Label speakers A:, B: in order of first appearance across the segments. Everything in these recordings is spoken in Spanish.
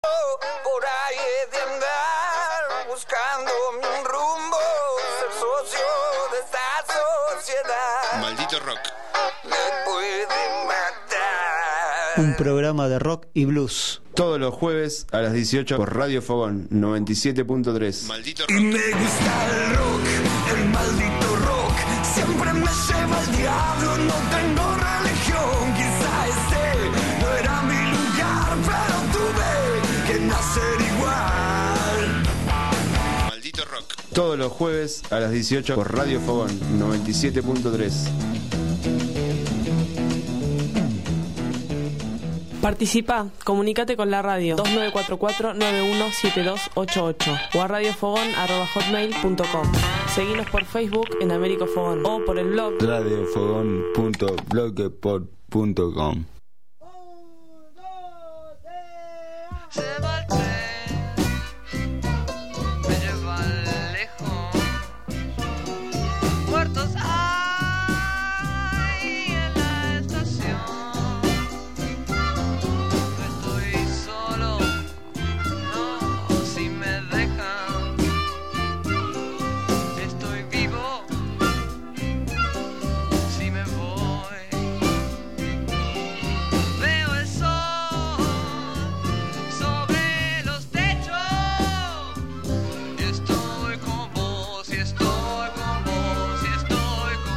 A: Por ahí he de andar buscando un rumbo, ser socio de esta sociedad.
B: Maldito rock.
A: Me puede matar.
C: Un programa de rock y blues.
D: Todos los jueves a las 18 por Radio Fogón 97.3.
B: Maldito
A: Y
B: rock.
A: me gusta el rock, el maldito rock. Siempre me lleva el diablo, no tengo religión. Quizá este no era mi lugar, pero tuve que nacer igual.
B: Maldito rock.
D: Todos los jueves a las 18 por Radio Fogón 97.3.
E: Participa, comunícate con la radio 2944-917288 o a radiofogón@hotmail.com. Seguinos por Facebook en Américo Fogón o por el blog
F: radiofogón.blogspot.com.
G: Se va el tren, me lleva lejos, muertos hay en la estación. No estoy solo, no, si me dejan, estoy vivo, si me voy. Veo el sol sobre los techos. Estoy con vos, y estoy con vos, y estoy con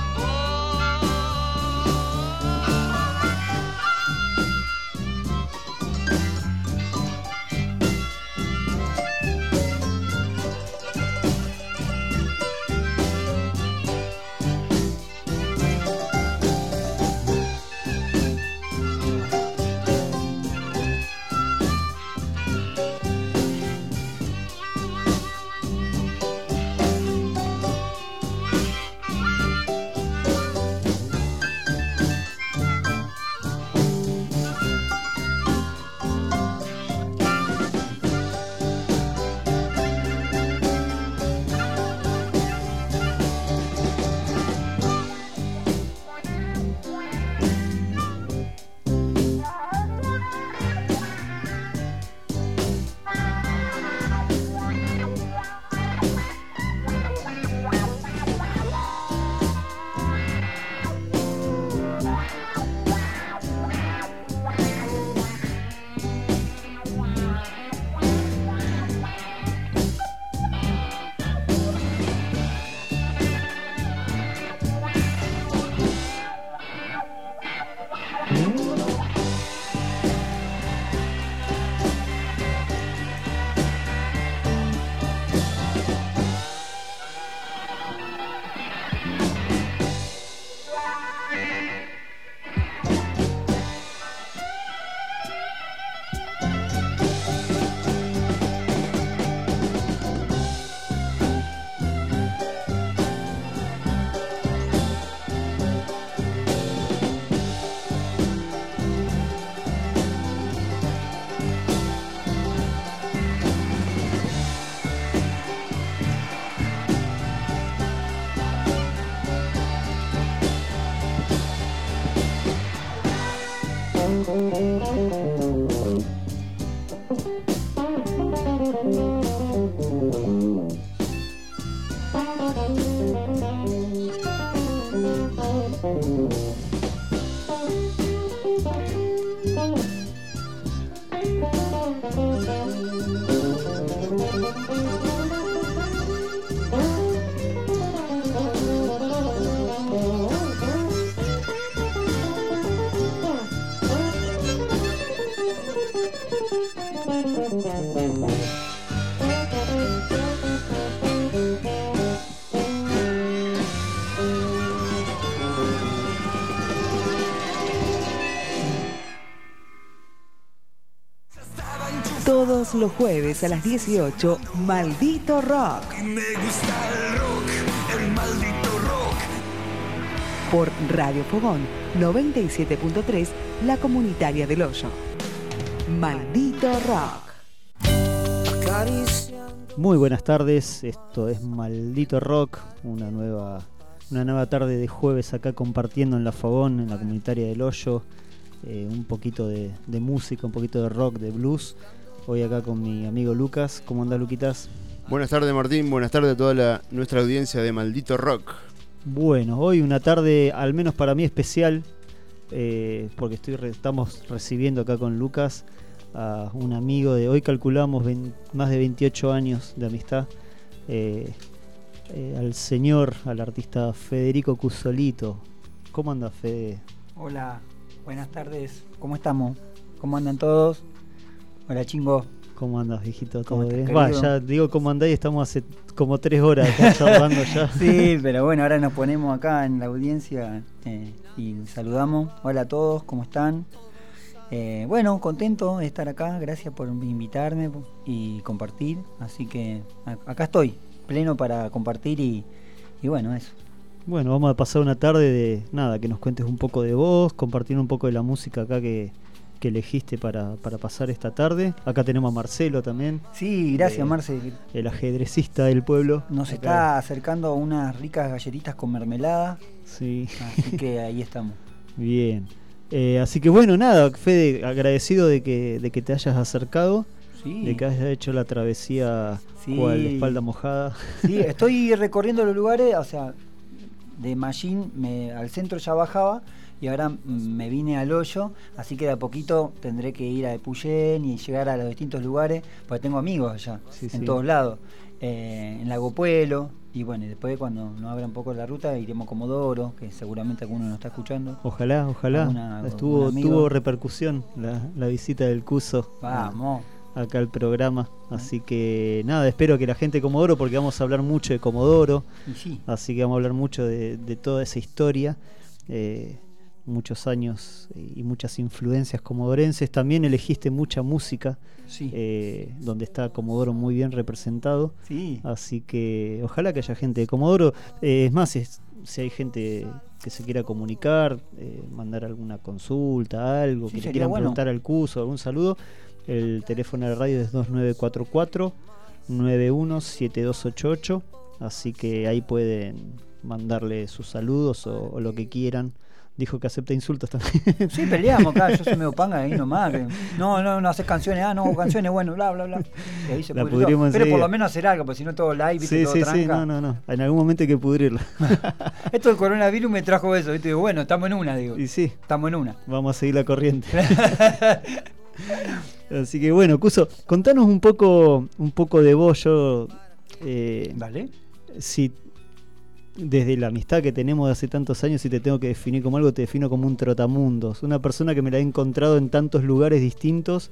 H: Todos los jueves a las 18, Maldito Rock.
A: Me gusta el rock, el maldito rock.
H: Por Radio Fogón 97.3, la comunitaria del Hoyo. Maldito Rock.
C: Muy buenas tardes, esto es Maldito Rock, una nueva tarde de jueves acá compartiendo en la Fogón, en la comunitaria del Hoyo, un poquito de música, un poquito de rock, de blues. Hoy acá con mi amigo Lucas. ¿Cómo anda, Luquitas?
D: Buenas tardes, Martín. Buenas tardes a toda nuestra audiencia de Maldito Rock.
C: Bueno, hoy una tarde, al menos para mí, especial, porque estamos recibiendo acá con Lucas a un amigo de hoy, calculamos más de 28 años de amistad, al artista Federico Cusolito. ¿Cómo anda, Fede?
I: Hola, buenas tardes. ¿Cómo estamos? ¿Cómo andan todos? Hola, Chingo.
C: ¿Cómo andas, viejito? ¿Todo
I: ¿Cómo
C: bien?
I: estás, querido?
C: Ya digo cómo andás y estamos hace como 3 horas acá charlando ya.
I: Sí, pero bueno, ahora nos ponemos acá en la audiencia y saludamos. Hola a todos, ¿cómo están? Bueno, contento de estar acá. Gracias por invitarme y compartir. Así que acá estoy, pleno para compartir y bueno, eso.
C: Bueno, vamos a pasar una tarde de nada, que nos cuentes un poco de vos, compartir un poco de la música acá que elegiste para pasar esta tarde. Acá tenemos a Marcelo también.
I: Sí, gracias, Marce.
C: El ajedrecista del pueblo.
I: Nos
C: acá
I: está acercando unas ricas galletitas con mermelada.
C: Sí.
I: Así que ahí estamos.
C: Bien. Así que bueno, nada, Fede, agradecido de que te hayas acercado,
I: Sí.
C: de que hayas hecho la travesía
I: Sí.
C: cual de espalda mojada.
I: Sí, estoy recorriendo los lugares, o sea, de Mallín al centro ya bajaba y ahora me vine al Hoyo, así que de a poquito tendré que ir a Epuyén y llegar a los distintos lugares, porque tengo amigos allá,
C: Sí,
I: en
C: sí.
I: todos lados, en Lago Puelo, y bueno, y después cuando nos abra un poco la ruta iremos a Comodoro, que seguramente alguno nos está escuchando.
C: Ojalá.
I: Un amigo.
C: Tuvo repercusión la visita del Cuso
I: Vamos.
C: acá al programa. Así que nada, espero que la gente de Comodoro, porque vamos a hablar mucho de Comodoro.
I: Y sí,
C: Así que vamos a hablar mucho de toda esa historia, muchos años y muchas influencias comodorenses. También elegiste mucha música,
I: sí,
C: donde está Comodoro muy bien representado.
I: sí.
C: Así que ojalá que haya gente de Comodoro. Es más, si hay gente que se quiera comunicar, mandar alguna consulta, algo,
I: Sí,
C: que le
I: sería
C: quieran
I: bueno.
C: preguntar al curso, algún saludo, el teléfono de radio es 2944-917288. Así que ahí pueden mandarle sus saludos o lo que quieran. Dijo que acepta insultos también.
I: Sí, peleamos acá, yo soy medio panga ahí nomás. No haces canciones, no hago canciones, bueno, bla, bla, bla. Y ahí se
C: La
I: pudrió.
C: pudrimos
I: Pero por
C: enseguida.
I: lo menos hacer algo, porque si no todo live, viste,
C: Sí,
I: todo
C: sí,
I: tranca.
C: sí, no. En algún momento hay que pudrirla.
I: Esto del coronavirus me trajo eso, viste, digo, bueno, estamos en una, digo.
C: Y sí,
I: Estamos en una.
C: vamos a seguir la corriente. Así que bueno, Cuso, contanos un poco de vos. Yo,
I: Dale.
C: si desde la amistad que tenemos de hace tantos años, si te tengo que definir como algo, te defino como un trotamundos, una persona que me la he encontrado en tantos lugares distintos,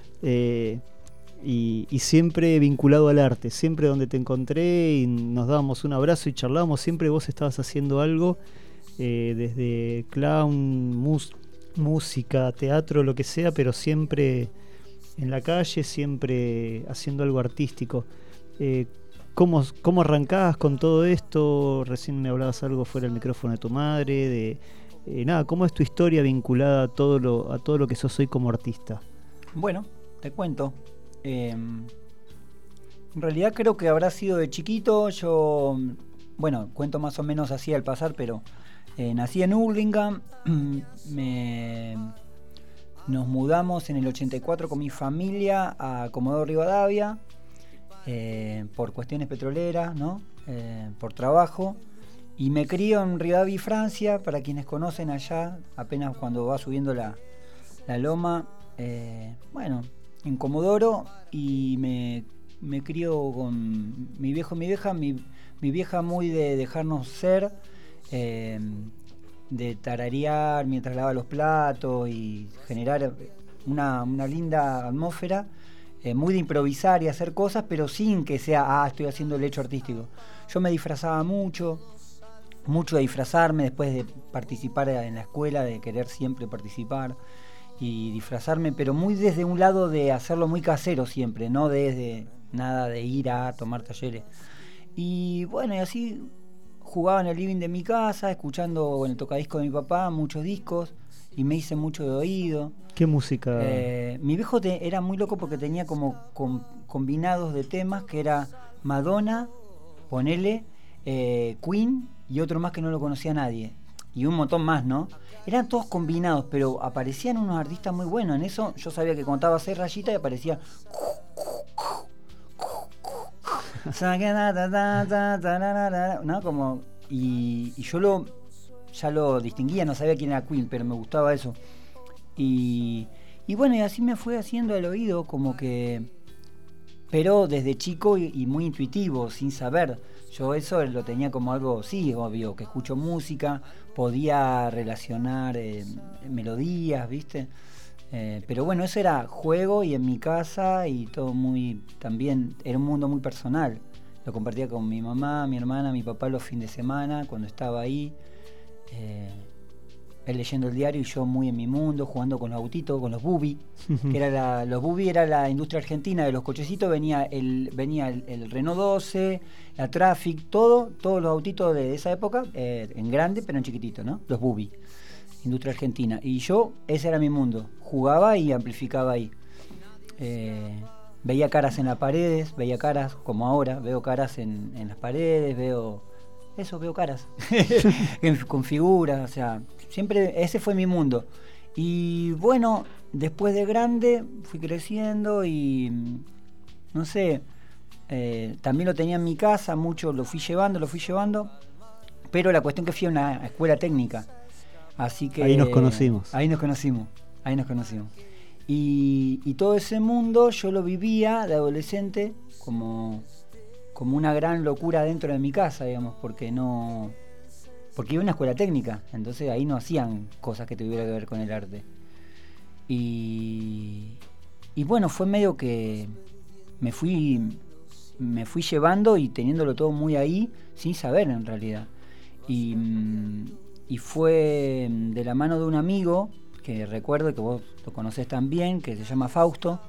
C: y siempre vinculado al arte, siempre donde te encontré y nos dábamos un abrazo y charlábamos, siempre vos estabas haciendo algo, desde clown, música, teatro, lo que sea, pero siempre en la calle, siempre haciendo algo artístico. ¿Cómo arrancás con todo esto? Recién me hablabas algo fuera del micrófono de tu madre, nada, ¿cómo es tu historia vinculada a todo lo que sos hoy como artista?
I: Bueno, te cuento. En realidad creo que habrá sido de chiquito. Yo, bueno, cuento más o menos así al pasar, pero nací en Hurlingham. Nos mudamos en el 84 con mi familia a Comodoro Rivadavia. Por cuestiones petroleras, ¿no? Por trabajo, y me crío en Rivadavia, Francia, para quienes conocen allá, apenas cuando va subiendo la loma, bueno, en Comodoro, y me crío con mi viejo y mi vieja, mi vieja muy de dejarnos ser, de tararear mientras lavaba los platos y generar una linda atmósfera. Muy de improvisar y hacer cosas, pero sin que sea, estoy haciendo el hecho artístico. Yo me disfrazaba mucho de disfrazarme después de participar en la escuela, de querer siempre participar y disfrazarme, pero muy desde un lado de hacerlo muy casero siempre, no desde nada de ir a tomar talleres. Y bueno, y así jugaba en el living de mi casa, escuchando en el tocadisco de mi papá muchos discos, y me hice mucho de oído.
C: ¿Qué música?
I: Mi viejo era muy loco porque tenía como combinados de temas, que era Madonna, ponele, Queen y otro más que no lo conocía nadie. y un montón más, ¿no? Eran todos combinados, pero aparecían unos artistas muy buenos. En eso yo sabía que contaba 6 rayitas y aparecía... ¿no? Como, y yo ya lo distinguía, no sabía quién era Queen, pero me gustaba eso. Y bueno, y así me fue haciendo al oído, como que... Pero desde chico y muy intuitivo, sin saber. Yo eso lo tenía como algo, sí, obvio, que escucho música, podía relacionar melodías, ¿viste? Pero bueno, eso era juego y en mi casa y todo muy... También era un mundo muy personal. Lo compartía con mi mamá, mi hermana, mi papá los fines de semana, cuando estaba ahí. Él leyendo el diario y yo muy en mi mundo, jugando con los autitos, con los Bubi, que era los Bubi era la industria argentina de los cochecitos, venía el Renault 12, la Traffic, todos los autitos de esa época, en grande pero en chiquitito, ¿no? Los Bubi, industria argentina. Y yo, ese era mi mundo, jugaba y amplificaba ahí. Veía caras en las paredes, veía caras como ahora, veo caras en las paredes, veo caras con figuras, o sea, siempre ese fue mi mundo. Y bueno, después de grande fui creciendo y no sé, también lo tenía en mi casa, mucho lo fui llevando, pero la cuestión que fui a una escuela técnica, así que
C: ahí nos conocimos.
I: Y todo ese mundo yo lo vivía de adolescente como una gran locura dentro de mi casa, digamos, porque iba a una escuela técnica, entonces ahí no hacían cosas que tuvieran que ver con el arte. Y bueno, fue medio que me fui llevando y teniéndolo todo muy ahí, sin saber en realidad. Y fue de la mano de un amigo, que recuerdo que vos lo conocés también, que se llama Fausto,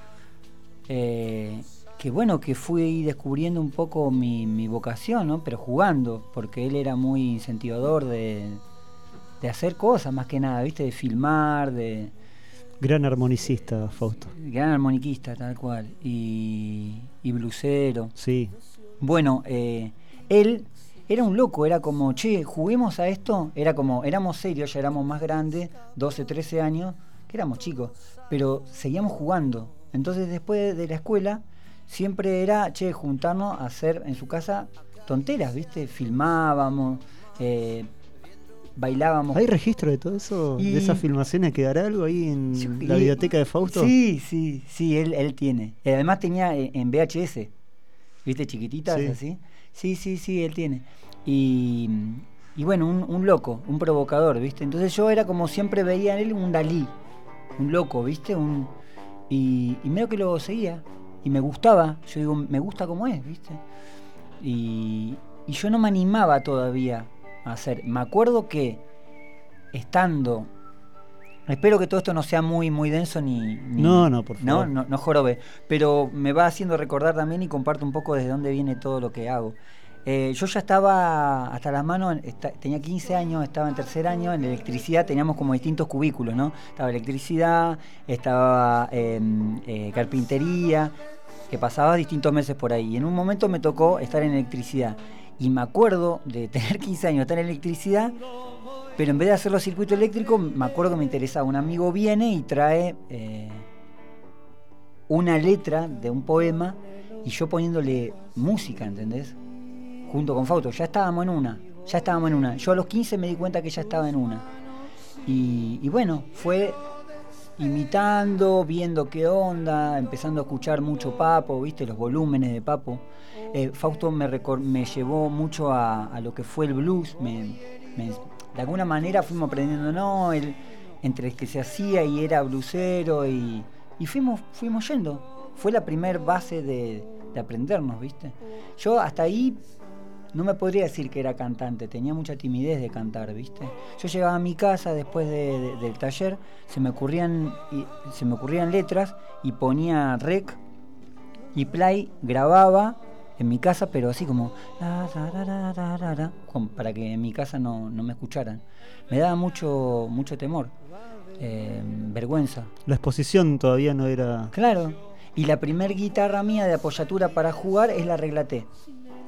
I: que bueno, que fui descubriendo un poco mi vocación, ¿no? Pero jugando, porque él era muy incentivador de hacer cosas, más que nada, ¿viste? De filmar, de...
C: Gran armonicista, Fausto.
I: Gran armoniquista, tal cual. Y blusero.
C: Sí.
I: Bueno, él era un loco, era como, che, juguemos a esto. Era como, éramos serios, ya éramos más grandes, 12, 13 años, que éramos chicos, pero seguíamos jugando. Entonces después de la escuela siempre era, che, juntarnos a hacer en su casa tonteras, ¿viste? Filmábamos, bailábamos.
C: ¿Hay registro de todo eso? ¿De esas filmaciones? ¿Quedará algo ahí en la biblioteca de Fausto?
I: Sí, él tiene. Además tenía en VHS, ¿viste? Chiquititas, así. Sí, él tiene. Y bueno, un loco, un provocador, ¿viste? Entonces yo era como siempre veía en él un Dalí, un loco, ¿viste? Y medio que lo seguía. Y me gustaba, yo digo, me gusta como es, ¿viste? Y yo no me animaba todavía a hacer. Me acuerdo que estando... Espero que todo esto no sea muy muy denso ni
C: no, por favor.
I: No jorobe. Pero me va haciendo recordar también y comparto un poco desde dónde viene todo lo que hago. Yo ya estaba hasta las manos, tenía 15 años, estaba en tercer año, en electricidad teníamos como distintos cubículos, ¿no? Estaba electricidad, estaba carpintería, que pasaba distintos meses por ahí. Y en un momento me tocó estar en electricidad. Y me acuerdo de tener 15 años, estar en electricidad, pero en vez de hacer los circuitos eléctricos, me acuerdo que me interesaba. Un amigo viene y trae una letra de un poema y yo poniéndole música, ¿entendés? Junto con Fausto, ya estábamos en una. Yo a los 15 me di cuenta que ya estaba en una. Y bueno, fue imitando, viendo qué onda, empezando a escuchar mucho Papo, ¿viste? Los volúmenes de Papo. Fausto me llevó mucho a lo que fue el blues. De alguna manera fuimos aprendiendo, ¿no? Entre el que se hacía y era bluesero y fuimos yendo. Fue la primer base de aprendernos, ¿viste? Yo hasta ahí no me podría decir que era cantante, tenía mucha timidez de cantar, ¿viste? Yo llegaba a mi casa después del taller, se me ocurrían letras y ponía rec y play, grababa en mi casa, pero así como para que en mi casa no me escucharan. Me daba mucho temor, vergüenza.
C: La exposición todavía no era...
I: Claro, y la primer guitarra mía de apoyatura para jugar es la Regla T.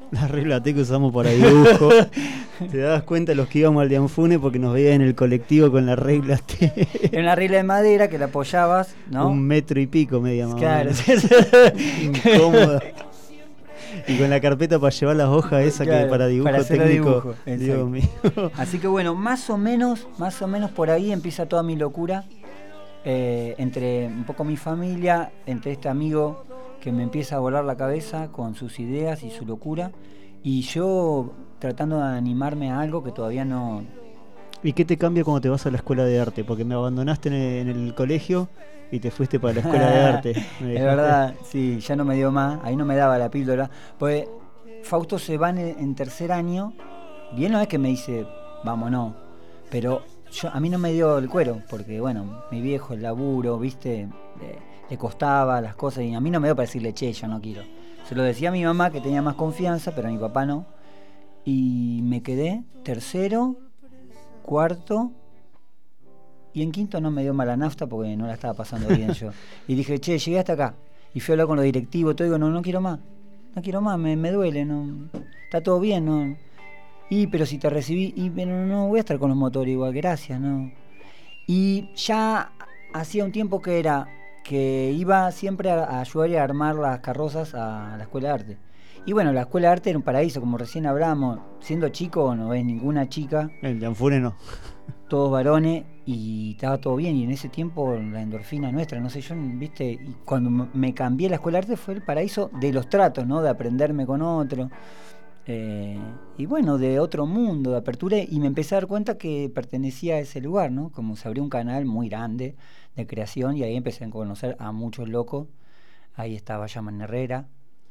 C: La regla T que usamos para dibujo. Te das cuenta los que íbamos al de Anfune porque nos veían en el colectivo con la regla T.
I: Era una regla de madera que la apoyabas, ¿no?
C: 1 metro y pico media más.
I: Claro.
C: Incómoda. Y con la carpeta para llevar las hojas esa
I: Claro,
C: que para dibujo
I: para hacer
C: técnico.
I: dibujo,
C: Dios mío.
I: Así que bueno, más o menos por ahí empieza toda mi locura. Entre un poco mi familia, entre este amigo que me empieza a volar la cabeza con sus ideas y su locura, y yo tratando de animarme a algo que todavía no...
C: ¿Y qué te cambia cuando te vas a la escuela de arte? Porque me abandonaste en el colegio y te fuiste para la escuela de arte.
I: Es verdad, sí, ya no me dio más, ahí no me daba la píldora. Pues Fausto se va en tercer año, bien no es que me dice, vámonos, pero a mí no me dio el cuero, porque bueno, mi viejo, el laburo, viste, le costaba las cosas, y a mí no me dio para decirle, che, yo no quiero. Se lo decía a mi mamá, que tenía más confianza, pero a mi papá no. Y me quedé tercero, cuarto, y en quinto no me dio mala nafta porque no la estaba pasando bien yo. Y dije, che, llegué hasta acá. Y fui a hablar con los directivos, todo, digo, no quiero más. No quiero más, me duele, no, está todo bien, no. Pero si te recibí, pero no voy a estar con los motores igual, gracias, no. Y ya hacía un tiempo que iba siempre a ayudar y a armar las carrozas a la escuela de arte. Y bueno, la escuela de arte era un paraíso, como recién hablamos. Siendo chico no ves ninguna chica.
C: El de Anfune no.
I: Todos varones y estaba todo bien. Y en ese tiempo la endorfina nuestra, no sé, yo, viste, y cuando me cambié a la escuela de arte fue el paraíso de los tratos, ¿no? De aprenderme con otro. Y bueno, de otro mundo, de apertura, y me empecé a dar cuenta que pertenecía a ese lugar, ¿no? Como se abrió un canal muy grande de creación y ahí empecé a conocer a muchos locos. Ahí estaba Yaman Herrera,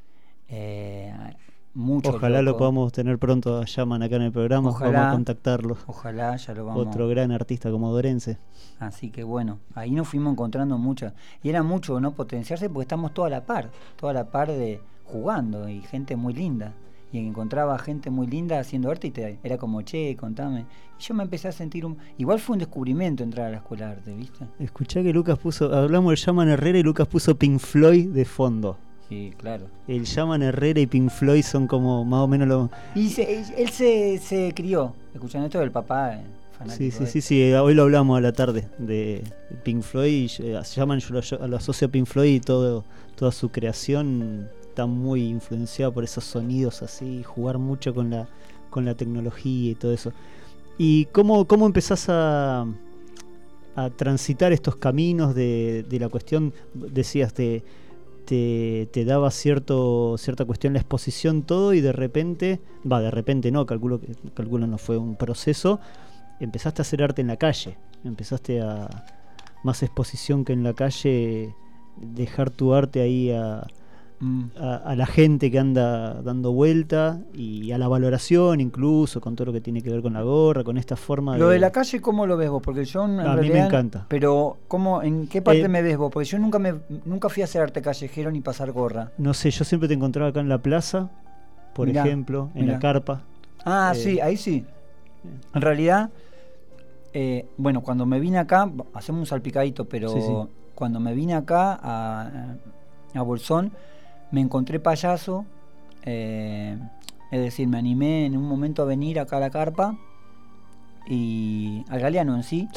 I: muchos
C: Ojalá
I: locos.
C: lo podamos tener pronto a Yaman acá en el programa.
I: Ojalá,
C: vamos a contactarlo.
I: Ojalá, ya lo vamos.
C: Otro gran artista como Dorense.
I: Así que bueno, ahí nos fuimos encontrando muchas. Y era mucho no potenciarse porque estamos toda a la par de jugando y gente muy linda. Y encontraba gente muy linda haciendo arte y era como, che, contame. Y yo me empecé a sentir igual fue un descubrimiento entrar a la escuela de arte, ¿viste?
C: Escuchá que Lucas hablamos del Yaman Herrera y Lucas puso Pink Floyd de fondo.
I: Sí, claro.
C: El Yaman Herrera y Pink Floyd son como más o menos lo...
I: Y él se crió, escuchando esto del papá, fanático.
C: Sí, hoy lo hablamos a la tarde de Pink Floyd. Yaman yo lo asocio a Pink Floyd y toda su creación está muy influenciado por esos sonidos así, jugar mucho con la tecnología y todo eso. ¿Y cómo empezás a transitar estos caminos de la cuestión? Decías, te daba cierta cuestión la exposición, todo, y de repente no, calculo no fue un proceso, empezaste a hacer arte en la calle, empezaste a más exposición que en la calle, dejar tu arte ahí a la gente que anda dando vuelta y a la valoración, incluso con todo lo que tiene que ver con la gorra, con esta forma
I: Lo de la calle, ¿cómo lo ves vos? Porque yo en realidad,
C: mí me encanta.
I: Pero ¿en qué parte me ves vos? Porque yo nunca fui a hacer arte callejero ni pasar gorra.
C: No sé, yo siempre te encontraba acá en la plaza, por ejemplo, en la carpa.
I: Sí, ahí sí. En realidad, bueno, cuando me vine acá, hacemos un salpicadito, pero sí. Cuando me vine acá a Bolsón, me encontré payaso, es decir, me animé en un momento a venir acá a la carpa y al Galeano en sí.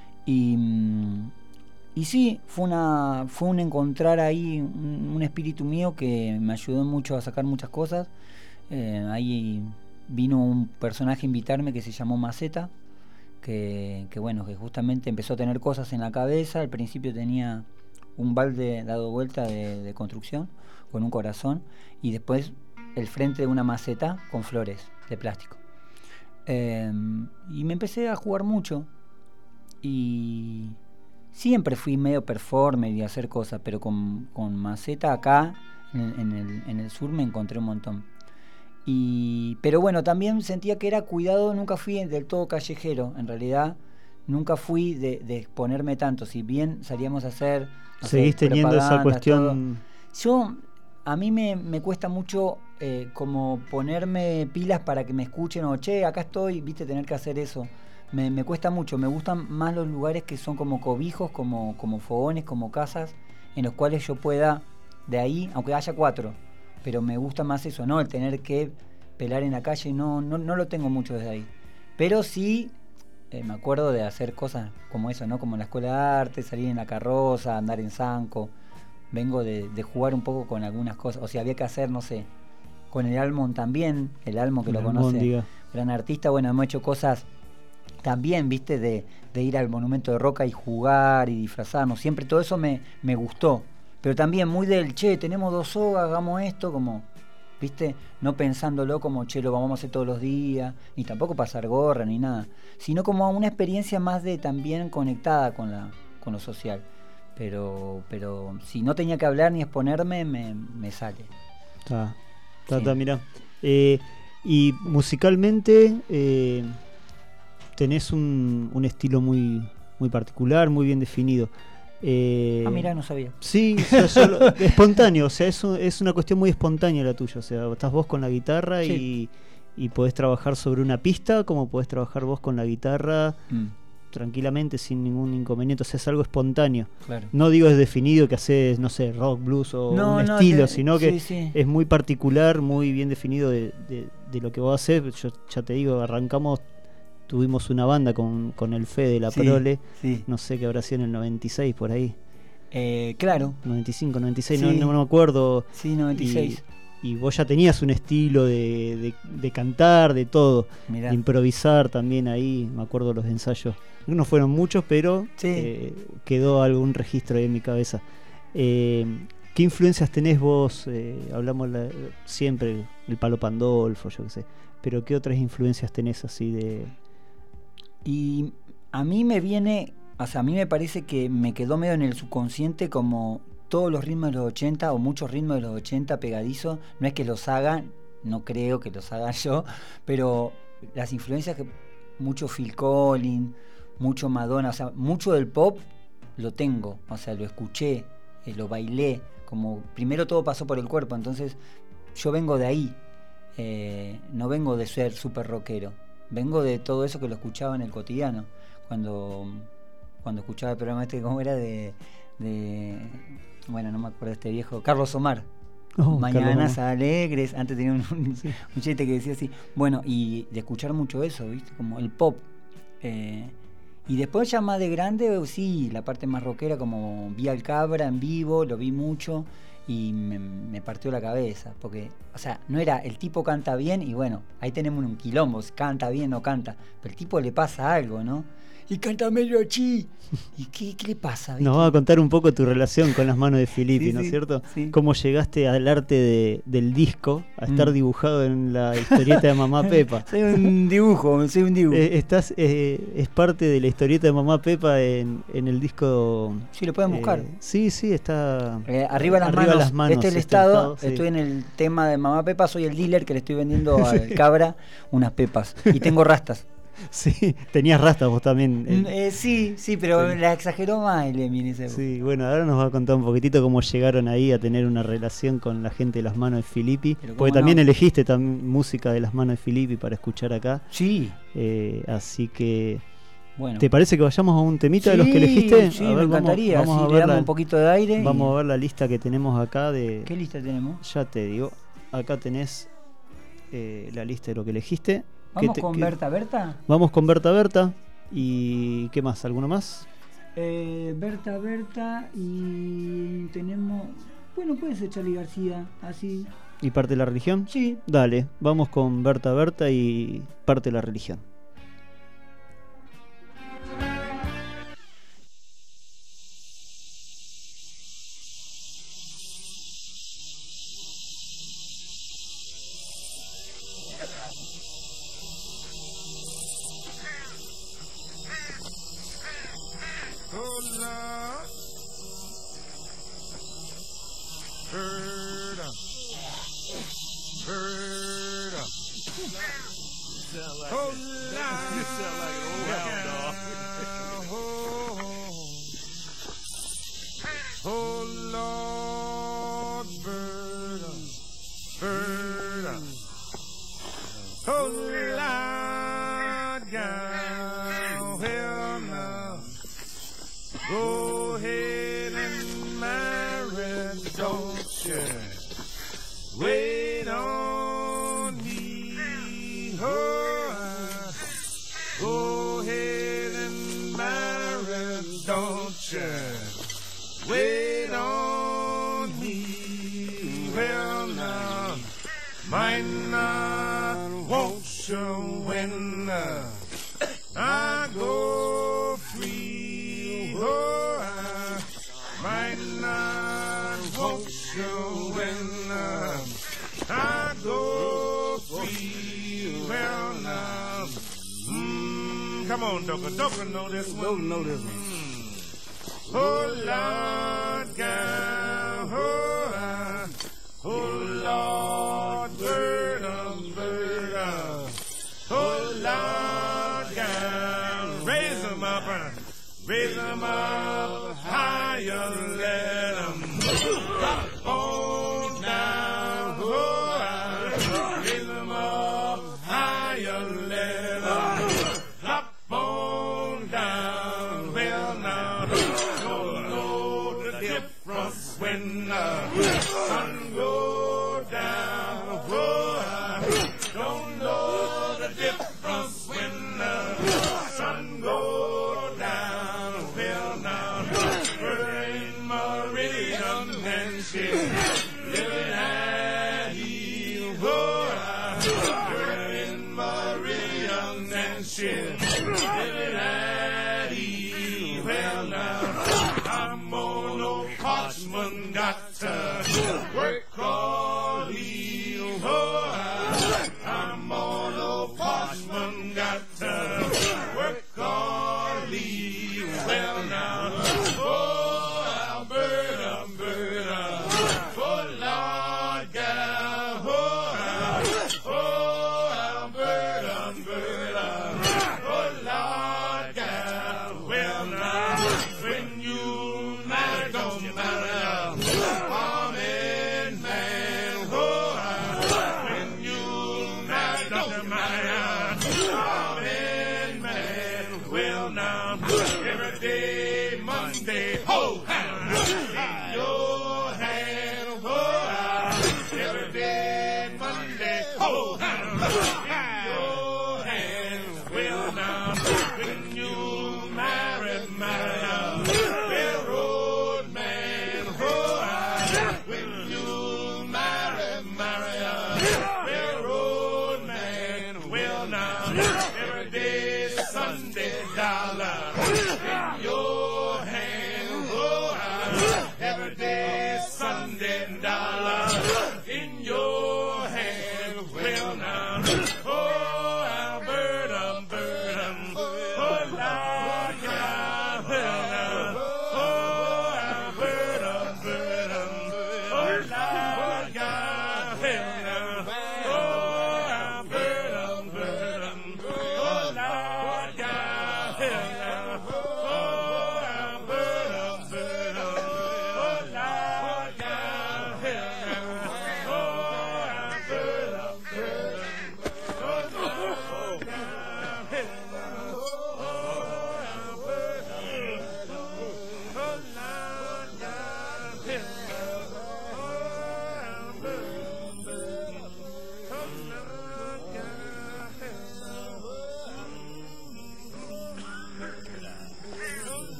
I: Y sí, fue un encontrar ahí un espíritu mío que me ayudó mucho a sacar muchas cosas. Ahí vino un personaje a invitarme que se llamó Maceta, que justamente empezó a tener cosas en la cabeza. Al principio tenía un balde dado vuelta de construcción con un corazón y después el frente de una maceta con flores de plástico. Y me empecé a jugar mucho y siempre fui medio performer y a hacer cosas, pero con maceta acá en el sur me encontré un montón. Pero bueno, también sentía que era cuidado, nunca fui del todo callejero, en realidad nunca fui de exponerme tanto, si bien salíamos a hacer...
C: ¿Seguís teniendo esa cuestión?
I: A mí me cuesta mucho como ponerme pilas para que me escuchen o che, acá estoy, viste, tener que hacer eso. Me cuesta mucho, me gustan más los lugares que son como cobijos, como fogones, como casas, en los cuales yo pueda, de ahí, aunque haya 4, pero me gusta más eso, ¿no? El tener que pelar en la calle, no lo tengo mucho desde ahí. Pero sí me acuerdo de hacer cosas como eso, ¿no? Como en la escuela de arte, salir en la carroza, andar en zanco. Vengo de jugar un poco con algunas cosas. O sea, había que hacer, no sé, con el Almond también, el Almond que lo conoce, gran artista. Bueno, hemos hecho cosas también, viste, de ir al Monumento de Roca y jugar y disfrazarnos. Siempre todo eso me gustó. Pero también muy del, che, tenemos 2 sogas, hagamos esto, como, viste, no pensándolo como, che, lo vamos a hacer todos los días, ni tampoco pasar gorra, ni nada. Sino como una experiencia más de también conectada con lo social. Pero si no tenía que hablar ni exponerme, me sale.
C: Está, mirá. Y musicalmente tenés un estilo muy, muy particular, muy bien definido.
I: Mirá, no sabía.
C: Sí, espontáneo, o sea, es una cuestión muy espontánea la tuya. O sea, estás vos con la guitarra y podés trabajar sobre una pista, como podés trabajar vos con la guitarra tranquilamente, sin ningún inconveniente. O sea, es algo espontáneo. Claro. No digo es definido que haces, no sé, rock, blues o un estilo, sino que es muy particular, muy bien definido de lo que vos haces. Yo ya te digo, arrancamos. Tuvimos una banda con el Fede de la Prole, no sé qué habrá sido en el 96 por ahí.
I: Claro.
C: 95, 96, no me acuerdo.
I: Sí, 96.
C: Y vos ya tenías un estilo de cantar, de todo. Mirá. De improvisar también ahí, me acuerdo los ensayos. No fueron muchos, pero quedó algún registro ahí en mi cabeza. ¿Qué influencias tenés vos? Hablamos siempre, el Palo Pandolfo, yo qué sé. Pero ¿qué otras influencias tenés así de...?
I: Y a mí me viene, o sea, a mí me parece que me quedó medio en el subconsciente como todos los ritmos de los 80 o muchos ritmos de los 80 pegadizos. No es que los hagan, no creo que los haga yo, pero las influencias que mucho Phil Collins, mucho Madonna, o sea, mucho del pop lo tengo, o sea, lo escuché, lo bailé, como primero todo pasó por el cuerpo, entonces yo vengo de ahí, no vengo de ser súper rockero. Vengo de todo eso que lo escuchaba en el cotidiano. Cuando escuchaba el programa este, ¿cómo era? Bueno, no me acuerdo de este viejo. Carlos Omar. Mañanas alegres. Antes tenía un chiste que decía así. Bueno, y de escuchar mucho eso, ¿viste? Como el pop. Y después ya más de grande, sí, la parte más rockera, como vi al Cabra en vivo, lo vi mucho. Y me partió la cabeza, porque, o sea, no era el tipo canta bien y bueno, ahí tenemos un quilombo, canta bien o canta, pero el tipo le pasa algo, ¿no? Y canta medio chi. ¿Y qué le pasa? ¿Viste?
C: Nos va a contar un poco tu relación con las manos de Filippi, ¿no es cierto? Sí. ¿Cómo llegaste al arte del disco, a estar dibujado en la historieta de Mamá Pepa?
I: Soy un dibujo.
C: Es parte de la historieta de Mamá Pepa en el disco.
I: Sí, lo pueden buscar.
C: Sí, está.
I: Arriba las manos. Este es el estado. Estoy en el tema de Mamá Pepa. Soy el dealer que le estoy vendiendo al Cabra unas pepas. Y tengo rastas.
C: Sí, tenías rastas vos también.
I: Sí, pero la exageró más el Emi en ese.
C: Sí, bueno, ahora nos va a contar un poquitito cómo llegaron ahí a tener una relación con la gente de las manos de Filippi. Porque también elegiste música de las manos de Filippi para escuchar acá.
I: Sí.
C: Así que...
I: Bueno.
C: ¿Te parece que vayamos a un temita de los que elegiste?
I: Sí, me encantaría. Vamos a ver un poquito de aire.
C: Vamos a ver la lista que tenemos acá de...
I: ¿Qué lista tenemos?
C: Ya te digo. Acá tenés la lista de lo que elegiste.
I: ¿Vamos con Berta Berta?
C: Vamos con Berta Berta. ¿Y qué más? ¿Alguno más?
I: Berta Berta y tenemos... Bueno, puede ser Charly García, así.
C: ¿Y Parte de la Religión?
I: Sí.
C: Dale, vamos con Berta Berta y Parte de la Religión.
A: Wait on me.
J: Might not want you when I go free. Oh, I might not want you when I go free. Well, now, come on, Doka know this one. Know this one. Oh, Lord God, oh, Lord, burden. Oh, Lord God, raise them up higher, let them drop on down. Oh, raise them up higher, let them drop on down. Well, now, don't know the difference when the sun goes down. Oh, I don't know the difference when the sun goes down. Well, now, her in Meridian and she's living at Eve. Oh, her in Meridian and she's living at Eve. Well, now, I'm on no parchment, got to work all eve. Oh, I'm on no parchment, got to work all eve. Well, now, oh, Alberta, oh, Lord God, oh, Alberta, oh, Lord God. Well, now, when you marry, don't marry a woman, man. Oh, when you marry, don't marry a woman, man. Well, now, every day, Monday, hold hand in your hand. Oh, every day, Monday, hold hand in your hand. Well, now, when you marry a railroad man. Oh, when you marry a railroad man. Well, now, every day, Sunday dollar in your hand. Oh, every day, Sunday dollar in your hand. Well, now,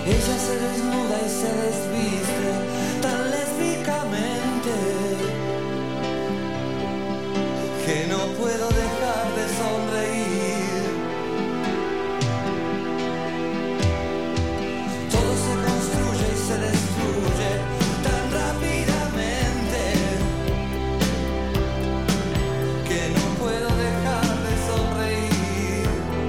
A: Ella se desnuda y se desviste tan lésbicamente que no puedo dejar de sonreír. Todo se construye y se destruye tan rápidamente que no puedo dejar de sonreír.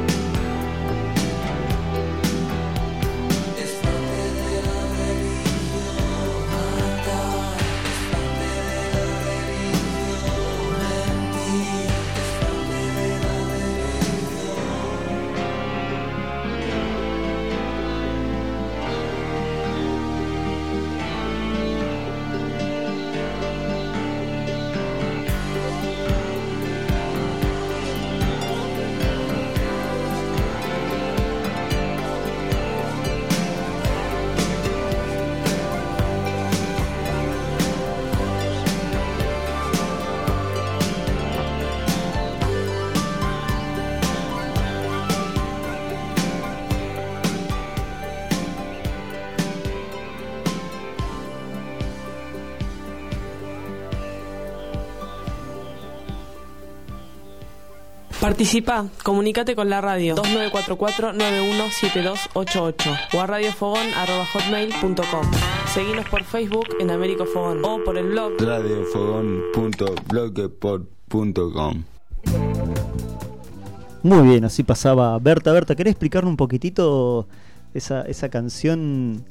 A: Es parte de la religión matar, es parte de la religión mentir, es parte de la religión.
E: Participa, comunícate con la radio 2944-917288 o a radiofogón@hotmail.com. Seguinos por Facebook en Américo Fogón o por el blog
F: radiofogón.blogspot.com.
C: Muy bien, así pasaba Berta. Berta, ¿querés explicarnos un poquitito esa canción,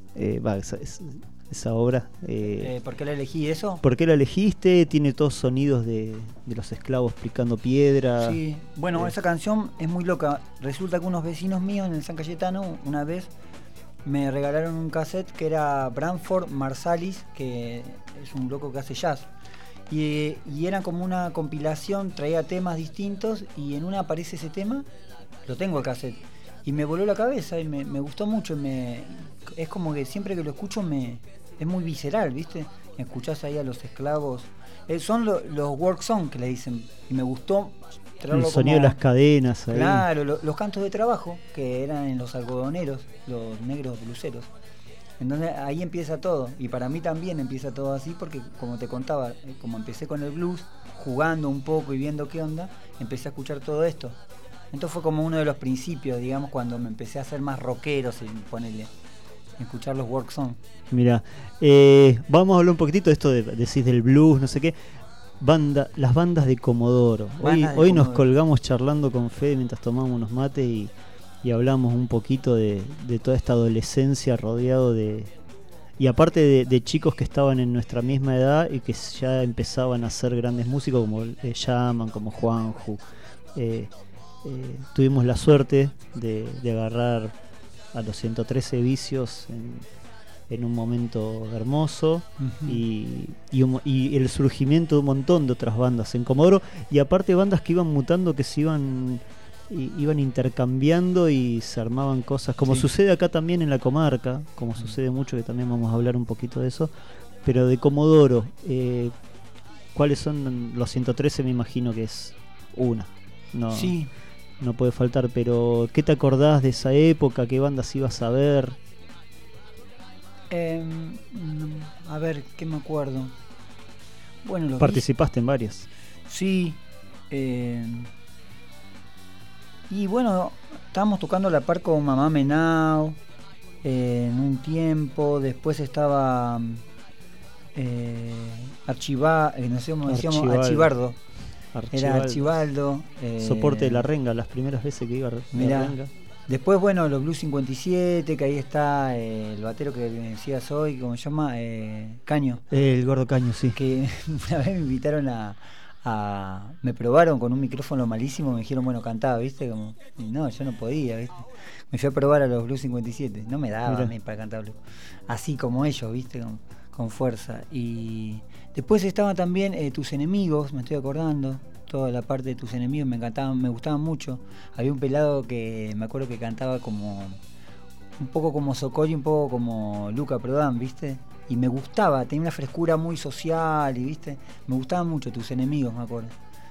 C: esa obra?
I: ¿Por qué la elegí eso?
C: ¿Por qué la elegiste? Tiene todos sonidos de los esclavos picando piedra.
I: Sí, bueno, esa canción es muy loca. Resulta que unos vecinos míos en el San Cayetano una vez me regalaron un cassette que era Branford Marsalis, que es un loco que hace jazz. Y era como una compilación, traía temas distintos y en una aparece ese tema, lo tengo el cassette. Y me voló la cabeza y me gustó mucho. Es como que siempre que lo escucho es muy visceral, ¿viste? Escuchás ahí a los esclavos. Son los work songs que le dicen. Y me gustó traerlo.
C: El sonido de las cadenas ahí.
I: Claro, los cantos de trabajo que eran en los algodoneros, los negros bluseros. Entonces ahí empieza todo. Y para mí también empieza todo así porque, como te contaba, como empecé con el blues, jugando un poco y viendo qué onda, empecé a escuchar todo esto. Entonces fue como uno de los principios, digamos, cuando me empecé a hacer más rockero, ponerle, escuchar los work songs.
C: Mira, vamos a hablar un poquitito de esto decís del blues, no sé qué. Las bandas de Comodoro. Hoy nos colgamos charlando con Fede mientras tomábamos unos mates y hablamos un poquito de toda esta adolescencia rodeado de... Y aparte de chicos que estaban en nuestra misma edad y que ya empezaban a ser grandes músicos como Yaman, como Juanju. Tuvimos la suerte de agarrar a los 113 Vicios en un momento hermoso. Uh-huh. y el surgimiento de un montón de otras bandas en Comodoro y aparte bandas que iban mutando, que se iban intercambiando y se armaban cosas como sucede acá también en la comarca, como sucede mucho, que también vamos a hablar un poquito de eso, pero de Comodoro, ¿cuáles son los 113? Me imagino que es una, no puede faltar, pero ¿qué te acordás de esa época? ¿Qué bandas ibas a ver?
I: A ver, ¿qué me acuerdo? Bueno,
C: participaste en varias.
I: Sí. Y bueno, estábamos tocando la par con Mamá Menao en un tiempo. Después estaba Archibaldo. Era Archibaldo.
C: Soporte de la Renga, las primeras veces que iba a la Renga.
I: Después, bueno, los Blues 57, que ahí está el batero que me decías hoy, ¿cómo se llama? Caño.
C: El Gordo Caño, sí.
I: Que una vez me invitaron me probaron con un micrófono malísimo, me dijeron, bueno, cantaba, ¿viste? Como, y no, yo no podía, ¿viste? Me fui a probar a los Blues 57, no me daba a mí para cantar blues. Así como ellos, ¿viste? Con fuerza. Y después estaban también Tus Enemigos, me estoy acordando. Toda la parte de Tus Enemigos me encantaban, me gustaban mucho. Había un pelado que me acuerdo que cantaba como un poco como Sokol y un poco como Luca Prodan, ¿viste? Y me gustaba, tenía una frescura muy social y, ¿viste? Me gustaban mucho Tus Enemigos, me acuerdo.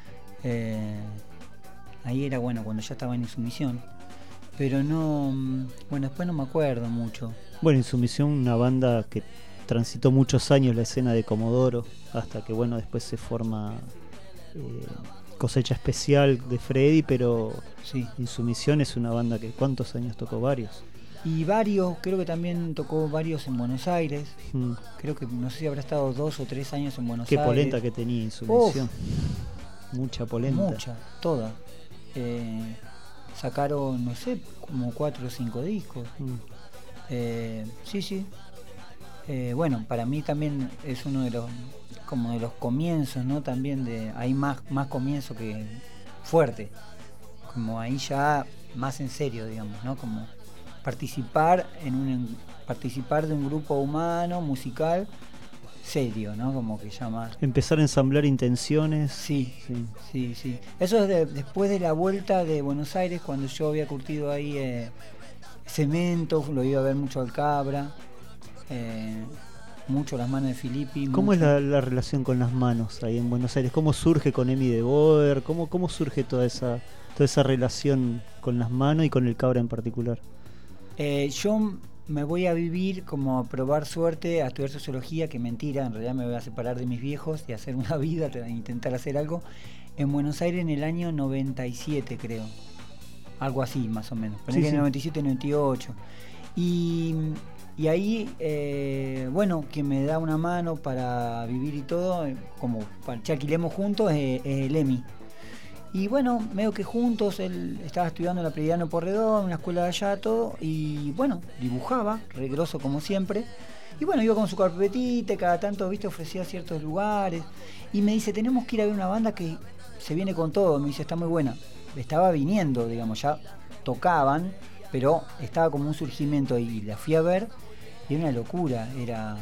I: Ahí era, bueno, cuando ya estaba en Insumisión. Pero no, bueno, después no me acuerdo mucho.
C: Bueno, Insumisión, una banda que transitó muchos años la escena de Comodoro, hasta que bueno, después se forma Cosecha Especial de Freddy, pero
I: Sí.
C: Insumisión es una banda que ¿cuántos años tocó? Varios.
I: Y varios, creo que también tocó varios en Buenos Aires.
C: Mm.
I: Creo que no sé si habrá estado 2 o 3 años en Buenos
C: Qué
I: Aires.
C: polenta que tenía Insumisión. Mucha polenta.
I: Mucha, toda. Sacaron, no sé, como 4 o 5 discos. Sí. Bueno, para mí también es uno de los comienzos, ¿no? También hay más comienzo que fuerte. Como ahí ya más en serio, digamos, ¿no? Como participar de un grupo humano, musical, serio, ¿no? Como que ya más.
C: Empezar a ensamblar intenciones.
I: Sí. Eso es después de la vuelta de Buenos Aires, cuando yo había curtido ahí Cemento, lo iba a ver mucho al Cabra, mucho Las Manos de Filippi.
C: ¿Cómo es la relación con las manos ahí en Buenos Aires? ¿Cómo surge con Emi de Boer? ¿Cómo surge toda esa relación con las manos y con el Cabra en particular?
I: Yo me voy a vivir como a probar suerte, a estudiar sociología, que mentira, en realidad me voy a separar de mis viejos y hacer una vida, intentar hacer algo, en Buenos Aires en el año 97, creo. Algo así, más o menos. Ponele que en el 97, 98. Y ahí, bueno, quien me da una mano para vivir y todo, como alquilemos juntos, es el Emi. Y bueno, medio que juntos, él estaba estudiando en la Prediano Porredón, una escuela de allá, todo, y bueno, dibujaba, re grosso como siempre. Y bueno, iba con su carpetita, cada tanto, viste, ofrecía ciertos lugares. Y me dice, tenemos que ir a ver una banda que se viene con todo. Me dice, está muy buena. Estaba viniendo, digamos, ya tocaban, pero estaba como un surgimiento y la fui a ver y era una locura. Era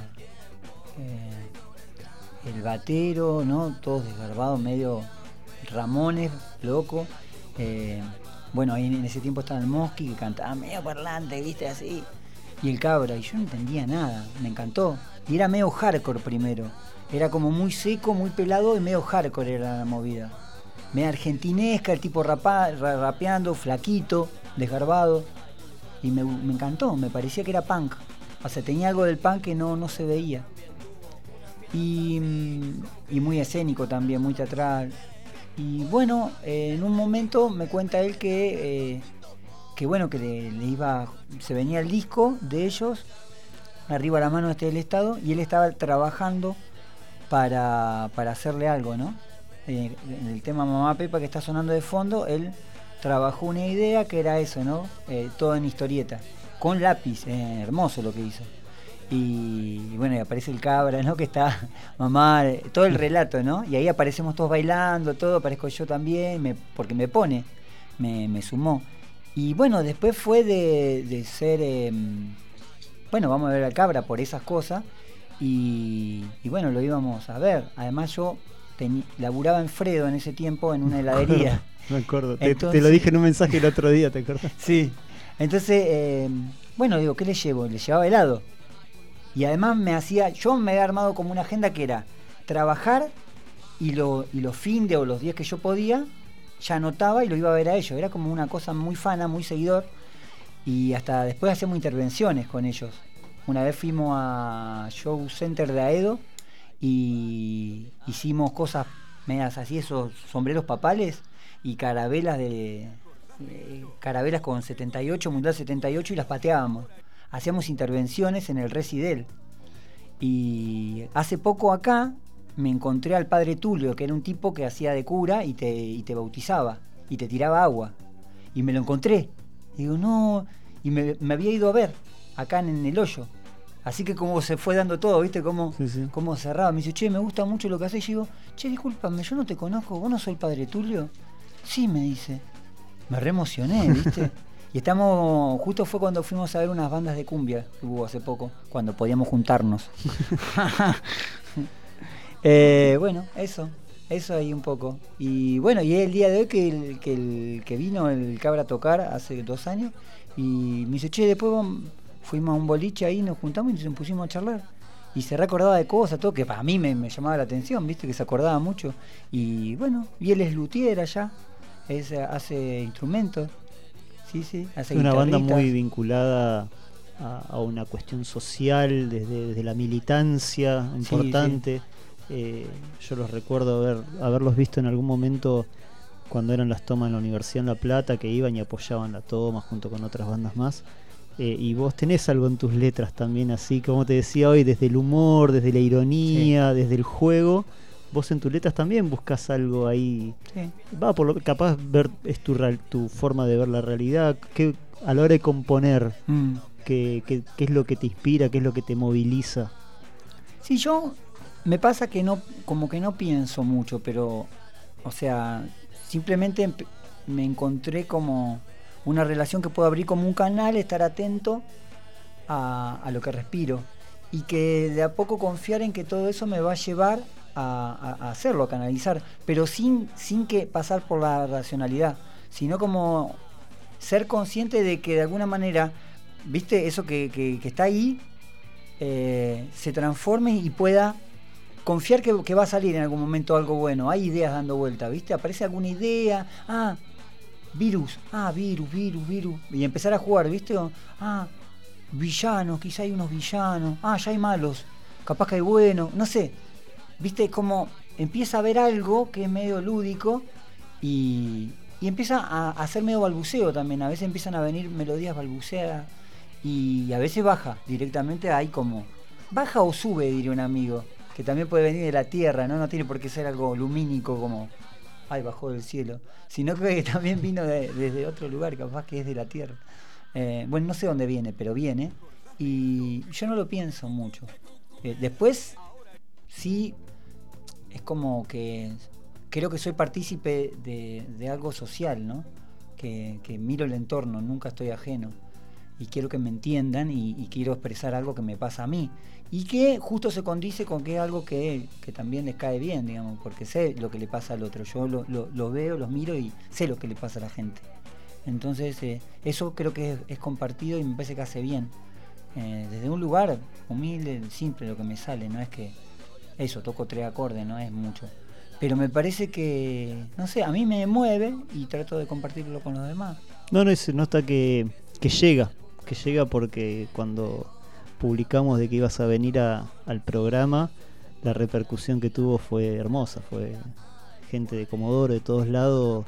I: el batero, ¿no? Todos desgarbados, medio Ramones, loco. Bueno, ahí en ese tiempo estaba el Mosqui, que cantaba medio parlante, viste, así. Y el Cabra, y yo no entendía nada, me encantó. Y era medio hardcore primero. Era como muy seco, muy pelado y medio hardcore era la movida. Medio argentinesca, el tipo rapeando, flaquito, desgarbado. Y me encantó, me parecía que era punk. O sea, tenía algo del punk que no se veía. Y muy escénico también, muy teatral. Y bueno, en un momento me cuenta él que bueno, que le iba, se venía el disco de ellos, Arriba la Mano del Estado, y él estaba trabajando para hacerle algo, ¿no? En el tema Mamá Pepa que está sonando de fondo, él trabajó una idea que era eso, ¿no? Todo en historieta, con lápiz, hermoso lo que hizo. Y bueno, y aparece el Cabra, ¿no? Que está mamá, todo el relato, ¿no? Y ahí aparecemos todos bailando, todo, aparezco yo también, porque me pone, me sumó. Y bueno, después fue de ser, bueno, vamos a ver al Cabra por esas cosas. Y bueno, lo íbamos a ver. Además yo laburaba en Fredo en ese tiempo en una heladería.
C: Me acuerdo,
I: Entonces,
C: te lo dije en un mensaje el otro día, ¿te acuerdas?
I: Sí, entonces, bueno, digo, ¿qué le llevo? Le llevaba helado. Y además yo me había armado como una agenda que era trabajar y los fines o los días que yo podía, ya anotaba y lo iba a ver a ellos. Era como una cosa muy fana, muy seguidor. Y hasta después hacíamos intervenciones con ellos. Una vez fuimos a Show Center de Aedo y hicimos cosas medias así, esos sombreros papales y carabelas con 78, Mundial 78, y las pateábamos. Hacíamos intervenciones en el Residel. Y hace poco acá me encontré al padre Tulio, que era un tipo que hacía de cura y te bautizaba y te tiraba agua. Y me lo encontré. Y digo, no, y me había ido a ver acá en el hoyo. Así que como se fue dando todo, ¿viste? Como cerraba. Me dice, che, me gusta mucho lo que haces. Y yo digo, che, discúlpame, yo no te conozco, ¿vos no sos el padre Tulio? Sí, me dice. Me re emocioné, ¿viste? Y justo fue cuando fuimos a ver unas bandas de cumbia que hubo hace poco, cuando podíamos juntarnos. Bueno, eso ahí un poco. Y bueno, y el día de hoy que vino el Cabra a tocar hace 2 años, y me dice, che, después fuimos a un boliche ahí, nos juntamos y nos pusimos a charlar. Y se recordaba de cosas, todo que para mí me llamaba la atención, viste, que se acordaba mucho. Y bueno, y él es luthier allá, hace instrumentos. Sí, hace
C: una banda
I: guitarritas.
C: muy vinculada a una cuestión social, desde la militancia importante. Yo los recuerdo haberlos visto en algún momento cuando eran las tomas en la Universidad en La Plata, que iban y apoyaban la toma junto con otras bandas más. Y vos tenés algo en tus letras también, así como te decía hoy, desde el humor, desde la ironía, desde el juego. Vos en tus letras también buscas algo ahí.
I: Sí.
C: Va por lo capaz ver es tu forma de ver la realidad, que a la hora de componer, qué es lo que te inspira, qué es lo que te moviliza.
I: Sí, yo me pasa que no, como que no pienso mucho, pero, o sea, simplemente me encontré como una relación que puedo abrir como un canal, estar atento a lo que respiro y que de a poco confiar en que todo eso me va a llevar a hacerlo, a canalizar, pero sin que pasar por la racionalidad, sino como ser consciente de que de alguna manera, viste, eso que está ahí se transforme y pueda confiar que va a salir en algún momento algo bueno. Hay ideas dando vuelta, viste, aparece alguna idea, virus, y empezar a jugar, viste, villanos, quizá hay unos villanos, ya hay malos, capaz que hay buenos, no sé, viste, como empieza a haber algo que es medio lúdico y empieza a hacer medio balbuceo también. A veces empiezan a venir melodías balbuceadas y a veces baja directamente, hay como baja o sube, diría un amigo, que también puede venir de la tierra, no tiene por qué ser algo lumínico como bajó del cielo, sino que también vino desde otro lugar, capaz que es de la tierra. Bueno, no sé dónde viene, pero viene y yo no lo pienso mucho. Después sí, es como que creo que soy partícipe de algo social, ¿no? Que miro el entorno, nunca estoy ajeno y quiero que me entiendan y quiero expresar algo que me pasa a mí y que justo se condice con que es algo que también les cae bien, digamos, porque sé lo que le pasa al otro, yo lo veo, los miro y sé lo que le pasa a la gente. Entonces eso creo que es compartido y me parece que hace bien, desde un lugar humilde, simple, lo que me sale, no es que eso, toco 3 acordes, no es mucho, pero me parece que, no sé, a mí me mueve y trato de compartirlo con los demás.
C: Se nota que llega porque cuando publicamos de que ibas a venir al programa, la repercusión que tuvo fue hermosa, fue gente de Comodoro, de todos lados,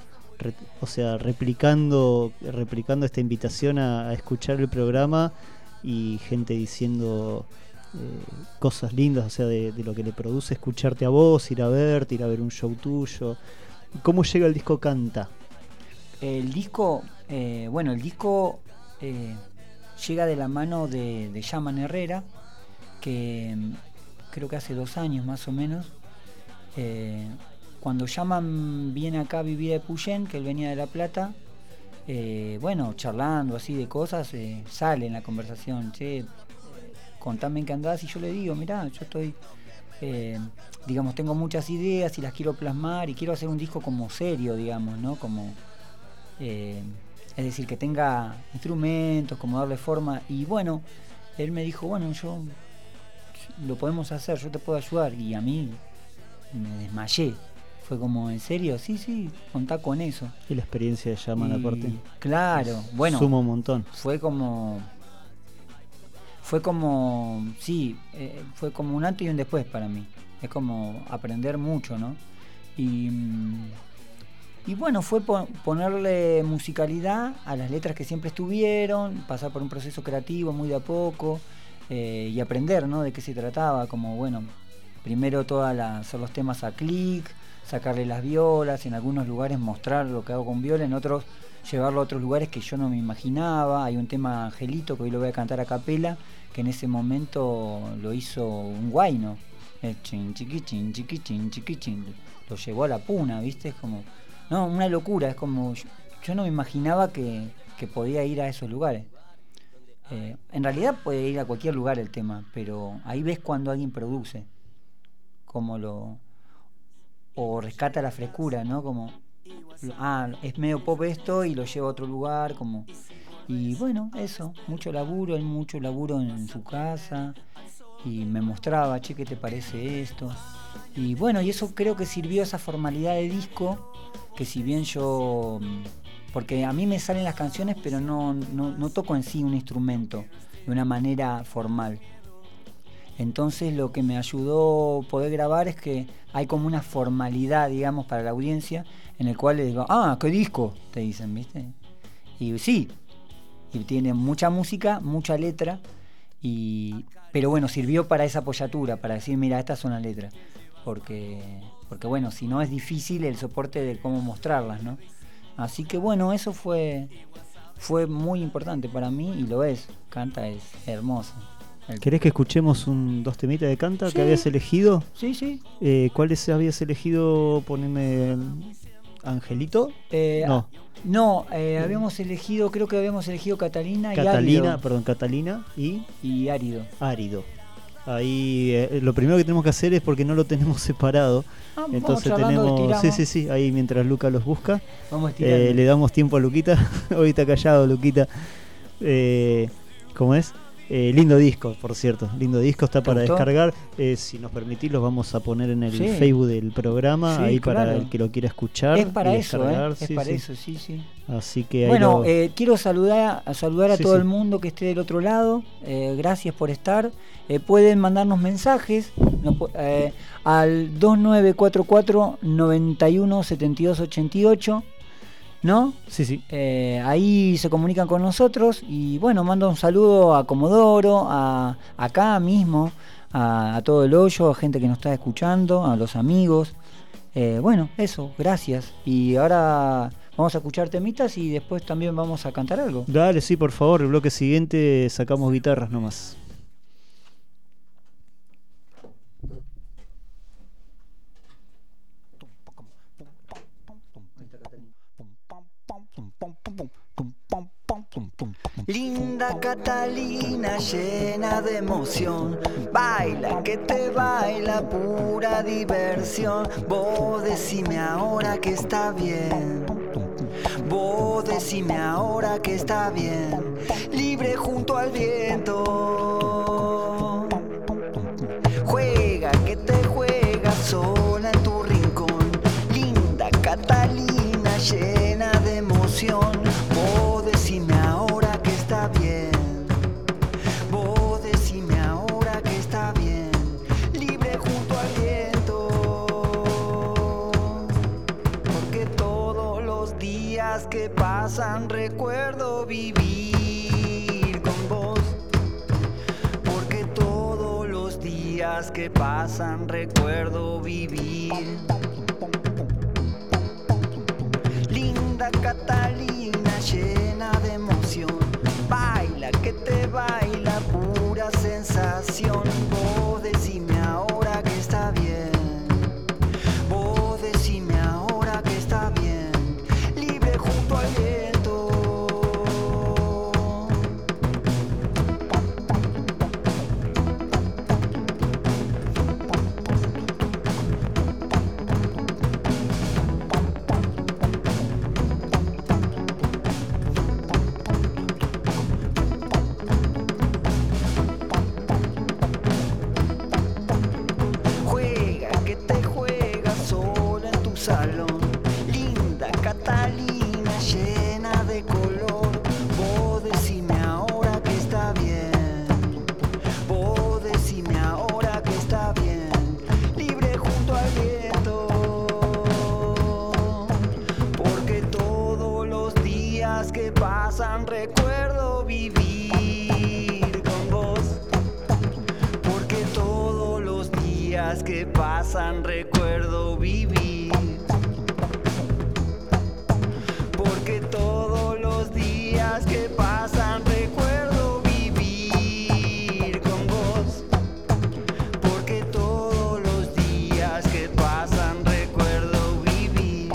C: replicando esta invitación a escuchar el programa y gente diciendo cosas lindas, o sea, de lo que le produce escucharte a vos, ir a verte, ir a ver un show tuyo. ¿Cómo llega el disco Canta?
I: El disco, llega de la mano de Yaman Herrera, que creo que hace 2 años más o menos, cuando Yaman viene acá a vivir a Epuyén, que él venía de La Plata, charlando así de cosas, sale en la conversación, che, contame en qué andás, y yo le digo, mirá, yo estoy, tengo muchas ideas y las quiero plasmar y quiero hacer un disco como serio, digamos, ¿no? Como, es decir, que tenga instrumentos, como darle forma, y bueno, él me dijo, yo lo podemos hacer, yo te puedo ayudar, y a mí me desmayé. Fue como, ¿en serio? Sí, contá con eso.
C: Y la experiencia de Yaman aparte.
I: Claro, bueno.
C: Suma un montón.
I: Fue como un antes y un después para mí. Es como aprender mucho, ¿no? Y bueno, fue ponerle musicalidad a las letras que siempre estuvieron, pasar por un proceso creativo muy de a poco, y aprender, ¿no? De qué se trataba, como, primero hacer los temas a clic, sacarle las violas, en algunos lugares mostrar lo que hago con viola, en otros llevarlo a otros lugares que yo no me imaginaba. Hay un tema Angelito que hoy lo voy a cantar a capela, que en ese momento lo hizo un guayno, el chin chiqui chin chiqui chin chiqui chin, lo llevó a la puna, ¿viste? Es como, no, una locura, es como, yo no me imaginaba que podía ir a esos lugares. En realidad puede ir a cualquier lugar el tema, pero ahí ves cuando alguien produce, como o rescata la frescura, ¿no? Como, es medio pop esto y lo lleva a otro lugar, como, y bueno, eso, mucho laburo en su casa, y me mostraba, che, ¿qué te parece esto? Y bueno, y eso creo que sirvió, esa formalidad de disco, que si bien yo porque a mí me salen las canciones, pero no toco en sí un instrumento de una manera formal. Entonces lo que me ayudó poder grabar es que hay como una formalidad, digamos, para la audiencia, en el cual le digo, ¿qué disco? Te dicen, ¿viste? Y sí, y tiene mucha música, mucha letra, pero bueno, sirvió para esa apoyatura, para decir, mira, estas son las letras, porque bueno, si no es difícil el soporte de cómo mostrarlas, ¿no? Así que bueno, eso fue muy importante para mí, y lo es. Canta es hermoso.
C: ¿Querés que escuchemos dos temitas de Canta
I: Sí.
C: que habías elegido?
I: Sí.
C: ¿Cuáles habías elegido? Poneme Angelito.
I: No, creo que habíamos elegido Catalina y Árido.
C: Árido. Ahí lo primero que tenemos que hacer es, porque no lo tenemos separado. Entonces tenemos. Sí, ahí mientras Luca los busca.
I: Vamos estirando.
C: Le damos tiempo a Luquita. Hoy está callado, Luquita. ¿Cómo es? Lindo disco, por cierto. Lindo disco, está para descargar. Si nos permitís, los vamos a poner en el Facebook del programa.
I: Sí,
C: ahí
I: claro.
C: para el que lo quiera escuchar.
I: Es para eso,
C: eso,
I: sí.
C: Así que
I: bueno, quiero saludar a todo el mundo que esté del otro lado. Gracias por estar. Pueden mandarnos mensajes al 2944 91 72 88. ¿No?
C: Sí.
I: Ahí se comunican con nosotros y bueno, mando un saludo a Comodoro, acá mismo, a todo el hoyo, a gente que nos está escuchando, a los amigos. Bueno, eso, gracias. Y ahora vamos a escuchar temitas y después también vamos a cantar algo.
C: Dale, sí, por favor, el bloque siguiente sacamos guitarras nomás.
A: Linda Catalina, llena de emoción, baila que te baila, pura diversión. Vos decime ahora que está bien, vos decime ahora que está bien, libre junto al viento. Juega que te juegas sola en tu rincón, linda Catalina, llena de emoción. Vos decime ahora que está bien, vos decime ahora que está bien, libre junto al viento. Porque todos los días que pasan recuerdo vivir con vos. Porque todos los días que pasan recuerdo vivir. Linda Catalina, llena de emoción, baila que te baila, pura sensación. Vos decime ahora que está bien, vos decime ahora que está bien, libre junto al viento. Salón, linda Catalina, llena de color. Vos decime ahora que está bien, vos decime ahora que está bien, libre junto al viento. Porque todos los días que pasan recuerdo vivir con vos. Porque todos los días que pasan recuerdo vivir. Porque todos los días que pasan recuerdo vivir con vos. Porque todos los días que pasan recuerdo vivir.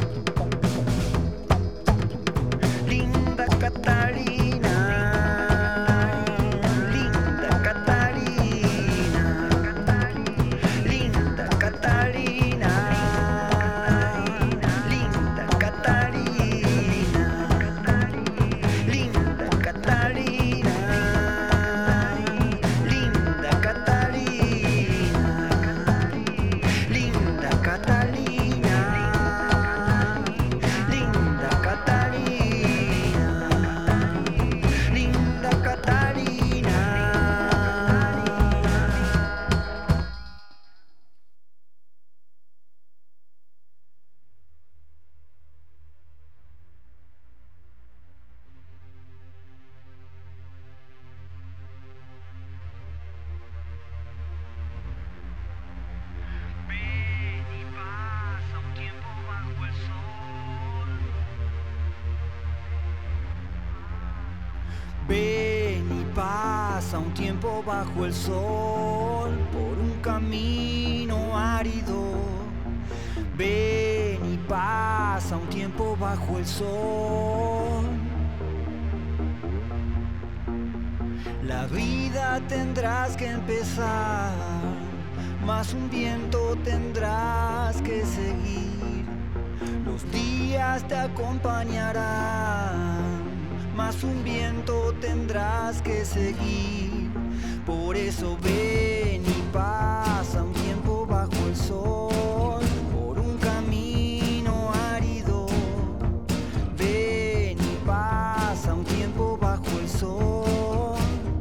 A: Linda Catalina, linda Catalina, linda Catalina, linda Catalina.
K: Ven y pasa un tiempo bajo el sol por un camino árido. Ven y pasa un tiempo bajo el sol. La vida tendrás que empezar, más un viento tendrás que seguir. Los días te acompañarán, más un viento tendrás que seguir. Por eso ven y pasa un tiempo bajo el sol por un camino árido. Ven y pasa un tiempo bajo el sol.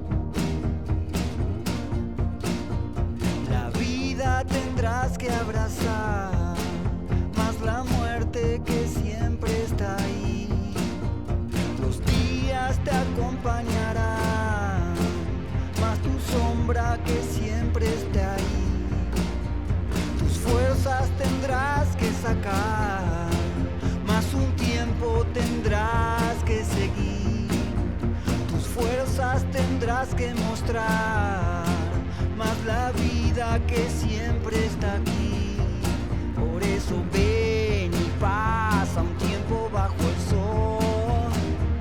K: La vida tendrás que abrazar, más la muerte que siempre está ahí. Los días te acompañarán, más tu sombra que siempre esté ahí. Tus fuerzas tendrás que sacar, más un tiempo tendrás que seguir. Tus fuerzas tendrás que mostrar, más la vida que siempre está aquí. Por eso ven y pasa un tiempo bajo el sol.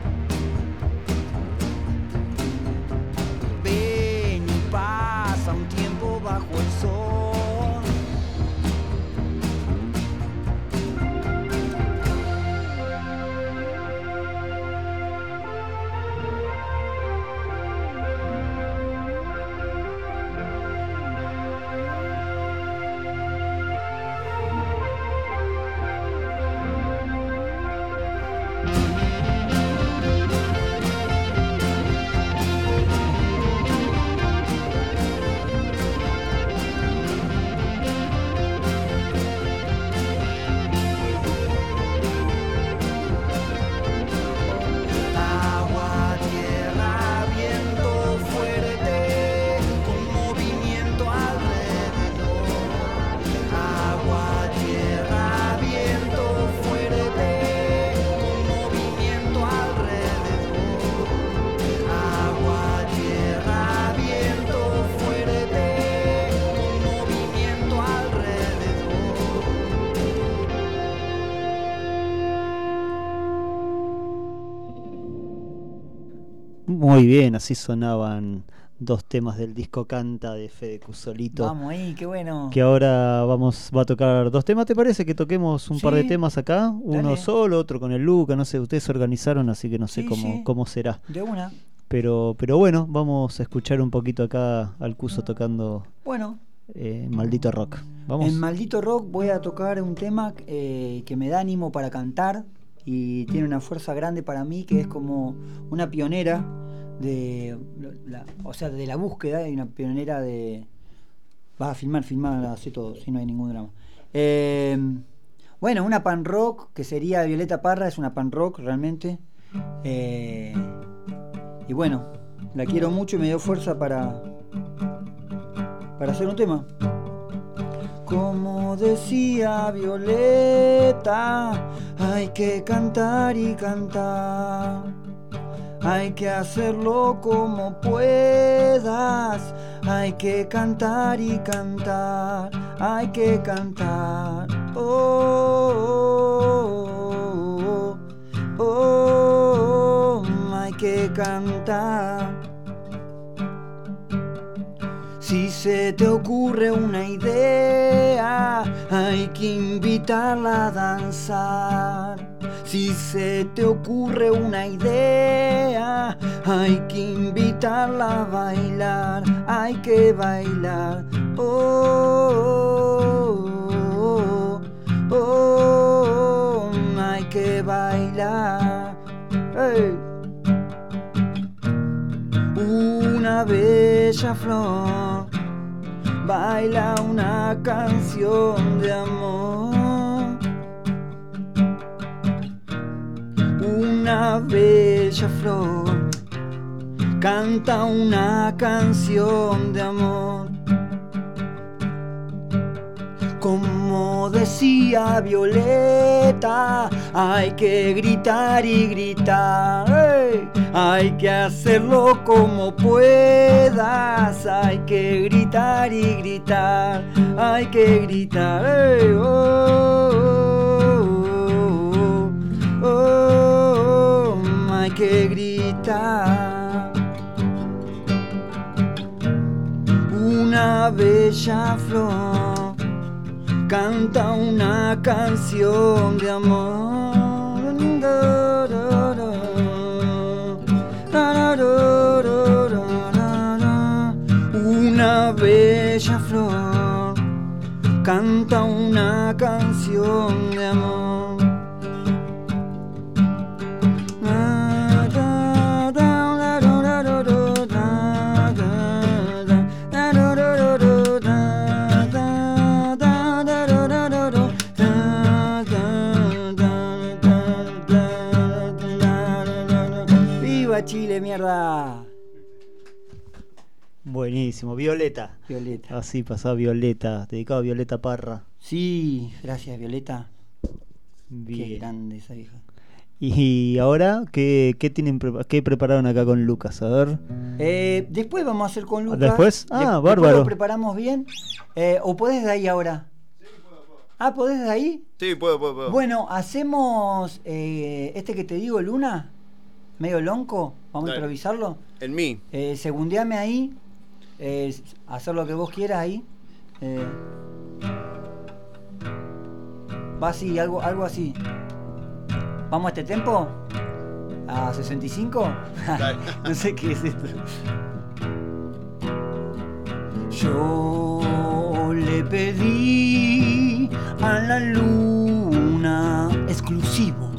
K: Ven y pasa un tiempo bajo el sol.
C: Muy bien, así sonaban dos temas del disco Canta de Fede Cusolito.
I: Vamos ahí, qué bueno.
C: Que ahora va a tocar dos temas. ¿Te parece que toquemos un par de temas acá? Uno
I: dale.
C: solo, otro con el Luca, no sé, ustedes se organizaron, así que no sé cómo será.
I: De una.
C: Pero bueno, vamos a escuchar un poquito acá al Cuso tocando
I: Bueno.
C: Maldito Rock. Vamos.
I: En Maldito Rock voy a tocar un tema que me da ánimo para cantar y tiene una fuerza grande para mí, que es como una pionera de la búsqueda, y una pionera de... Vas a filmar, hace todo, si no hay ningún drama. Bueno, una pan rock, que sería Violeta Parra, es una pan rock realmente. Y bueno, la quiero mucho y me dio fuerza para hacer un tema. Como decía Violeta, hay que cantar y cantar. Hay que hacerlo como puedas. Hay que cantar y cantar. Hay que cantar. Oh, oh, oh, oh, hay que cantar. Si se te ocurre una idea, hay que invitarla a danzar. Si se te ocurre una idea, hay que invitarla a bailar. Hay que bailar. Oh, oh, oh, oh, hay que bailar. Hey. Una bella flor baila una canción de amor. Una bella flor canta una canción de amor. Como decía Violeta, hay que gritar y gritar. ¡Hey!
K: Hay que hacerlo como puedas, hay que gritar y gritar, hay que gritar. ¡Ey! Hay que gritar. Una bella flor canta una canción de amor. Una bella flor canta una canción de amor. ¡Viva Chile, mierda!
C: Buenísimo, Violeta.
K: Violeta.
C: Así pasaba Violeta, dedicado a Violeta Parra.
K: Sí, gracias Violeta.
C: Bien.
K: Qué grande esa hija.
C: Y ahora, ¿qué prepararon acá con Lucas? A ver.
K: Después vamos a hacer con Lucas.
C: ¿Después?
K: Después
C: bárbaro.
K: lo preparamos bien. ¿O podés de ahí ahora? Sí, puedo. ¿Podés de ahí?
D: Sí, puedo.
K: Bueno, hacemos este que te digo, Luna, medio lonco. Vamos a improvisarlo.
D: En mí.
K: Segundeame ahí. Hacer lo que vos quieras ahí. Va así, algo así. ¿Vamos a este tempo? ¿A 65? No sé qué es esto. Yo le pedí a la luna exclusivo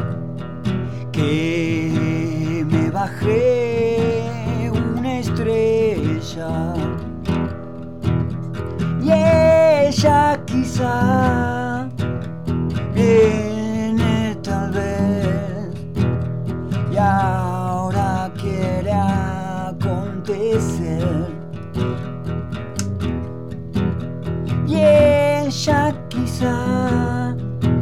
K: que me bajé una estrella y ella quizá viene tal vez y ahora quiere acontecer y ella quizá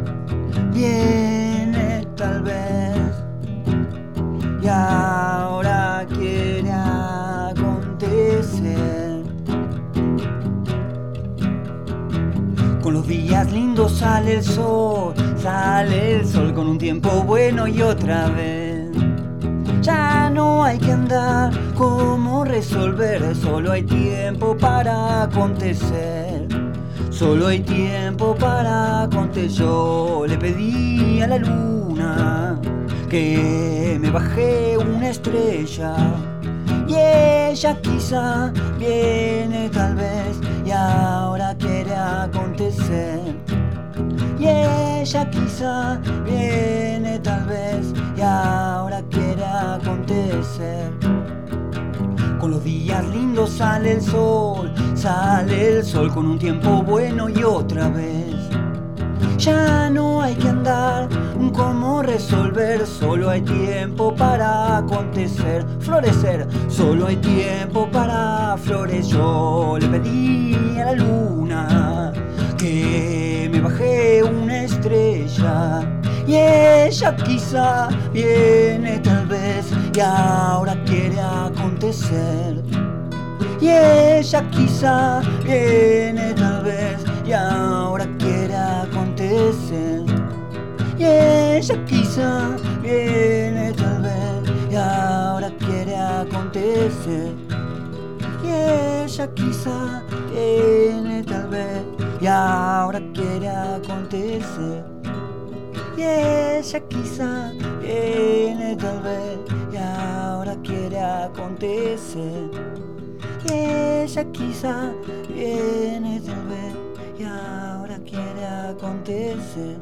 K: viene tal vez y ahora quiere acontecer. Con los días lindos sale el sol con un tiempo bueno y otra vez. Ya no hay que andar cómo resolver, solo hay tiempo para acontecer. Solo hay tiempo para acontecer. Yo le pedí a la luna que me bajé una estrella y ella quizá viene tal vez y ahora quiere acontecer. Y ella quizá viene tal vez y ahora quiere acontecer. Con los días lindos sale el sol con un tiempo bueno y otra vez. Ya no hay que andar cómo resolver, solo hay tiempo para acontecer, florecer, solo hay tiempo para florecer. Yo le pedí a la luna que me bajé una estrella y ella quizá viene tal vez y ahora quiere acontecer. Y ella quizá viene tal vez y ahora quiere acontecer. Y ella quizá viene tal vez y ahora quiere acontecer. Y ella quizá viene tal vez y ahora quiere acontecer. Y ella quizá viene tal vez y ahora quiere acontecer. Y ella quizá viene tal vez y ahora quiere acontecer.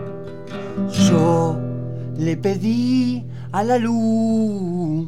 K: Yo le pedí a la luz.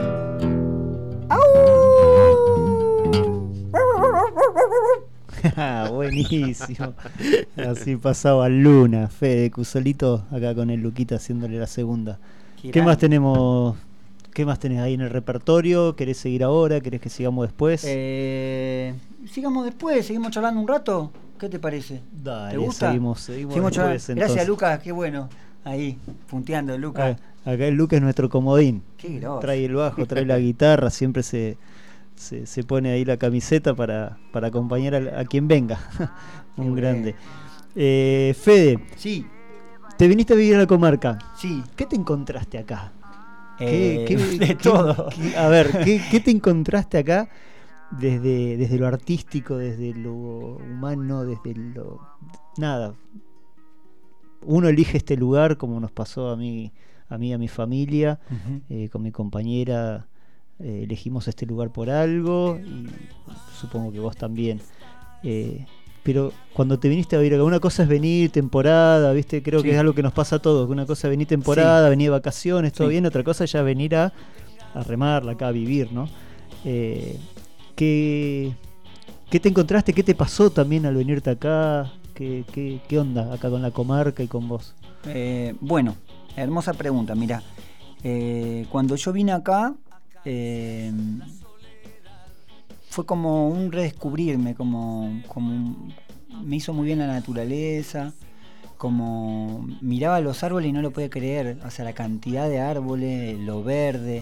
C: Buenísimo. Así pasaba Luna, Fede Cusolito acá con el Luquita haciéndole la segunda. ¿Qué más tenemos? ¿Qué más tenés ahí en el repertorio? ¿Querés seguir ahora? ¿Querés que sigamos después?
K: Sigamos después, seguimos charlando un rato. ¿Qué te parece?
C: Dale,
K: ¿te gusta?
C: Seguimos después,
K: Gracias, Lucas, qué bueno. Ahí, punteando, Lucas.
C: Acá el Luca es nuestro comodín.
I: Qué groso.
C: Trae el bajo, trae la guitarra, siempre se pone ahí la camiseta para acompañar a quien venga. Un grande. Fede,
I: Sí,
C: te viniste a vivir a la comarca.
I: sí.
C: ¿Qué te encontraste acá?
I: De todo.
C: A ver, ¿qué te encontraste acá desde lo artístico, desde lo humano, desde lo... Nada. Uno elige este lugar como nos pasó a mí, a mi familia, con mi compañera. Elegimos este lugar por algo y supongo que vos también. Pero cuando te viniste a vivir acá, una cosa es venir temporada, ¿viste? Creo que es algo que nos pasa a todos. Una cosa es venir temporada, venir de vacaciones, todo bien. Otra cosa es ya venir a remarla acá, a vivir, ¿no? ¿Qué te encontraste? ¿Qué te pasó también al venirte acá? ¿Qué onda acá con la comarca y con vos?
I: Bueno, hermosa pregunta. Mira, cuando yo vine acá, fue como un redescubrirme, me hizo muy bien la naturaleza, como miraba los árboles y no lo podía creer, o sea, la cantidad de árboles, lo verde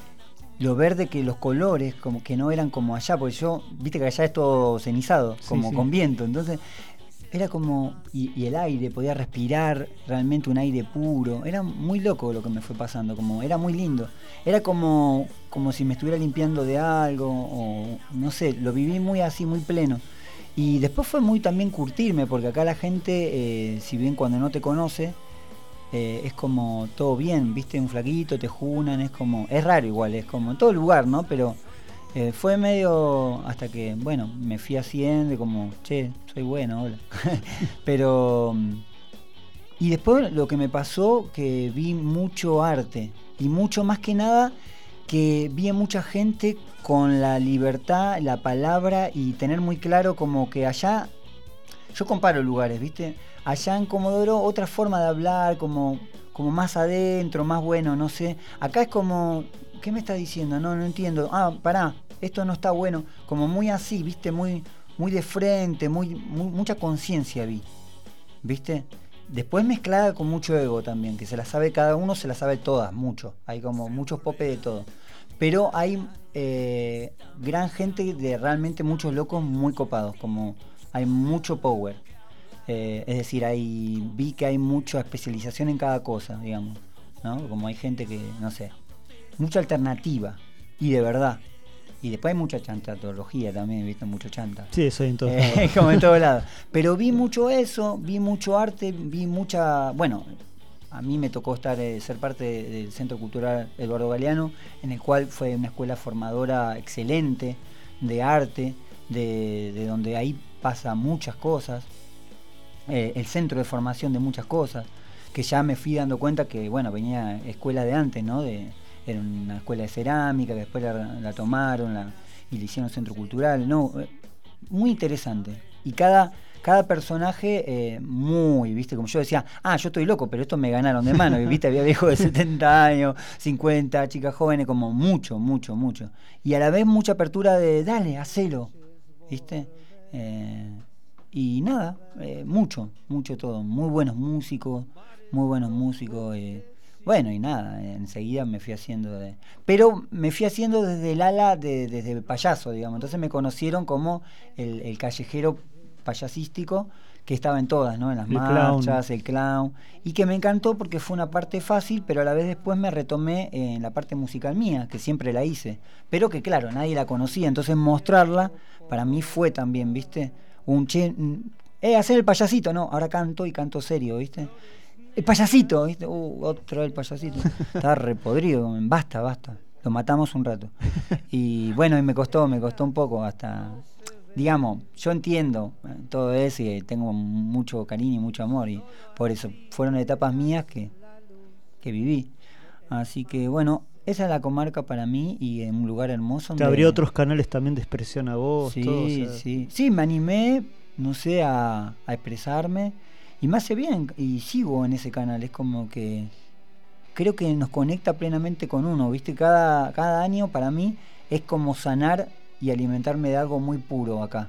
I: que los colores, como que no eran como allá, porque viste que allá es todo cenizado, como con viento, entonces era como, y el aire, podía respirar realmente un aire puro, era muy loco lo que me fue pasando, como era muy lindo, era como si me estuviera limpiando de algo, o no sé, lo viví muy así, muy pleno. Y después fue muy también curtirme, porque acá la gente, si bien cuando no te conoce, es como todo bien, viste, un flaquito, te junan, es raro igual, es como en todo lugar, ¿no? Pero fue medio hasta que, bueno, me fui haciendo, como, che, soy bueno, hola. Pero, y después lo que me pasó, que vi mucho arte, y mucho más que nada, que vi a mucha gente con la libertad, la palabra, y tener muy claro como que allá, yo comparo lugares, viste, allá en Comodoro otra forma de hablar, como más adentro, más bueno, no sé, acá es como... ¿Qué me está diciendo? No entiendo. Pará, esto no está bueno. Como muy así, ¿viste? Muy de frente, mucha conciencia vi. ¿Viste? Después mezclada con mucho ego también, que se la sabe, cada uno se la sabe todas, mucho. Hay como muchos popes de todo. Pero hay gran gente de realmente muchos locos muy copados, como hay mucho power. Es decir, vi que hay mucha especialización en cada cosa, digamos, ¿no? Como hay gente que, no sé, mucha alternativa, y de verdad. Y después hay mucha chantatología también, ¿viste? Mucho chanta.
C: Sí, eso en todos lados.
I: Como en todos lados. Pero vi mucho eso, vi mucho arte, vi mucha... Bueno, a mí me tocó ser parte del Centro Cultural Eduardo Galeano, en el cual fue una escuela formadora excelente de arte, de donde ahí pasa muchas cosas. El centro de formación de muchas cosas, que ya me fui dando cuenta que, bueno, venía escuela de antes, ¿no? Era una escuela de cerámica, que después la tomaron y le hicieron centro cultural, ¿no? Muy interesante. Y cada personaje muy, ¿viste? Como yo decía, yo estoy loco, pero esto me ganaron de mano, ¿viste? Había viejos de 70 años, 50, chicas jóvenes, como mucho. Y a la vez mucha apertura de, dale, hacelo, ¿viste? Y nada, mucho todo. Muy buenos músicos. Bueno, y nada, enseguida me fui haciendo pero me fui haciendo desde el ala desde payaso, digamos. Entonces me conocieron como el callejero payasístico, que estaba en todas, ¿no? En las marchas, el clown. Y que me encantó porque fue una parte fácil, pero a la vez después me retomé en la parte musical mía, que siempre la hice. Pero que claro, nadie la conocía. Entonces mostrarla, para mí fue también, ¿viste? Hacer el payasito, ¿no? Ahora canto y canto serio, ¿viste? El payasito, ¿viste? Otra vez el payasito. Estaba repodrido, basta. Lo matamos un rato. Y bueno, y me costó un poco hasta... Digamos, yo entiendo todo eso y tengo mucho cariño y mucho amor. Y por eso fueron etapas mías que viví. Así que bueno, esa es la comarca para mí y en un lugar hermoso.
C: Te abrió otros canales también de expresión a vos.
I: Sí,
C: todo, o sea...
I: sí, me animé, no sé, a expresarme. Y me hace bien, y sigo en ese canal, es como que creo que nos conecta plenamente con uno, ¿viste? Cada año para mí es como sanar y alimentarme de algo muy puro acá,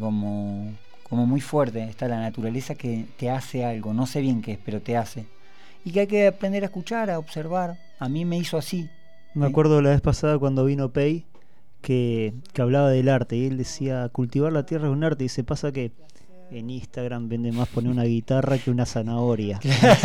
I: como muy fuerte. Está la naturaleza que te hace algo, no sé bien qué es, pero te hace. y que hay que aprender a escuchar, a observar. A mí me hizo así.
C: Me acuerdo la vez pasada cuando vino Pei que hablaba del arte y él decía, cultivar la tierra es un arte, y se pasa que en Instagram vende más poner una guitarra que una zanahoria.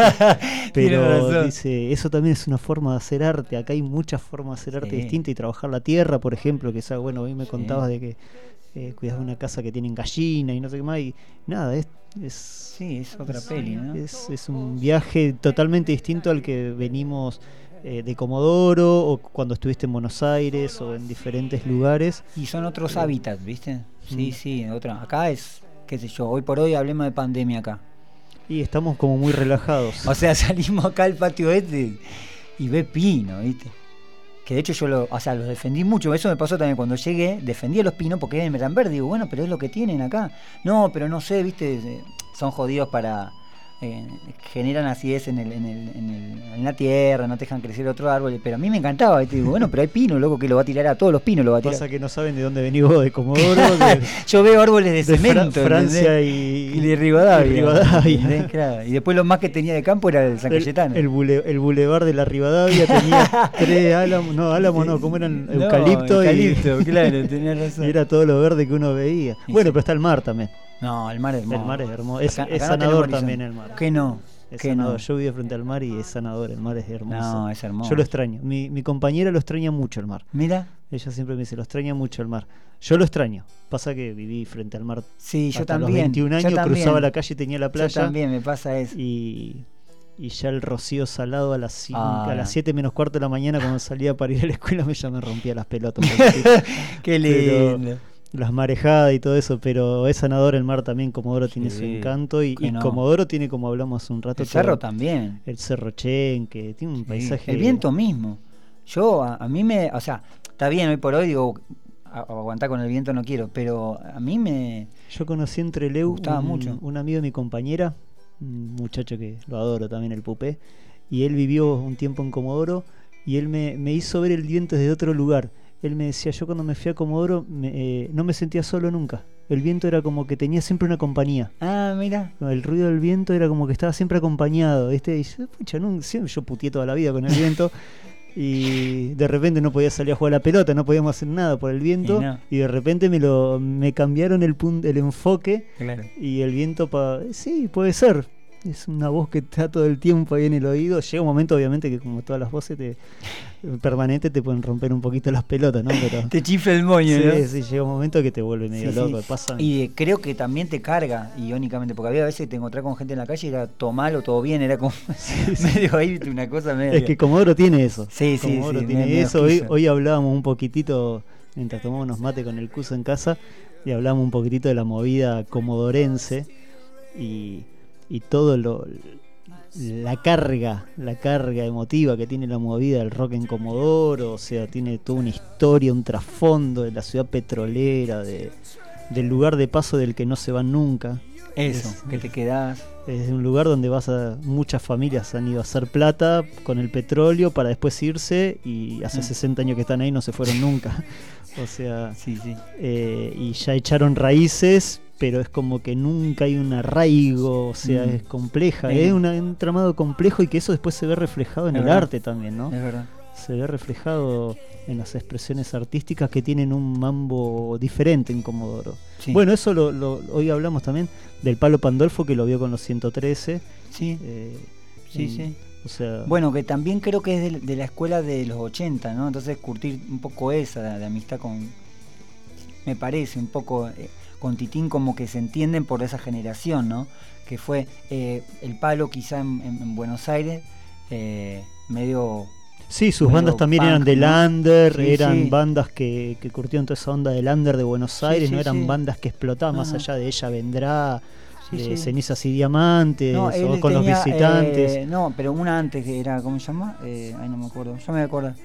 C: Pero dice, eso también es una forma de hacer arte. Acá hay muchas formas de hacer arte distintas, y trabajar la tierra, por ejemplo, que sea, bueno, hoy me contabas de que cuidas de una casa que tienen gallina y no sé qué más, y nada, es
I: otra peli, ¿no?
C: Es un viaje totalmente distinto al que venimos de Comodoro, o cuando estuviste en Buenos Aires o en diferentes lugares.
I: Y son otros hábitats, ¿viste? Sí, otra. Acá es, qué sé yo, hoy por hoy hablemos de pandemia acá.
C: Y estamos como muy relajados.
I: O sea, salimos acá al patio y ve pino, ¿viste? Que de hecho yo los defendí mucho. Eso me pasó también cuando llegué, defendí a los pinos porque eran verdes. Digo, bueno, pero es lo que tienen acá. No, pero no sé, ¿viste? Son jodidos para... generan acidez en la tierra, no te dejan crecer otro árbol, pero a mí me encantaba, ¿viste? Digo, bueno, pero hay pino, loco, que lo va a tirar a todos los pinos, lo va a tirar.
C: Pasa que no saben de dónde venís vos, de Comodoro.
I: Yo veo árboles de cemento,
C: Francia
I: y de Rivadavia.
C: Claro.
I: Y después lo más que tenía de campo era el San Cayetano.
C: El bulevar de la Rivadavia tenía 3 álamos, ¿cómo eran? Eucalipto,
I: claro, tenías razón.
C: Y era todo lo verde que uno veía. Bueno, pero está el mar también.
I: No, el mar es hermoso.
C: El mar es hermoso.
I: Acá
C: Es
I: no
C: sanador también el mar.
I: ¿Qué no?
C: Es sanador. Yo vivo frente al mar y es sanador. El mar es hermoso.
I: No, es hermoso.
C: Yo lo extraño. Mi compañera lo extraña mucho el mar.
I: Mira.
C: Ella siempre me dice, lo extraña mucho el mar. Yo lo extraño. Pasa que viví frente al mar.
I: Sí, yo
C: hasta
I: también.
C: Los 21 años cruzaba la calle y tenía la playa.
I: Yo también me pasa eso.
C: Y ya el rocío salado a las 7 menos cuarto de la mañana, cuando salía para ir a la escuela, ya me rompía las pelotas.
I: Qué lindo.
C: Las marejadas y todo eso, pero es sanador el mar también. Comodoro tiene su encanto, y Comodoro tiene, como hablamos hace un rato,
I: el cerro también,
C: el Cerro Chen, que tiene un paisaje,
I: el viento mismo. Yo a mí o sea, está bien, hoy por hoy digo, aguantar con el viento no quiero, pero a mí
C: yo conocí en Trelew
I: mucho
C: un amigo de mi compañera, un muchacho que lo adoro también, el Pupé, y él vivió un tiempo en Comodoro, y él me hizo ver el viento desde otro lugar. Él me decía, yo cuando me fui a Comodoro no me sentía solo nunca. El viento era como que tenía siempre una compañía.
I: Ah, mira.
C: El ruido del viento era como que estaba siempre acompañado, ¿viste? Y yo, pucha, yo putié toda la vida con el viento. Y de repente no podía salir a jugar a la pelota, no podíamos hacer nada por el viento. Y de repente me cambiaron el enfoque.
I: Claro.
C: Y el viento, sí, puede ser. Es una voz que está todo el tiempo ahí en el oído. Llega un momento, obviamente, que como todas las voces permanentes te pueden romper un poquito las pelotas, ¿no? Pero
I: te chifla el moño,
C: sí,
I: ¿no?
C: Sí, llega un momento que te vuelve medio loco. Pasa.
I: Y creo que también te carga, irónicamente, porque había veces que te encontrás con gente en la calle y era todo mal o todo bien, era como medio ahí, una cosa medio...
C: Es que Comodoro tiene eso.
I: Comodoro
C: tiene eso. Hoy hablábamos un poquitito, mientras tomábamos mate con el Cuso en casa, y hablábamos un poquitito de la movida comodorense y todo la carga emotiva que tiene la movida del rock en Comodoro. O sea, tiene toda una historia, un trasfondo de la ciudad petrolera, del lugar de paso del que no se van nunca.
I: Que te quedás.
C: Es un lugar donde muchas familias han ido a hacer plata con el petróleo para después irse, y hace 60 años que están ahí, no se fueron nunca. O sea, y ya echaron raíces, pero es como que nunca hay un arraigo, o sea, es compleja, es un entramado complejo, y que eso después se ve reflejado en el arte también, ¿no?
I: Es verdad.
C: Se ve reflejado en las expresiones artísticas que tienen un mambo diferente en Comodoro. Sí. Bueno, eso hoy hablamos también del Palo Pandolfo, que lo vio con los 113.
I: Sí. Sí.
C: O sea,
I: bueno, que también creo que es de la escuela de los 80, ¿no? Entonces curtir un poco esa de amistad me parece un poco con Titín, como que se entienden por esa generación, ¿no? Que fue el Palo quizá en Buenos Aires, medio...
C: Sí, sus bandas también punk, eran del under, eran bandas que curtieron toda esa onda del under de Buenos Aires, no eran bandas que explotaban más allá de Ella Vendrá, de Cenizas y Diamantes, o con Los Visitantes.
I: No, pero una antes que era, ¿cómo se llama? No me acuerdo, yo me acuerdo.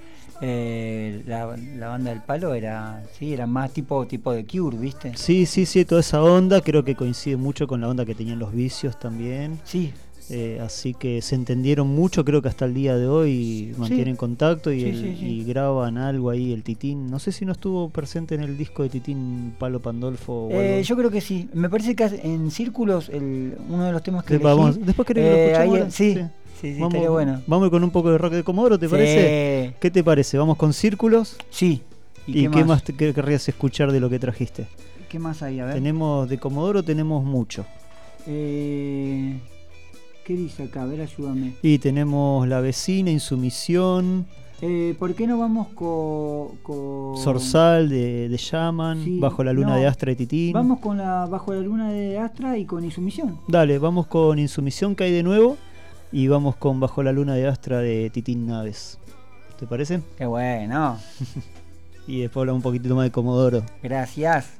I: La banda del Palo era más tipo de Cure, ¿viste?
C: Sí, toda esa onda creo que coincide mucho con la onda que tenían Los Vicios también.
I: Sí.
C: Así que se entendieron mucho, creo que hasta el día de hoy mantienen contacto y graban algo ahí. El Titín, no sé si no estuvo presente en el disco de Titín Palo Pandolfo.
I: Yo creo que sí, me parece que en Círculos uno de los temas que
C: después querés que lo escuchemos.
I: Sí, estaría bueno.
C: Vamos con un poco de rock de Comodoro, ¿te parece? ¿Qué te parece? ¿Vamos con Círculos?
I: Sí.
C: ¿Y qué más querrías escuchar de lo que trajiste?
I: ¿Qué más hay? A ver.
C: Tenemos de Comodoro, tenemos mucho.
I: ¿Qué dice acá? A ver, ayúdame.
C: Y tenemos La Vecina, Insumisión.
I: ¿Por qué no vamos con
C: Zorzal de Yaman,
I: sí,
C: Bajo la Luna de Astra de Titín?
I: Vamos con Bajo la Luna de Astra y con Insumisión.
C: Dale, vamos con Insumisión, que hay de nuevo. Y vamos con Bajo la Luna de Astra de Titín Naves. ¿Te parece?
I: Qué bueno.
C: Y después hablamos un poquitito más de Comodoro.
I: Gracias.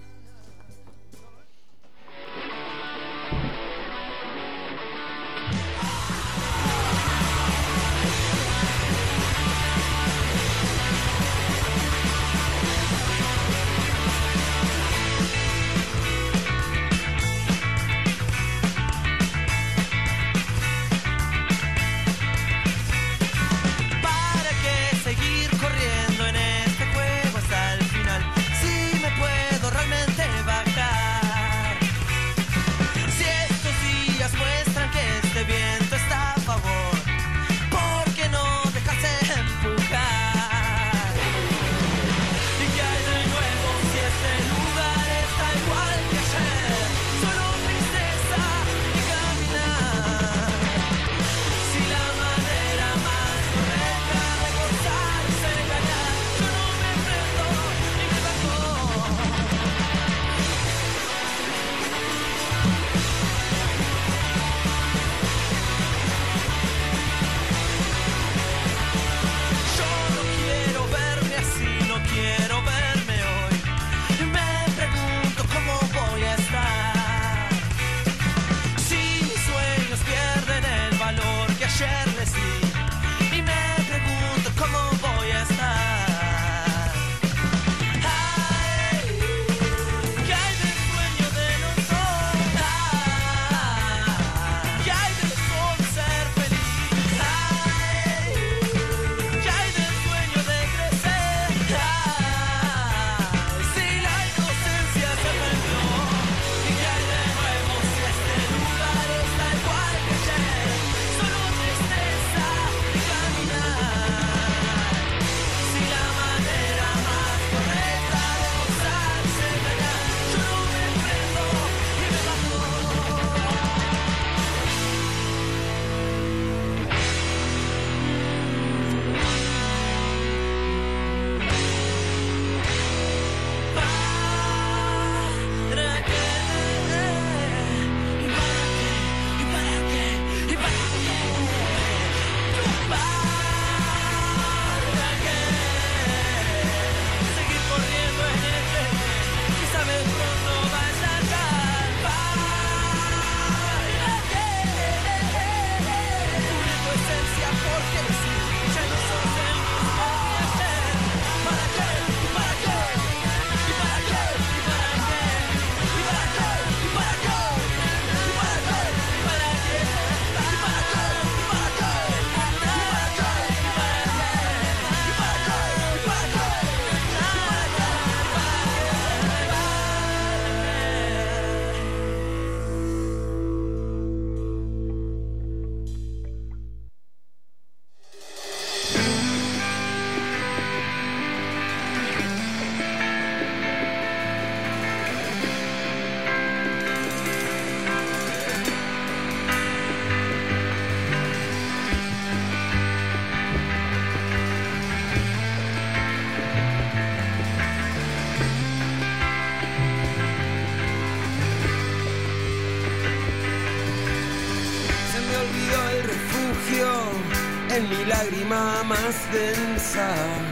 L: en mi lágrima más densa.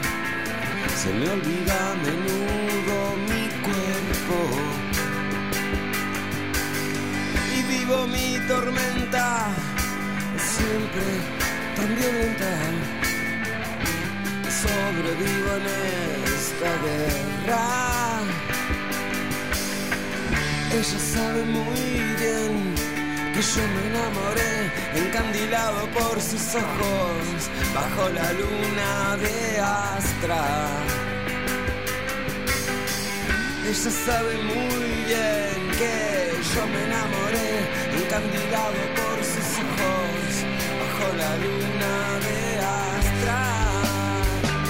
L: Se me olvida a menudo mi cuerpo y vivo mi tormenta siempre tan violenta. Sobrevivo en esta guerra. Ella sabe muy bien que yo me enamoré, encandilado por sus ojos, bajo la luna de Astra. Ella sabe muy bien que yo me enamoré, encandilado por sus ojos, bajo la luna de Astral.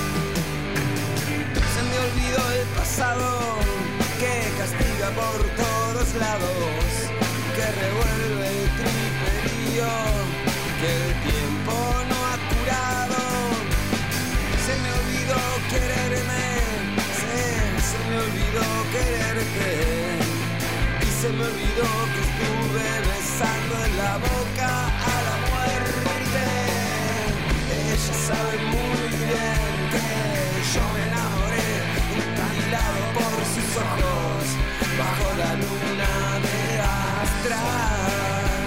L: Se me olvidó el pasado que castiga por todos lados, que revuelve el triperío que el tiempo no ha curado. Se me olvidó quererme, se me olvidó quererte, y se me olvidó que estuve besando en la boca a la muerte. Ella sabe muy bien que yo me enamoré, encandilado por sus ojos, bajo la luna de Astral.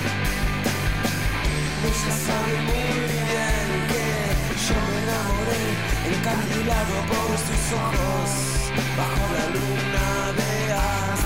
L: Ella sabe muy bien que yo me enamoré, encandilado por sus ojos, bajo la luna de Astral.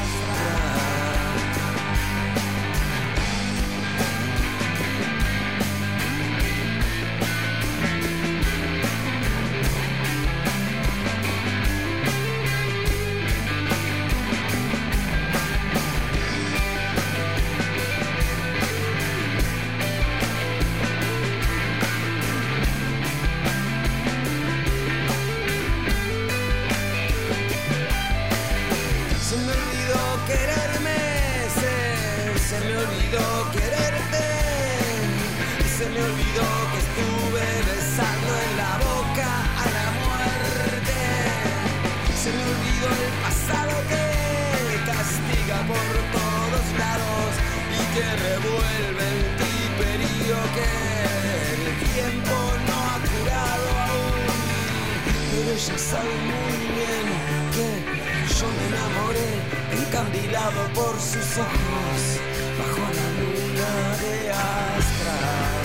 L: Se me olvidó quererte, y se me olvidó que estuve besando en la boca a la muerte. Se me olvidó el pasado que castiga por todos lados y que revuelve el triperío que el tiempo no ha curado aún. Pero ella sabe muy bien que yo me enamoré, encandilado por sus ojos, bajo la luna de Astral.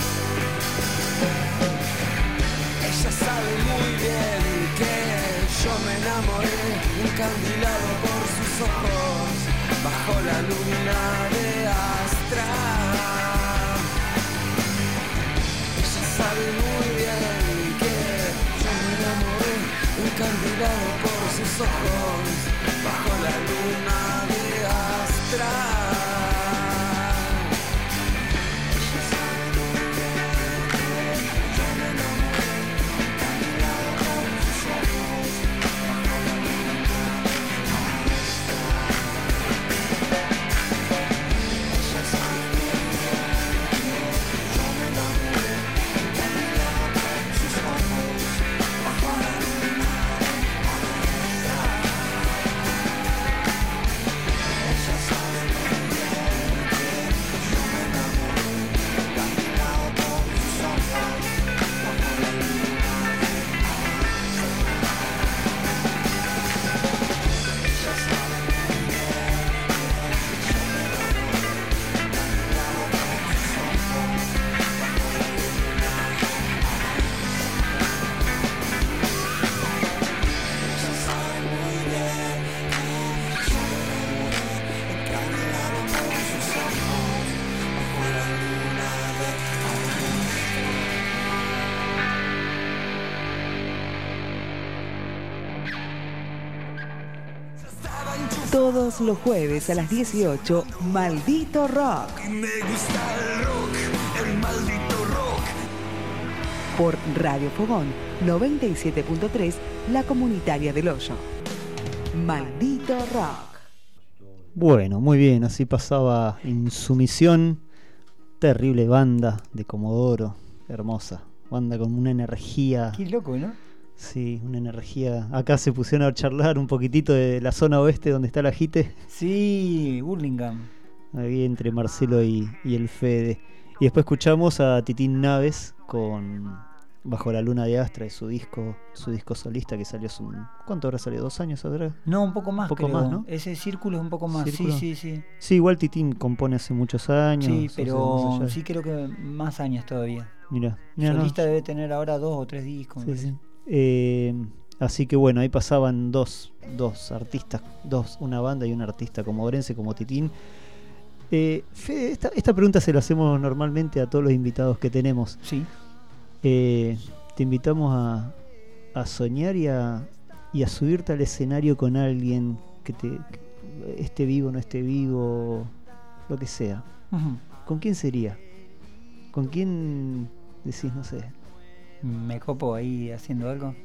L: Ella sabe muy bien que yo me enamoré, encandilado por sus ojos, bajo la luna de Astral. Ella sabe muy bien que yo me enamoré, encandilado por sus ojos, bajo la luna de Astral.
H: Todos los jueves a las 18, Maldito Rock.
A: Me gusta el rock, el maldito rock.
H: Por Radio Fogón 97.3, la comunitaria del Hoyo. Maldito Rock.
C: Bueno, muy bien, así pasaba Insumisión, terrible banda de Comodoro, hermosa, banda con una energía.
I: Qué loco, ¿no?
C: Sí, una energía. Acá se pusieron a charlar un poquitito de la zona oeste donde está la JITE.
I: Sí, Burlingame.
C: Ahí entre Marcelo y el Fede. Y después escuchamos a Titín Naves con Bajo la Luna de Astra, su disco solista que salió hace ¿cuánto habrá salido? ¿2 años atrás?
I: No, un poco más,
C: un poco
I: creo.
C: más, ¿no?
I: Ese círculo es un poco más.
C: ¿Círculo?
I: Sí.
C: Sí, igual Titín compone hace muchos años.
I: Sí, pero
C: allá.
I: sí creo que más años todavía.
C: Mirá,
I: solista debe tener ahora 2 o 3 discos.
C: Sí. Así que bueno, ahí pasaban dos artistas, una banda y un artista comodorense como Titín. Fede, esta pregunta se la hacemos normalmente a todos los invitados que tenemos.
I: Sí.
C: Te invitamos a soñar y a subirte al escenario con alguien que esté vivo, no esté vivo, lo que sea.
I: Uh-huh.
C: ¿Con quién sería? ¿Con quién decís, no sé?
I: Me copo ahí haciendo algo.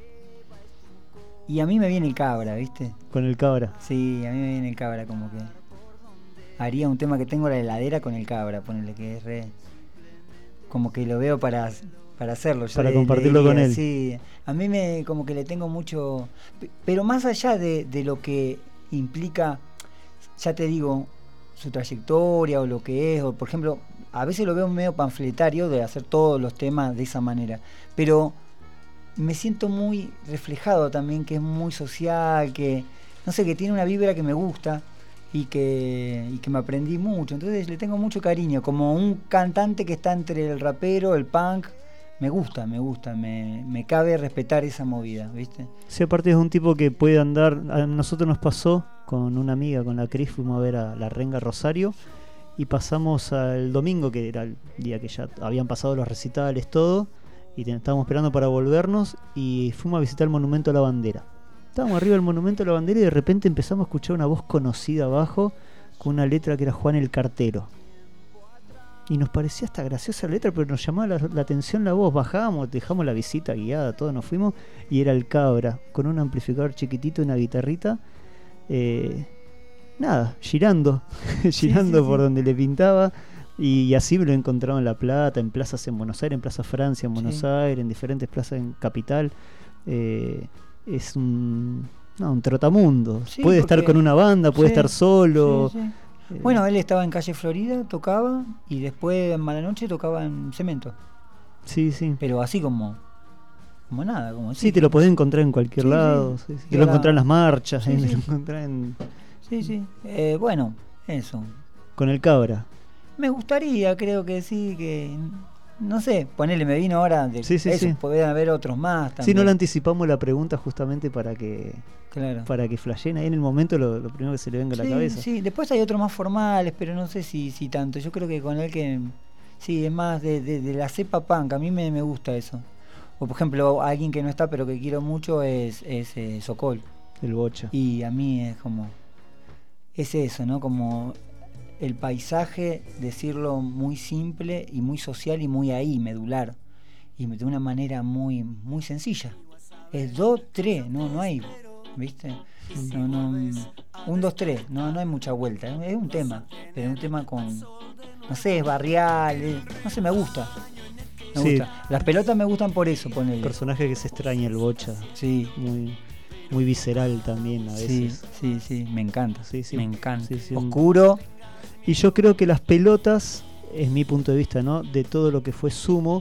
I: Y a mí me viene el Cabra, ¿viste?
C: Con el Cabra.
I: Sí, a mí me viene el Cabra, como que haría un tema que tengo en la heladera con el Cabra, ponerle que es re... Como que lo veo para hacerlo.
C: Para compartirlo con él.
I: Sí, a mí como que le tengo mucho... Pero más allá de lo que implica, ya te digo, su trayectoria o lo que es, o por ejemplo, a veces lo veo medio panfletario de hacer todos los temas de esa manera, pero me siento muy reflejado también, que es muy social, que no sé, que tiene una vibra que me gusta y que me aprendí mucho, entonces le tengo mucho cariño, como un cantante que está entre el rapero, el punk. Me gusta, me cabe respetar esa movida, ¿viste?
C: Sí, aparte es un tipo que puede andar. A nosotros nos pasó con una amiga, con la Cris, fuimos a ver a La Renga Rosario y pasamos al domingo, que era el día que ya habían pasado los recitales, todo, y estábamos esperando para volvernos y fuimos a visitar el Monumento a la Bandera. Estábamos arriba del Monumento a la Bandera y de repente empezamos a escuchar una voz conocida abajo con una letra que era Juan el Cartero. Y nos parecía hasta graciosa la letra, pero nos llamaba la atención la voz. Bajamos, dejamos la visita guiada, todos nos fuimos, y era el Cabra, con un amplificador chiquitito y una guitarrita, girando, girando por donde le pintaba. Y así me lo he encontrado en La Plata, en plazas en Buenos Aires, en Plaza Francia, en Buenos Aires, en diferentes plazas en Capital. Es un trotamundo. Puede estar con una banda, puede estar solo.
I: Bueno, él estaba en Calle Florida, tocaba, y después en Mala Noche tocaba en Cemento.
C: Sí.
I: Pero así como nada, como
C: sí, te lo podés encontrar en cualquier lado. Sí. Te lo encontrás en las marchas, te lo encontrás en...
I: Sí. Bueno, eso.
C: Con el Cabra.
I: Me gustaría, creo que sí, que... No sé, ponele, me vino ahora de eso, podrían haber otros más también.
C: Sí, no le anticipamos la pregunta justamente para que flashen ahí en el momento lo primero que se le venga a la cabeza. Sí,
I: después hay otros más formales, pero no sé si tanto. Yo creo que con él que sí, es más de la cepa punk, a mí me gusta eso. O por ejemplo, alguien que no está pero que quiero mucho es Sokol.
C: El Bocha.
I: Y a mí es como... Es eso, ¿no? Como... el paisaje, decirlo muy simple y muy social y muy ahí, medular, y de una manera muy muy sencilla. Es 2, 3, no hay, ¿viste? No, 1, 2, 3, no hay mucha vuelta, es un tema, pero un tema con, no sé, es barrial, no sé, me gusta. Me gusta. Las pelotas me gustan por eso, ponele.
C: El personaje que se extraña, el Bocha.
I: Sí.
C: Muy visceral también a veces.
I: Sí, me encanta. Me encanta.
C: Sí,
I: oscuro.
C: Y yo creo que las pelotas, es mi punto de vista, ¿no? De todo lo que fue Sumo,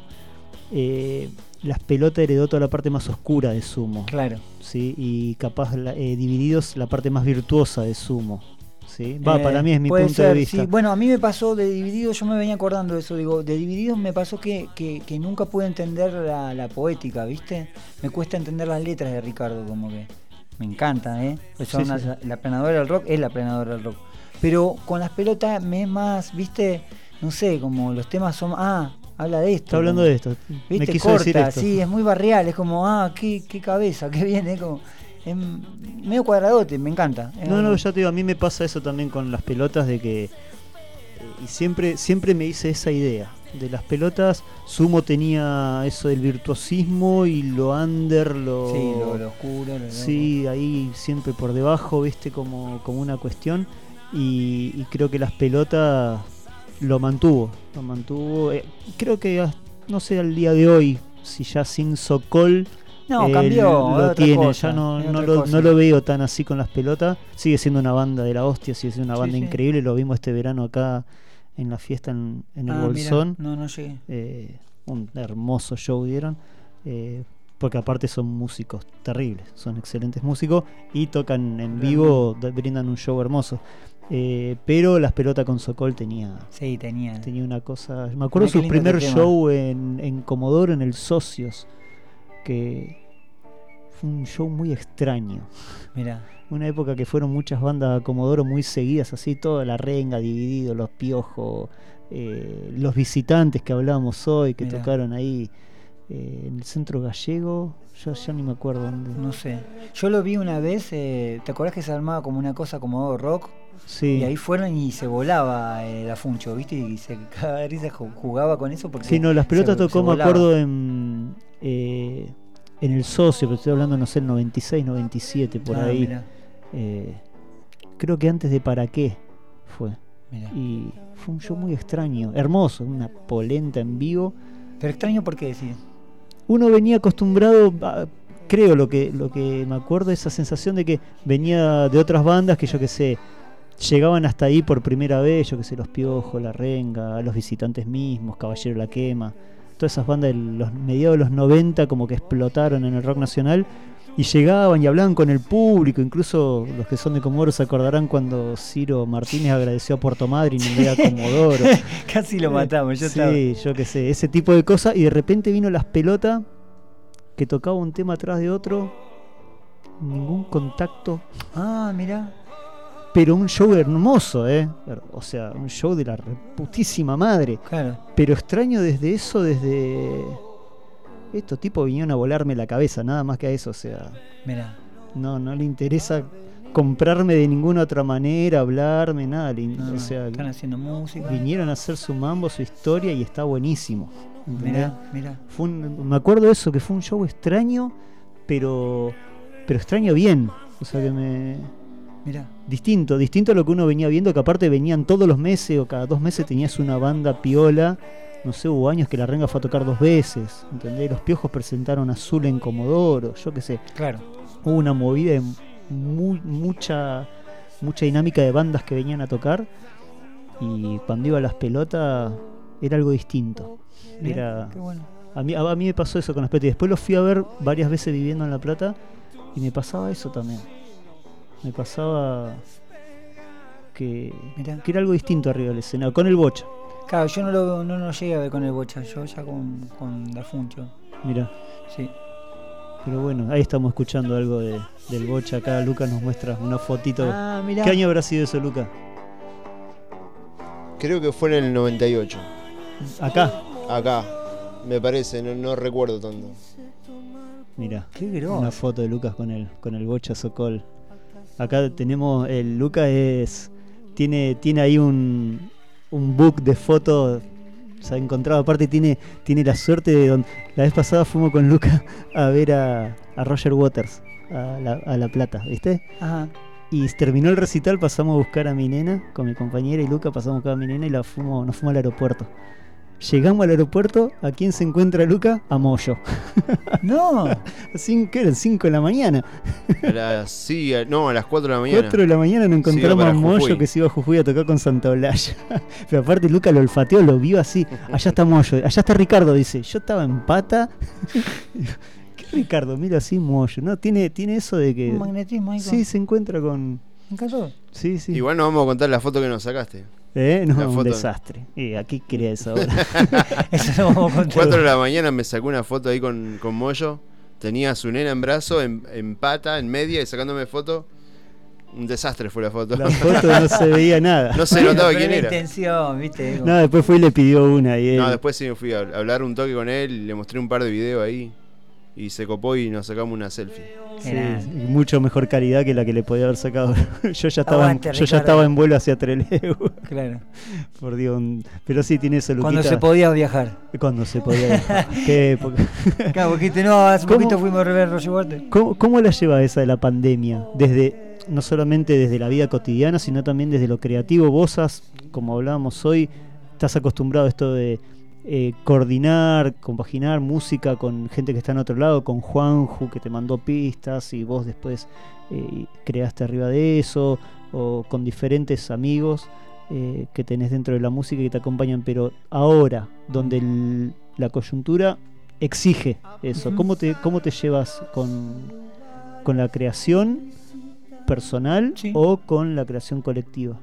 C: las pelotas heredó toda la parte más oscura de Sumo.
I: Claro.
C: ¿Sí? Y capaz Divididos la parte más virtuosa de Sumo. ¿Sí? Para mí es mi punto de vista.
I: Sí. Bueno, a mí me pasó de Divididos, yo me venía acordando de eso, digo, de Divididos me pasó que nunca pude entender la poética, ¿viste? Me cuesta entender las letras de Ricardo, como que me encanta, pues la aplanadora del rock es la aplanadora del rock. Pero con las pelotas me es más, ¿viste? No sé, como los temas son... habla de esto.
C: Está hablando de esto.
I: ¿Viste?
C: Me quiso
I: corta,
C: decir esto.
I: Sí, es muy barrial, es como, qué cabeza, qué bien, es como... Es medio cuadradote, me encanta.
C: No, ya te digo, a mí me pasa eso también con las pelotas de que... y siempre me hice esa idea. De las pelotas, Sumo tenía eso del virtuosismo y lo under, lo
I: oscuro.
C: Sí, ahí siempre por debajo, ¿viste? Como una cuestión. Y creo que las pelotas lo mantuvo. Creo que, no sé, al día de hoy, si ya sin Sokol
I: cambió,
C: lo tiene,
I: cosa,
C: ya no lo veo tan así con las pelotas. Sigue siendo una banda de la hostia, sigue siendo una banda increíble. Lo vimos este verano acá en la fiesta en el Bolsón.
I: Mirá, no llegué.
C: Un hermoso show dieron. Porque aparte son músicos terribles, son excelentes músicos y tocan en vivo, brindan un show hermoso. Pero las pelotas con Sokol tenía una cosa. Me acuerdo su primer show en Comodoro, en el Socios, que fue un show muy extraño.
I: Mirá.
C: Una época que fueron muchas bandas a Comodoro muy seguidas, así, toda La Renga, Dividido, Los Piojos, Los Visitantes que hablábamos hoy, que tocaron ahí en el Centro Gallego. Yo ya ni me acuerdo dónde.
I: No sé. Yo lo vi una vez, ¿te acordás que se armaba como una cosa como rock?
C: Sí.
I: Y ahí fueron y se volaba Da Funcho, ¿viste? Y se cagaba de risa, jugaba con eso porque...
C: Sí, no, las pelotas tocó, me
I: volaba.
C: acuerdo, en El Socio, pero estoy hablando, no sé, el 96, 97, por ahí.
I: Mirá.
C: Creo que antes de Para qué fue.
I: Mirá.
C: Y fue un show muy extraño, hermoso, una polenta en vivo.
I: Pero extraño, ¿por qué decís?
C: Uno venía acostumbrado, creo, lo que me acuerdo, esa sensación de que venía de otras bandas que yo que sé, llegaban hasta ahí por primera vez, yo que sé, Los Piojos, La Renga, Los Visitantes mismos, Caballero La Quema, todas esas bandas de los mediados de los 90 como que explotaron en el rock nacional y llegaban y hablaban con el público, incluso los que son de Comodoro se acordarán cuando Ciro Martínez agradeció a Puerto Madryn en vez de a Comodoro.
I: Casi lo matamos, yo estaba...
C: Sí, yo qué sé, ese tipo de cosas, y de repente vino Las Pelotas, que tocaba un tema atrás de otro, ningún contacto.
I: Ah, mirá.
C: Pero un show hermoso, o sea, un show de la reputísima madre.
I: Claro.
C: Pero extraño desde eso, desde... Estos tipos vinieron a volarme la cabeza, nada más que a eso, o sea...
I: Mirá.
C: No le interesa comprarme de ninguna otra manera, hablarme, nada. O sea,
I: están haciendo música.
C: Vinieron a hacer su mambo, su historia, y está buenísimo.
I: Mirá.
C: Me acuerdo de eso, que fue un show extraño, pero extraño bien. O sea que
I: Mirá.
C: Distinto a lo que uno venía viendo, que aparte venían todos los meses o cada 2 meses tenías una banda piola. No sé, hubo años que La Renga fue a tocar 2 veces, ¿entendés? Los Piojos presentaron Azul en Comodoro, yo qué sé.
I: Claro.
C: Hubo una movida de mucha dinámica de bandas que venían a tocar, y cuando iba a Las Pelotas era algo distinto.
I: Bien,
C: Era...
I: qué bueno.
C: A mí me pasó eso con Las Pelotas, y después los fui a ver varias veces viviendo en La Plata, y me pasaba eso también. Me pasaba que era algo distinto arriba del escenario, con el Bocha.
I: Claro, yo no lo llegué a ver con el Bocha, yo ya con Da Funcho.
C: Mirá.
I: Sí.
C: Pero bueno, ahí estamos escuchando algo del Bocha. Acá Luca nos muestra una fotito.
I: Ah, mirá.
C: ¿Qué año habrá sido eso, Luca?
D: Creo que fue en el 98.
C: Acá,
D: me parece, no recuerdo tanto.
C: mirá.
I: Qué grosso.
C: Una foto de Lucas con el Bocha Sokol. Acá tenemos, el Luca tiene ahí un book de fotos. Se ha encontrado, aparte tiene la suerte de la vez pasada fuimos con Luca a ver a Roger Waters a La Plata, ¿viste?
I: Ajá.
C: Y terminó el recital, pasamos a buscar a mi nena con mi compañera y Luca, pasamos a buscar a mi nena y nos fuimos al aeropuerto. Llegamos al aeropuerto, ¿a quién se encuentra Luca? A Moyo.
I: No.
C: ¿Qué eran? 5 de la mañana.
D: A las 4 de la mañana.
C: 4 de la mañana nos encontramos a Moyo, que se iba a Jujuy a tocar con Santa Olalla. Pero aparte Luca lo olfateó, lo vio así. Allá está Moyo, allá está Ricardo, dice. Yo estaba en pata. ¿Qué Ricardo? Mira así Moyo, ¿no? Tiene eso de que...
I: Un magnetismo ahí.
C: Sí, se encuentra con...
I: Me encantó.
C: Sí.
D: Igual nos vamos a contar la foto que nos sacaste.
C: No, un desastre. Aquí quería eso ahora.
I: Eso lo vamos a contar.
D: 4 de la mañana me sacó una foto ahí con Moyo. Tenía a su nena en brazo, en pata, en media, y sacándome foto. Un desastre fue la foto.
C: La foto no se veía nada.
D: No se notaba quién era.
I: Intención, ¿viste?
C: No, después fue y le pidió una. Y él...
D: No, después sí me fui a hablar un toque con él, le mostré un par de videos ahí. Y se copó y nos sacamos una selfie.
C: Sí, mucho mejor calidad que la que le podía haber sacado. Yo ya
I: Aguante,
C: estaba en vuelo hacia Trelew.
I: Claro.
C: Por Dios, pero sí tiene eso, Luquita.
I: Cuando se podía viajar.
C: Cuando se podía viajar. Qué época.
I: Claro, porque hace poquito fuimos a ver Roger Waters.
C: ¿Cómo la lleva esa de la pandemia? No solamente desde la vida cotidiana, sino también desde lo creativo. Vos como hablábamos hoy, estás acostumbrado a esto de coordinar, compaginar música con gente que está en otro lado, con Juanju que te mandó pistas y vos después creaste arriba de eso, o con diferentes amigos que tenés dentro de la música y que te acompañan, pero ahora donde la coyuntura exige eso, ¿cómo te llevas con la creación personal o con la creación colectiva?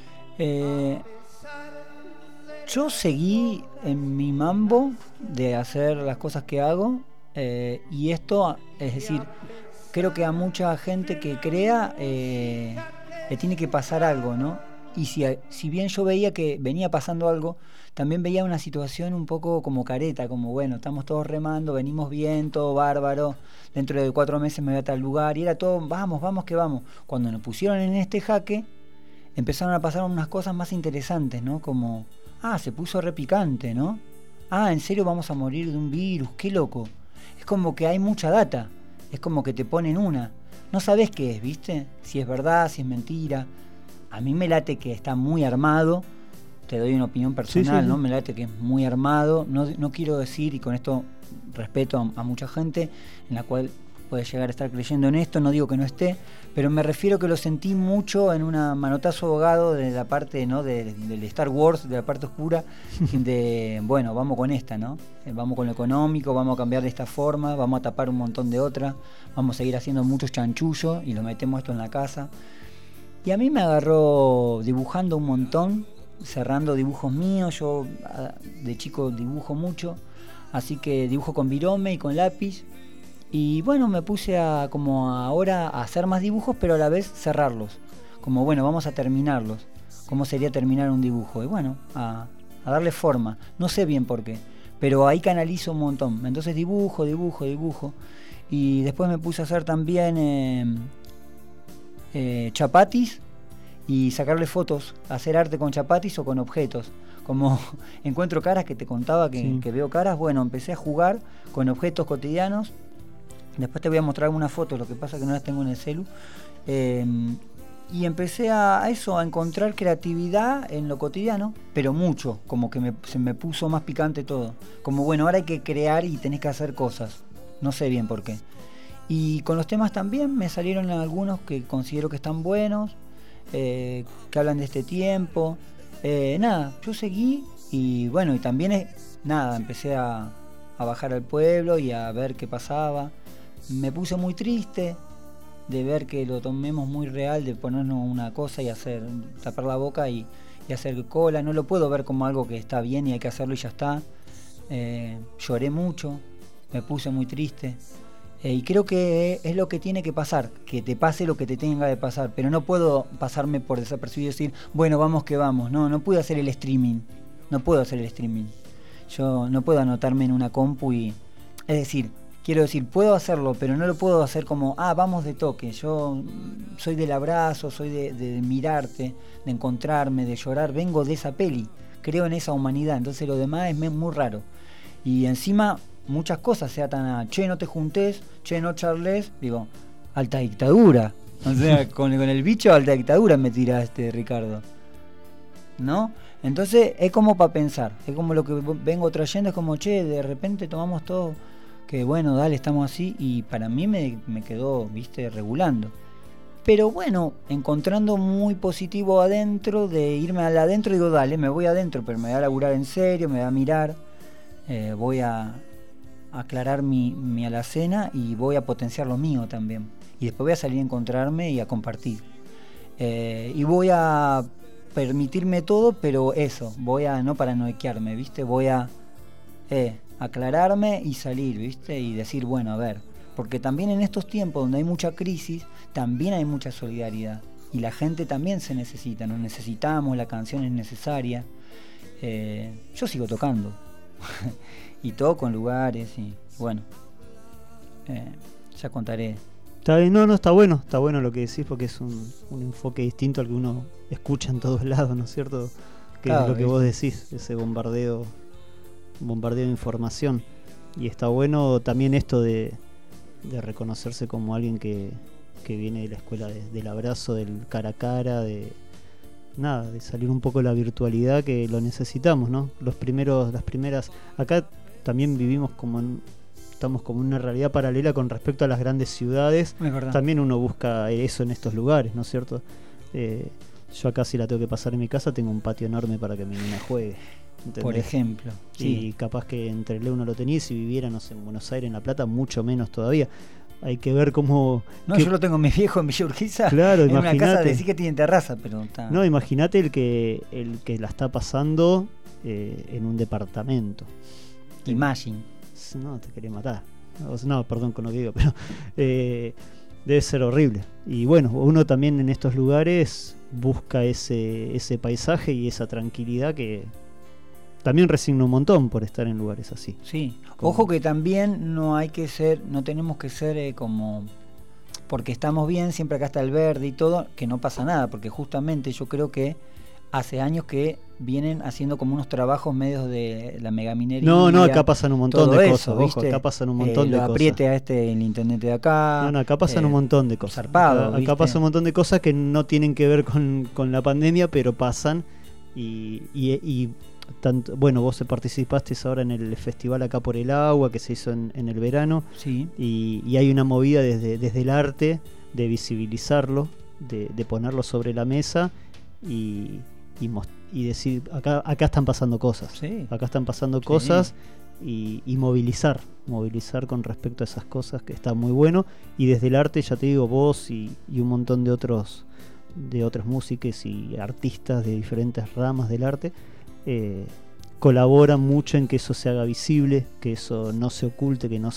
I: Yo seguí en mi mambo de hacer las cosas que hago, y esto, es decir, creo que a mucha gente que crea le tiene que pasar algo, ¿no? Y si bien yo veía que venía pasando algo, también veía una situación un poco como careta, como bueno, estamos todos remando, venimos bien, todo bárbaro, dentro de 4 meses me voy a tal lugar, y era todo, vamos que vamos. Cuando nos pusieron en este jaque, empezaron a pasar unas cosas más interesantes, ¿no? Como, se puso re picante, ¿no? ¿En serio vamos a morir de un virus? ¡Qué loco! Es como que hay mucha data, es como que te ponen una. No sabés qué es, ¿viste? Si es verdad, si es mentira. A mí me late que está muy armado, te doy una opinión personal, sí. ¿No? Me late que es muy armado. No quiero decir, y con esto respeto a mucha gente, en la cual puede llegar a estar creyendo en esto, no digo que no esté, pero me refiero que lo sentí mucho en una manotazo ahogado de la parte, ¿no? del Star Wars, de la parte oscura, de, bueno, vamos con esta, ¿no? Vamos con lo económico, vamos a cambiar de esta forma, vamos a tapar un montón de otras, vamos a seguir haciendo muchos chanchullos y lo metemos esto en la casa. Y a mí me agarró dibujando un montón, cerrando dibujos míos. Yo de chico dibujo mucho, así que dibujo con virome y con lápiz. Y bueno, me puse como ahora a hacer más dibujos, pero a la vez cerrarlos. Como bueno, vamos a terminarlos. ¿Cómo sería terminar un dibujo? Y bueno, a darle forma. No sé bien por qué, pero ahí canalizo un montón. Entonces dibujo. Y después me puse a hacer también chapatis y sacarle fotos, hacer arte con chapatis o con objetos. Como encuentro caras, que te contaba que veo caras, bueno, empecé a jugar con objetos cotidianos. Después te voy a mostrar algunas fotos, lo que pasa es que no las tengo en el celu. Y empecé a encontrar creatividad en lo cotidiano, pero mucho, como que se me puso más picante todo. Como bueno, ahora hay que crear y tenés que hacer cosas. No sé bien por qué. Y con los temas también me salieron algunos que considero que están buenos, que hablan de este tiempo. Yo seguí y bueno, y también empecé a bajar al pueblo y a ver qué pasaba. Me puse muy triste de ver que lo tomemos muy real, de ponernos una cosa y tapar la boca y hacer cola. No lo puedo ver como algo que está bien y hay que hacerlo y ya está. Lloré mucho, me puse muy triste. Y creo que es lo que tiene que pasar, que te pase lo que te tenga de pasar, pero no puedo pasarme por desapercibido y decir, bueno, vamos que vamos. No puedo hacer el streaming, Yo no puedo anotarme en una compu quiero decir, puedo hacerlo, pero no lo puedo hacer como, vamos de toque. Yo soy del abrazo, soy de mirarte, de encontrarme, de llorar, vengo de esa peli, creo en esa humanidad, entonces lo demás es muy raro. Y encima muchas cosas se atan a, no te juntes, no charles, digo, alta dictadura. O sea, con el bicho alta dictadura me tira Ricardo, ¿no? Entonces es como para pensar, es como lo que vengo trayendo, es como, de repente tomamos todo, que bueno, dale, estamos así, y para mí me quedó, regulando. Pero bueno, encontrando muy positivo adentro, de irme al adentro, digo, dale, me voy adentro, pero me voy a laburar en serio, me voy a mirar, voy a aclarar mi alacena y voy a potenciar lo mío también. Y después voy a salir a encontrarme y a compartir. Y voy a permitirme todo, pero voy a no paranoiquearme, ¿viste? Voy a aclararme y salir, ¿viste? Y decir, bueno, a ver, porque también en estos tiempos donde hay mucha crisis, también hay mucha solidaridad. Y la gente también se necesita, nos necesitamos, la canción es necesaria. Yo sigo tocando. Y toco en lugares y bueno, ya contaré.
C: Está bien, no, está bueno lo que decís, porque es un enfoque distinto al que uno escucha en todos lados, ¿no es cierto? Que claro, es lo que vos decís, ese bombardeo de información. Y está bueno también esto de reconocerse como alguien que viene de la escuela del abrazo, del cara a cara, de salir un poco de la virtualidad, que lo necesitamos, ¿no? Las primeras, acá también vivimos estamos como en una realidad paralela con respecto a las grandes ciudades. También uno busca eso en estos lugares, ¿no es cierto? Yo acá, si la tengo que pasar en mi casa, tengo un patio enorme para que mi niña juegue, ¿entendés?
I: Por ejemplo,
C: y capaz que entre Leo no lo tenía, y si viviera, no sé, en Buenos Aires, en La Plata, mucho menos todavía. Hay que ver cómo...
I: yo lo tengo en mi viejo en Villa Urquiza.
C: Claro,
I: en
C: imagínate.
I: Una casa de sí que tiene terraza, pero está...
C: No, imagínate el que la está pasando en un departamento.
I: Imagine.
C: No, te quería matar. No, perdón con lo que digo, pero debe ser horrible. Y bueno, uno también en estos lugares busca ese paisaje y esa tranquilidad, que también resigna un montón por estar en lugares así.
I: Sí. Ojo que también no tenemos que ser como porque estamos bien, siempre acá está el verde y todo, que no pasa nada, porque justamente yo creo que hace años que vienen haciendo como unos trabajos medios de la megaminería.
C: No, acá pasan un montón de cosas, ojo,
I: ¿viste?
C: acá pasan un montón de
I: lo
C: cosas.
I: apriete a el intendente de acá.
C: No, acá pasan un montón de cosas.
I: Zarpado,
C: acá pasa un montón de cosas que no tienen que ver con la pandemia, pero pasan. Y tanto, bueno, vos participaste ahora en el festival Acá por el Agua, que se hizo en el verano.
I: Sí.
C: Y hay una movida desde el arte de visibilizarlo, de ponerlo sobre la mesa y decir, acá están pasando cosas.
I: Sí.
C: Acá están pasando cosas y movilizar con respecto a esas cosas, que está muy bueno. Y desde el arte, ya te digo, vos y un montón de otras músicas y artistas de diferentes ramas del arte colaboran mucho en que eso se haga visible, que eso no se oculte, que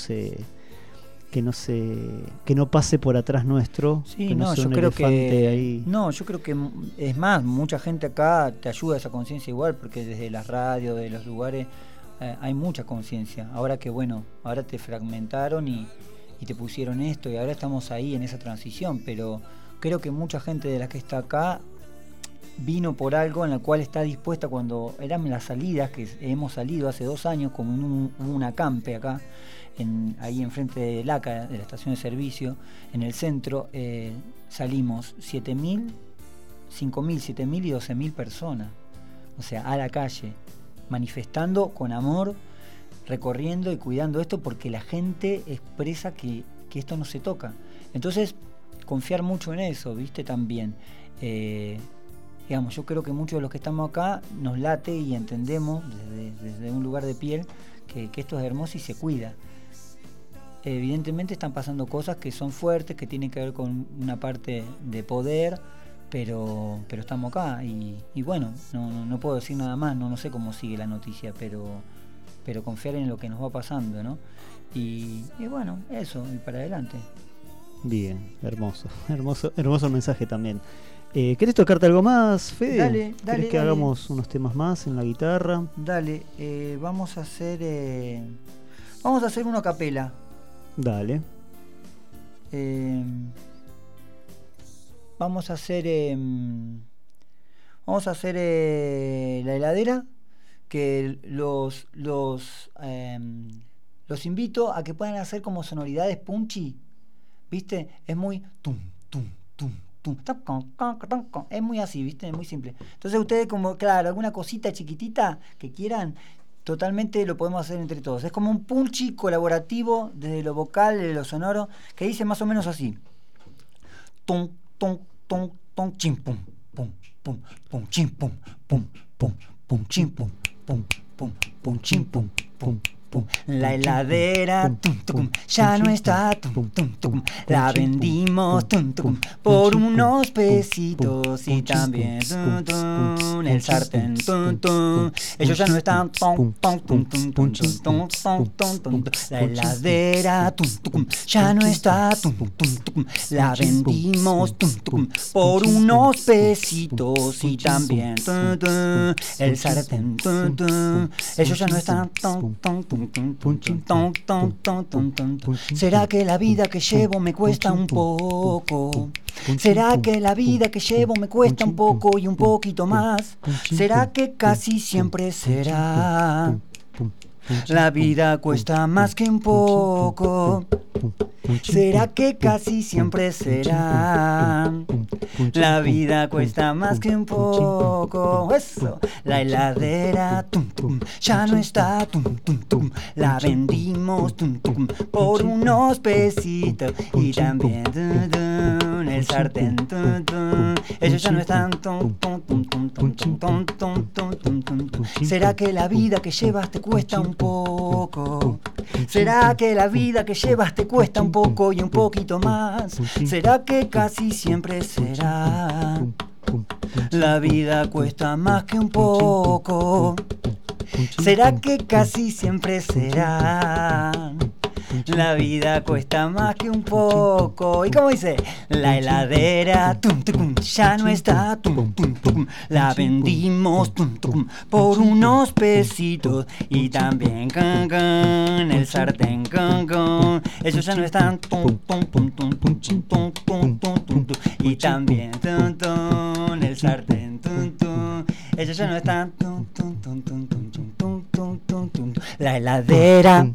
C: no pase por atrás nuestro.
I: Sí,
C: que no sea
I: yo
C: un
I: creo
C: elefante ahí.
I: yo creo que es más, mucha gente acá te ayuda a esa conciencia igual, porque desde las radios, de los lugares, hay mucha conciencia. Ahora que ahora te fragmentaron y te pusieron esto, y ahora estamos ahí en esa transición, pero creo que mucha gente de la que está acá vino por algo en la cual está dispuesta. Cuando eran las salidas, que hemos salido hace 2 años, como un acampe acá, ahí enfrente de LACA, de la estación de servicio, en el centro, salimos 7.000, 5.000, 7.000 y 12.000 personas, o sea, a la calle, manifestando con amor, recorriendo y cuidando esto, porque la gente expresa que esto no se toca. Entonces, confiar mucho en eso, ¿viste? También, digamos, yo creo que muchos de los que estamos acá nos late y entendemos desde un lugar de piel que esto es hermoso y se cuida. Evidentemente están pasando cosas que son fuertes, que tienen que ver con una parte de poder, pero estamos acá y bueno, no puedo decir nada más, no sé cómo sigue la noticia, pero confiar en lo que nos va pasando, ¿no? Y bueno, eso, y para adelante.
C: Bien, hermoso el mensaje también. ¿Querés tocarte algo más, Fede?
I: Dale.
C: ¿Querés que hagamos unos temas más en la guitarra?
I: Dale, vamos a hacer una a capela.
C: Dale.
I: Vamos a hacer La Heladera, que los invito a que puedan hacer como sonoridades punchy, ¿viste? Es muy tum, tum, tum, tum, es muy así, ¿viste? Es muy simple. Entonces ustedes, como, claro, alguna cosita chiquitita que quieran, totalmente lo podemos hacer entre todos. Es como un punchy colaborativo desde lo vocal, de lo sonoro, que dice más o menos así: tum, tum, tum, tum, chim, pum, pum, pum, pum, chim, pum, pum, pum, pum, chim, pum, pum, pum, pum, chim, pum, pum. La heladera ya no está, la vendimos por unos pesitos, y también el sartén, ellos ya no están, la heladera ya no está, la vendimos por unos pesitos, y también el sartén, ellos ya no están. ¿Será que la vida que llevo me cuesta un poco? ¿Será que la vida que llevo me cuesta un poco y un poquito más? ¿Será que casi siempre será? La vida cuesta más que un poco. ¿Será que casi siempre será? La vida cuesta más que un poco. Eso. La heladera ya no está, la vendimos por unos pesitos, y también el sartén, ellos ya no están. ¿Será que la vida que llevas te cuesta un poco? ¿Será que la vida que llevas te cuesta un poco y un poquito más? ¿Será que casi siempre será? La vida cuesta más que un poco. ¿Será que casi siempre será? La vida cuesta más que un poco. ¿Y cómo dice? La heladera ya no está. La vendimos por unos pesitos. Y también el sartén. Ellos ya no están. Y también el sartén. Ellos ya no están. La heladera.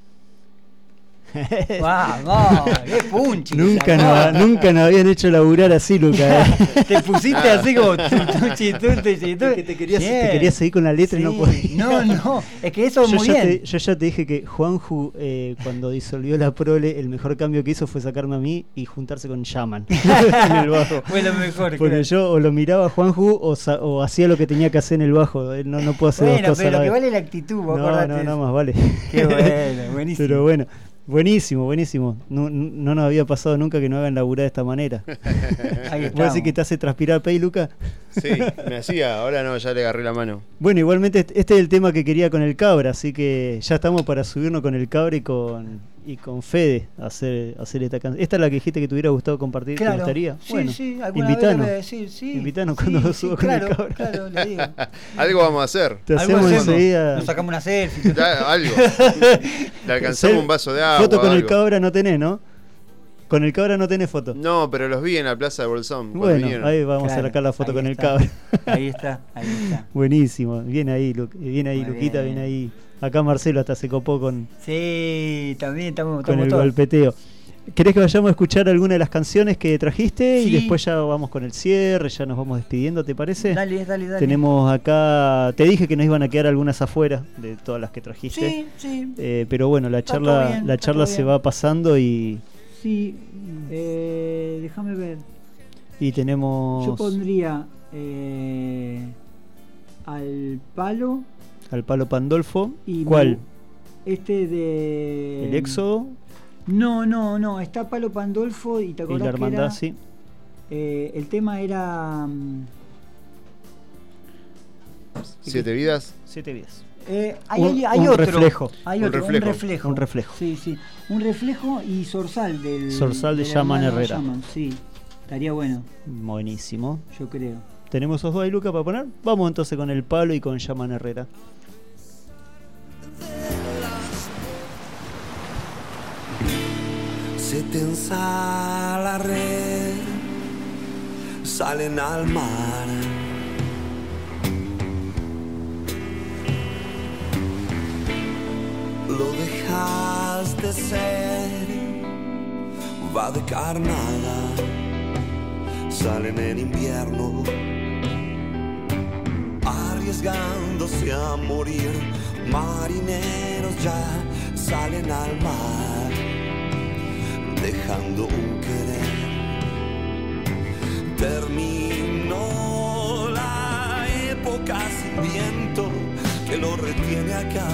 I: Vamos, qué punchi.
C: Nunca nos habían hecho laburar así, Luca.
I: Te pusiste así como
C: que te querías seguir con la letra y no podías.
I: No, es que eso muy bien.
C: Yo ya te dije que Juanju, cuando disolvió la prole, el mejor cambio que hizo fue sacarme a mí y juntarse con Yaman en el bajo.
I: Fue lo mejor.
C: Porque yo o lo miraba a Juanju o hacía lo que tenía que hacer en el bajo. No puedo hacer dos cosas.
I: Pero lo que vale es la actitud,
C: no, más vale.
I: Qué bueno, buenísimo.
C: Pero bueno. Buenísimo. No nos había pasado nunca que no hagan laburar de esta manera. ¿Vos decís que te hace transpirar Pei, Luca?
D: Sí, me hacía, ahora no, ya le agarré la mano.
C: Bueno, igualmente este es el tema que quería con el Cabra, así que ya estamos para subirnos con el Cabra y con Fede a hacer esta canción. ¿Esta es la que dijiste que te hubiera gustado compartir?
I: Claro.
C: ¿Te gustaría?
I: Sí,
C: bueno,
I: sí, alguna
C: invitanos.
I: vez le voy a decir, sí.
C: Invitanos cuando subo con el Cabra.
I: Claro, le digo.
D: Algo vamos a hacer.
C: Te hacemos enseguida.
I: Nos sacamos una selfie.
D: Algo. Le alcanzamos un vaso de agua.
C: Foto con
D: algo.
C: el Cabra no tenés, ¿no? Con el Cabra no tenés foto.
D: No, pero los vi en la plaza de Bolsón.
C: Bueno, ahí vamos a sacar la foto con el Cabra.
I: Ahí está.
C: Buenísimo. Bien ahí, Luquita, bien ahí. Acá Marcelo hasta se copó con.
I: Sí, también estamos
C: con el
I: todos.
C: golpeteo. ¿Querés que vayamos a escuchar alguna de las canciones que trajiste?
I: Sí.
C: Y después ya vamos con el cierre, ya nos vamos despidiendo, ¿te parece?
I: Dale.
C: Tenemos acá, te dije que nos iban a quedar algunas afuera de todas las que trajiste.
I: Sí.
C: Pero bueno, la charla se va pasando y.
I: Sí, déjame ver.
C: Y tenemos.
I: Yo pondría al Palo
C: Pandolfo.
I: Y
C: ¿Cuál?
I: Este de.
C: ¿El Éxodo?
I: No, está Palo Pandolfo y te acordás
C: y la hermandad,
I: que era,
C: sí.
I: El tema era.
D: ¿Siete vidas?
C: 7 vidas.
I: Hay
C: un
I: otro.
C: Reflejo.
I: Hay
D: Un
I: otro,
D: reflejo.
I: un reflejo. Sí. Un reflejo y Zorzal del.
C: Zorzal de Yaman Herrera.
I: Sí, estaría bueno.
C: Buenísimo.
I: Yo creo.
C: ¿Tenemos esos dos ahí, Luca, para poner? Vamos entonces con el Palo y con Yaman Herrera.
A: Se tensa la red, salen al mar. Lo dejas de ser, va de carnada, salen en invierno, arriesgándose a morir. Marineros ya salen al mar, dejando un querer. Terminó la época sin viento que lo retiene acá.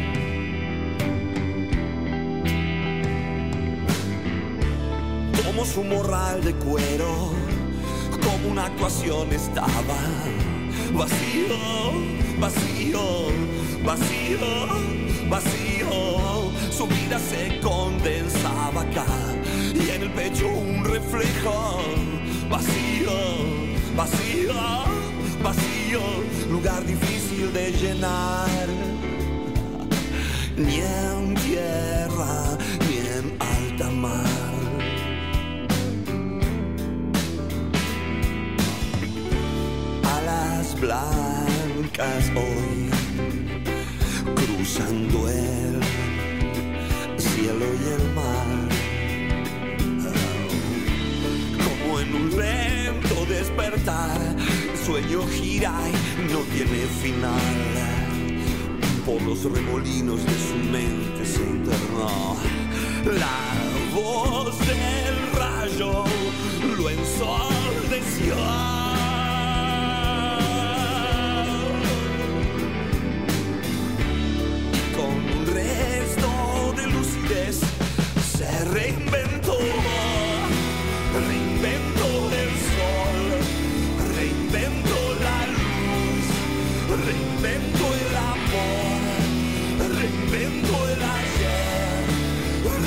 A: Como su morral de cuero, como una actuación estaba. Vacío, vacío, vacío, vacío. Su vida se condensaba acá y en el pecho un reflejo. Vacío, vacío, vacío. Lugar difícil de llenar. Ni en tierra, ni en alta mar. Alas blancas hoy, cruzando el cielo y el mar, como en un lento despertar, el sueño gira y no tiene final. Por los remolinos de su mente se internó la voz del rayo, lo ensordeció. Se reinventó, reinventó el sol, reinventó la luz, reinventó el amor, reinventó el ayer,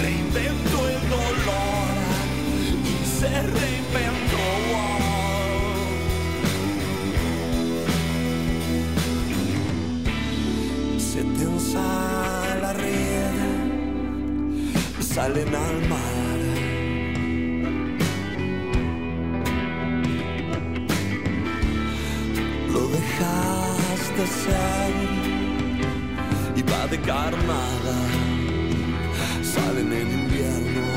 L: ser. Y va de carnada, salen en invierno.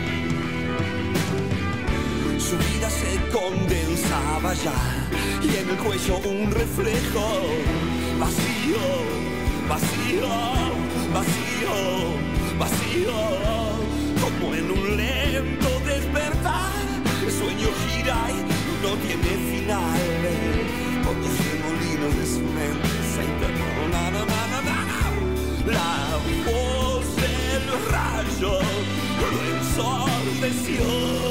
L: Su vida se condensaba ya, y en el cuello un reflejo. Vacío, vacío, vacío, vacío. Como en un lento despertar, el sueño gira y no tiene final. Todos los remolinos de su mente se interponen. La voz del rayo lo ensordeció.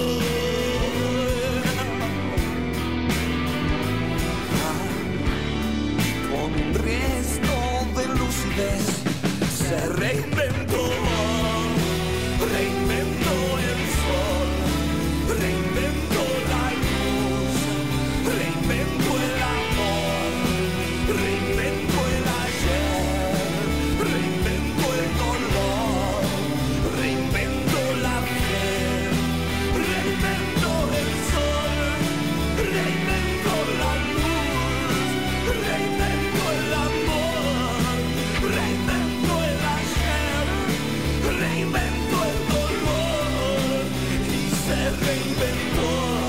L: Y con un resto de lucidez se reinventó. Reinventó el sol, reinventó la luz, reinventó el amor, reinventó el ayer, reinventó el dolor, reinventó la piel, reinventó el sol, reinventó la luz, reinventó el amor, reinventó el ayer, reinventó el dolor y se reinventó.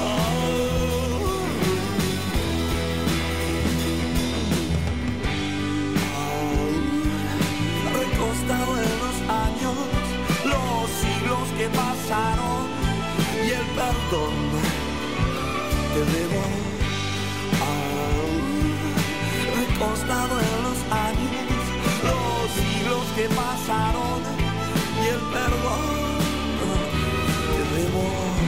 L: Recostado en los años, los siglos que pasaron y el perdón te debo. Recostado en los años, los siglos que pasaron y el perdón te debo.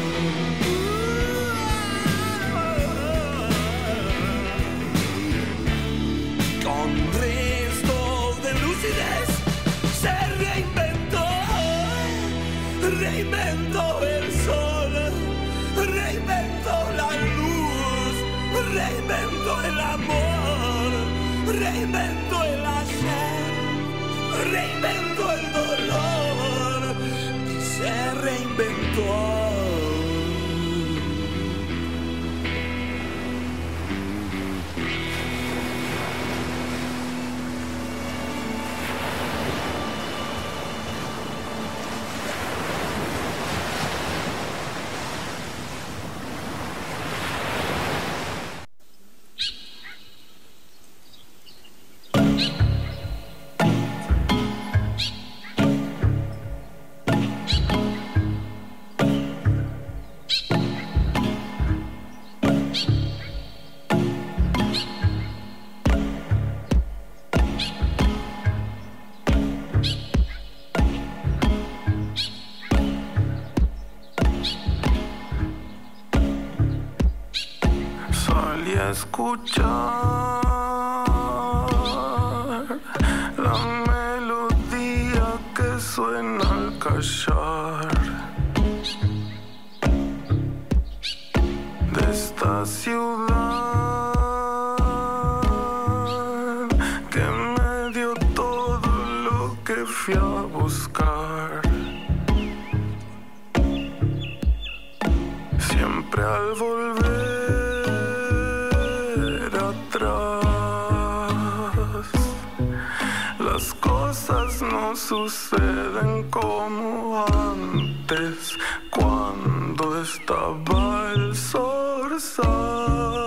L: Con restos de lucidez se reinventó, reinventó el sol, reinventó la luz, reinventó el amor, reinventó el ayer, reinventó el dolor y se reinventó.
M: Salí a escuchar la melodía que suena al callar de esta ciudad que me dio todo lo que fui a buscar. Siempre al volver atrás, las cosas no suceden como antes, cuando estaba el zorzal.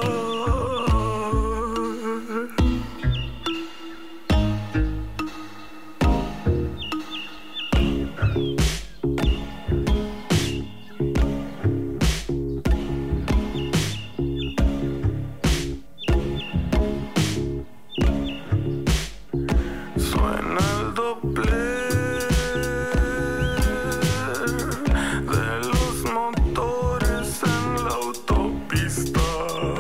M: Suena el doppler de los motores en la autopista.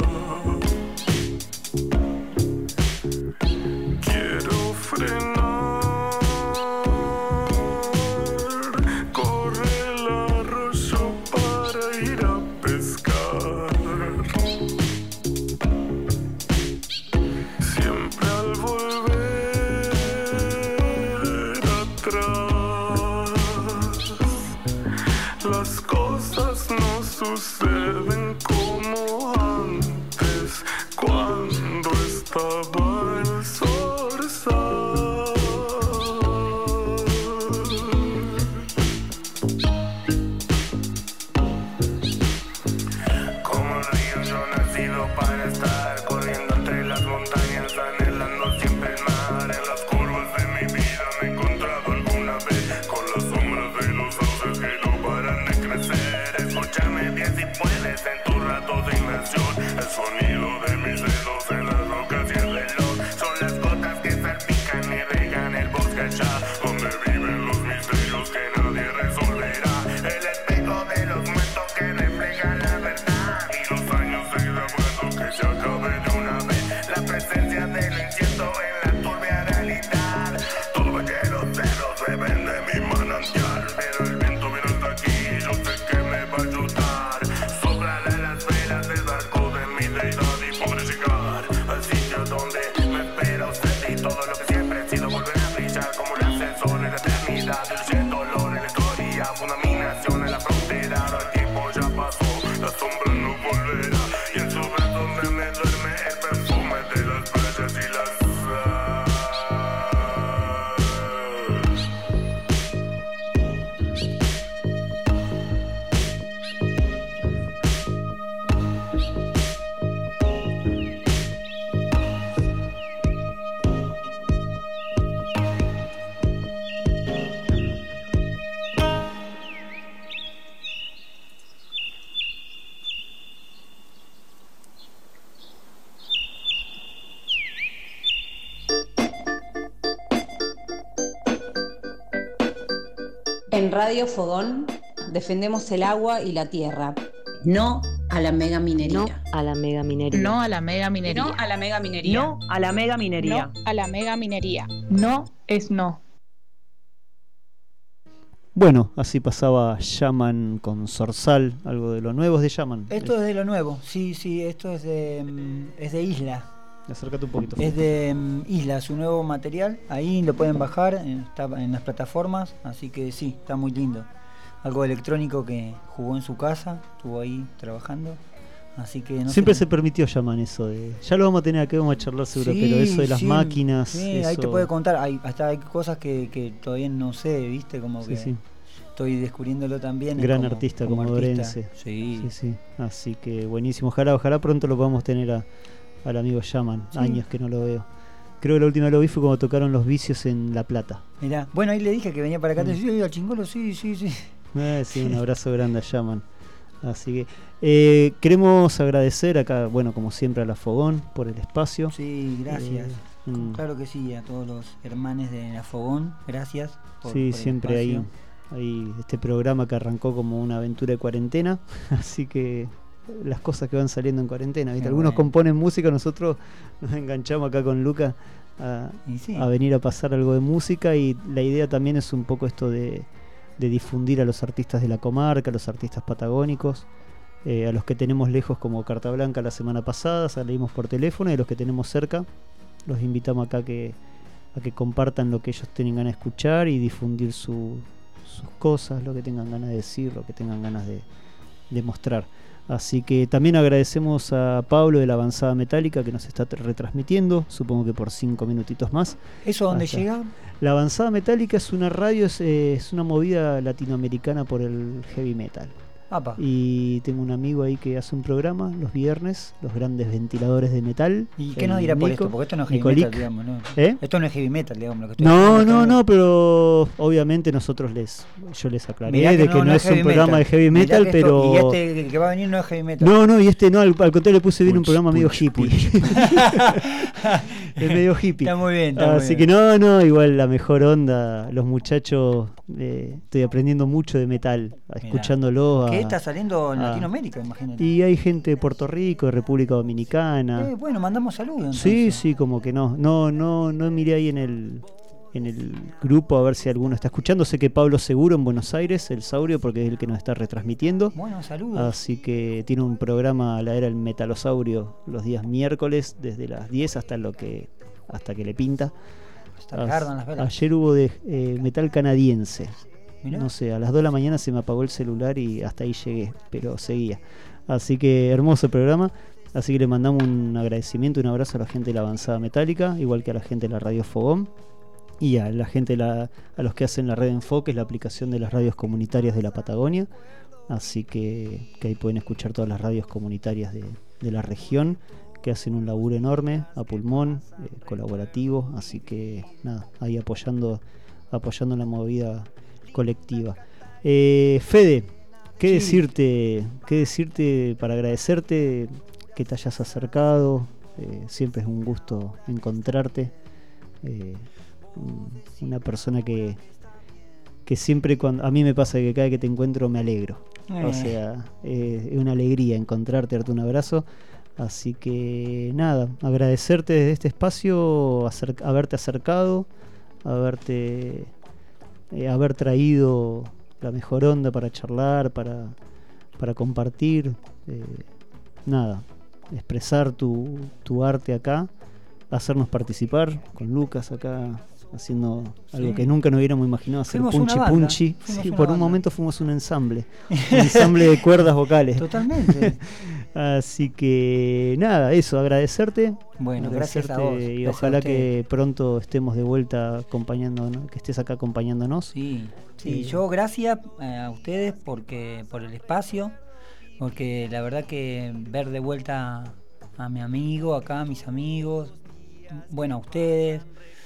M: sonido de mis dedos en las rocas y el reloj. Son las gotas que salpican y regan el bosque allá, donde viven los misterios que nadie resolverá. El espejo de los muertos que refleja la verdad, y los años de muerto que se acabe de una vez. La presencia del incierto en la turbia realidad. Tuve que los cerros beben de mi manantial, pero el viento vino hasta aquí y yo sé que me va a ayudar. Soplará las velas del barco de mi deidad y podré llegar al sitio donde me espera usted, y todo lo que siempre he sido volverá a brillar como un ascensor en la eternidad. El dolor en la historia, una minación en la frontera. El tiempo ya pasó, la sombra no volverá, y en su brazo donde me duerme el perfume de las playas y las
N: En Radio Fogón defendemos el agua y la tierra. No a la mega minería.
O: No a la mega minería.
P: No a la mega minería.
N: No a la mega minería.
O: No a la mega minería.
P: No a la mega minería. No es no.
C: Bueno, así pasaba Yaman con Zorzal, algo de lo nuevo es de Yaman.
I: Esto es de lo nuevo, sí, esto es de Isla.
C: Acércate un poquito.
I: Es de Isla, su nuevo material. Ahí lo pueden bajar, está en las plataformas, así que sí, está muy lindo. Algo electrónico que jugó en su casa, estuvo ahí trabajando. Así que no
C: siempre
I: sé.
C: se permitió Yaman eso de. Ya lo vamos a tener acá, vamos a charlar seguro,
I: Sí,
C: pero eso de las
I: sí,
C: máquinas.
I: sí,
C: eso...
I: ahí te puede contar. Hasta hay cosas que todavía no sé, ¿viste? Como
C: Sí,
I: que
C: sí.
I: estoy descubriéndolo también.
C: Gran artista como Dorense.
I: Sí.
C: Sí. Así que buenísimo. Ojalá pronto lo podamos tener al amigo Yaman.
I: Sí.
C: Años que no lo veo. Creo que la última vez lo vi fue cuando tocaron Los Vicios en La Plata.
I: Mirá, bueno, ahí le dije que venía para acá. Te decía, "Oye, al Chingolo, sí.
C: Sí, un abrazo grande a Yaman. Así que queremos agradecer acá, bueno, como siempre, a La Fogón por el espacio.
I: Sí, gracias. Claro que sí, a todos los hermanes de La Fogón, gracias. Por
C: siempre
I: el
C: hay este programa que arrancó como una aventura de cuarentena, así que las cosas que van saliendo en cuarentena, ¿viste? Algunos componen música, nosotros nos enganchamos acá con Luca a venir a pasar algo de música, y la idea también es un poco esto de difundir a los artistas de la comarca, a los artistas patagónicos, a los que tenemos lejos como Carta Blanca la semana pasada, salimos por teléfono, y a los que tenemos cerca los invitamos acá a que compartan lo que ellos tengan ganas de escuchar y difundir sus cosas, lo que tengan ganas de decir, lo que tengan ganas de mostrar. Así que también agradecemos a Pablo de la Avanzada Metálica que nos está retransmitiendo, supongo que por 5 minutitos más.
I: ¿Eso dónde llega?
C: La Avanzada Metálica es una radio, es una movida latinoamericana por el heavy metal.
I: Apa.
C: Y tengo un amigo ahí que hace un programa los viernes, Los Grandes Ventiladores de Metal.
I: ¿Y qué nos dirá por esto? Porque esto no es heavy
C: Nicolic.
I: metal, digamos, ¿no?
C: ¿Eh?
I: Esto no es heavy metal, digamos. Lo que estoy diciendo.
C: No, pero obviamente yo les aclaré de que no es un programa de heavy metal, pero...
I: Y este que va a venir no es heavy metal.
C: No, y este no, al contrario le puse bien un programa medio hippie. Es medio hippie.
I: Está muy bien.
C: Así que no, igual la mejor onda, los muchachos, estoy aprendiendo mucho de metal, escuchándolo.
I: ¿Qué está saliendo en Latinoamérica, imagínate?
C: Y hay gente de Puerto Rico, de República Dominicana.
I: Bueno, mandamos saludos.
C: Sí, como que no miré ahí en el grupo a ver si alguno está escuchando. Sé que Pablo Seguro en Buenos Aires, el Saurio, porque es el que nos está retransmitiendo.
I: Bueno, saludos.
C: Así que tiene un programa a la era el Metalosaurio los días miércoles desde las 10 hasta que le pinta. Ayer hubo de metal canadiense. Mirá. No sé, a las 2 de la mañana se me apagó el celular y hasta ahí llegué, pero seguía. Así que hermoso programa. Así que le mandamos un agradecimiento, un abrazo a la gente de la Avanzada Metálica, igual que a la gente de la Radio Fogón y a la gente a los que hacen la Red Enfoque, la aplicación de las radios comunitarias de la Patagonia. Así que ahí pueden escuchar todas las radios comunitarias de la región, que hacen un laburo enorme, a pulmón, colaborativo. Así que nada, ahí apoyando la movida colectiva. Fede, ¿qué decirte para agradecerte? que te hayas acercado. Siempre es un gusto encontrarte. Una persona que siempre, cuando a mí me pasa que cada vez que te encuentro me alegro. O sea, es una alegría encontrarte, darte un abrazo. Así que nada, agradecerte desde este espacio, haberte acercado, haber traído la mejor onda para charlar, para compartir. Nada, expresar tu arte acá, hacernos participar con Lucas acá, haciendo algo que nunca nos hubiéramos imaginado, hacer punchi. Sí, por un momento fuimos un ensamble de cuerdas vocales.
I: Totalmente.
C: Así que nada, eso, agradecerte.
I: Bueno, gracias a vos.
C: Y
I: gracias
C: ojalá que pronto estemos de vuelta acompañándonos, que estés acá acompañándonos.
I: Sí, yo gracias a ustedes por el espacio, porque la verdad que ver de vuelta a mi amigo acá, a mis amigos, bueno, a ustedes,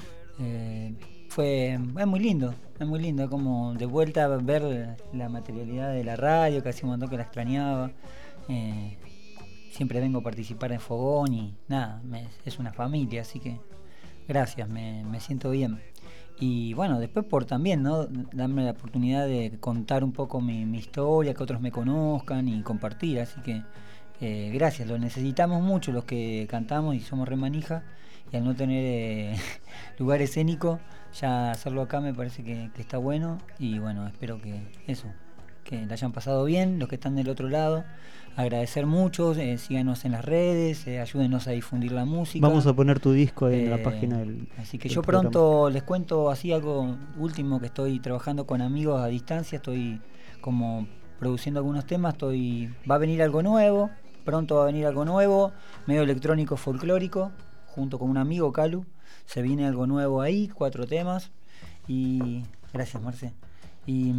I: es muy lindo, como de vuelta ver la materialidad de la radio, que hacía un montón que la extrañaba. Siempre vengo a participar en Fogón y nada, es una familia, así que gracias, me siento bien. Y bueno, después por también, ¿no?, darme la oportunidad de contar un poco mi historia, que otros me conozcan y compartir, así que gracias, lo necesitamos mucho los que cantamos y somos re manija, y al no tener lugar escénico, ya hacerlo acá me parece que está bueno. Y bueno, espero que la hayan pasado bien los que están del otro lado. Agradecer mucho, síganos en las redes, ayúdenos a difundir la música.
C: Vamos a poner tu disco ahí en la página del
I: así que
C: del
I: yo
C: programa.
I: Pronto les cuento así algo último, que estoy trabajando con amigos a distancia, estoy como produciendo algunos temas, va a venir algo nuevo, pronto va a venir algo nuevo, medio electrónico folclórico, junto con un amigo, Calu, se viene algo nuevo ahí, 4 temas, y gracias, Marce. Y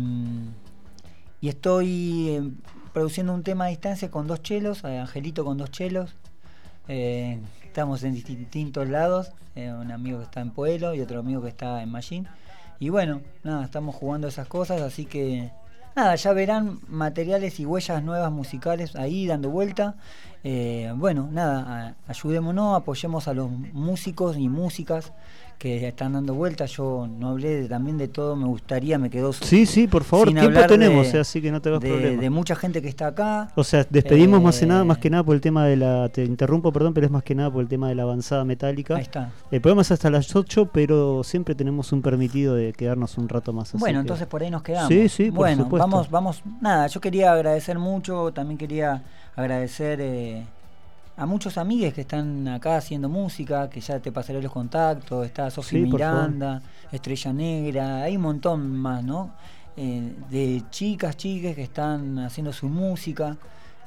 I: estoy produciendo un tema a distancia con 2 chelos, Angelito con 2 chelos. Estamos en distintos lados, un amigo que está en Pueblo y otro amigo que está en Mallín. Y bueno, nada, estamos jugando esas cosas, así que nada, ya verán materiales y huellas nuevas musicales ahí dando vuelta. Bueno, nada, ayudémonos, apoyemos a los músicos y músicas que están dando vuelta. Yo no hablé también de todo, me gustaría, me quedó
C: sí, por favor, tiempo tenemos, así que no te hagas problema.
I: De mucha gente que está acá.
C: O sea, despedimos más que nada por el tema de te interrumpo, perdón, pero es más que nada por el tema de la avanzada metálica.
I: Ahí está.
C: El programa es hasta las 8, pero siempre tenemos un permitido de quedarnos un rato más.
I: Bueno, entonces por ahí nos quedamos.
C: Sí, por
I: bueno,
C: supuesto.
I: Vamos, nada, yo quería agradecer mucho, también quería agradecer a muchos amigues que están acá haciendo música, que ya te pasaré los contactos. Está Sofía Miranda, Estrella Negra, hay un montón más, ¿no? De chiques que están haciendo su música.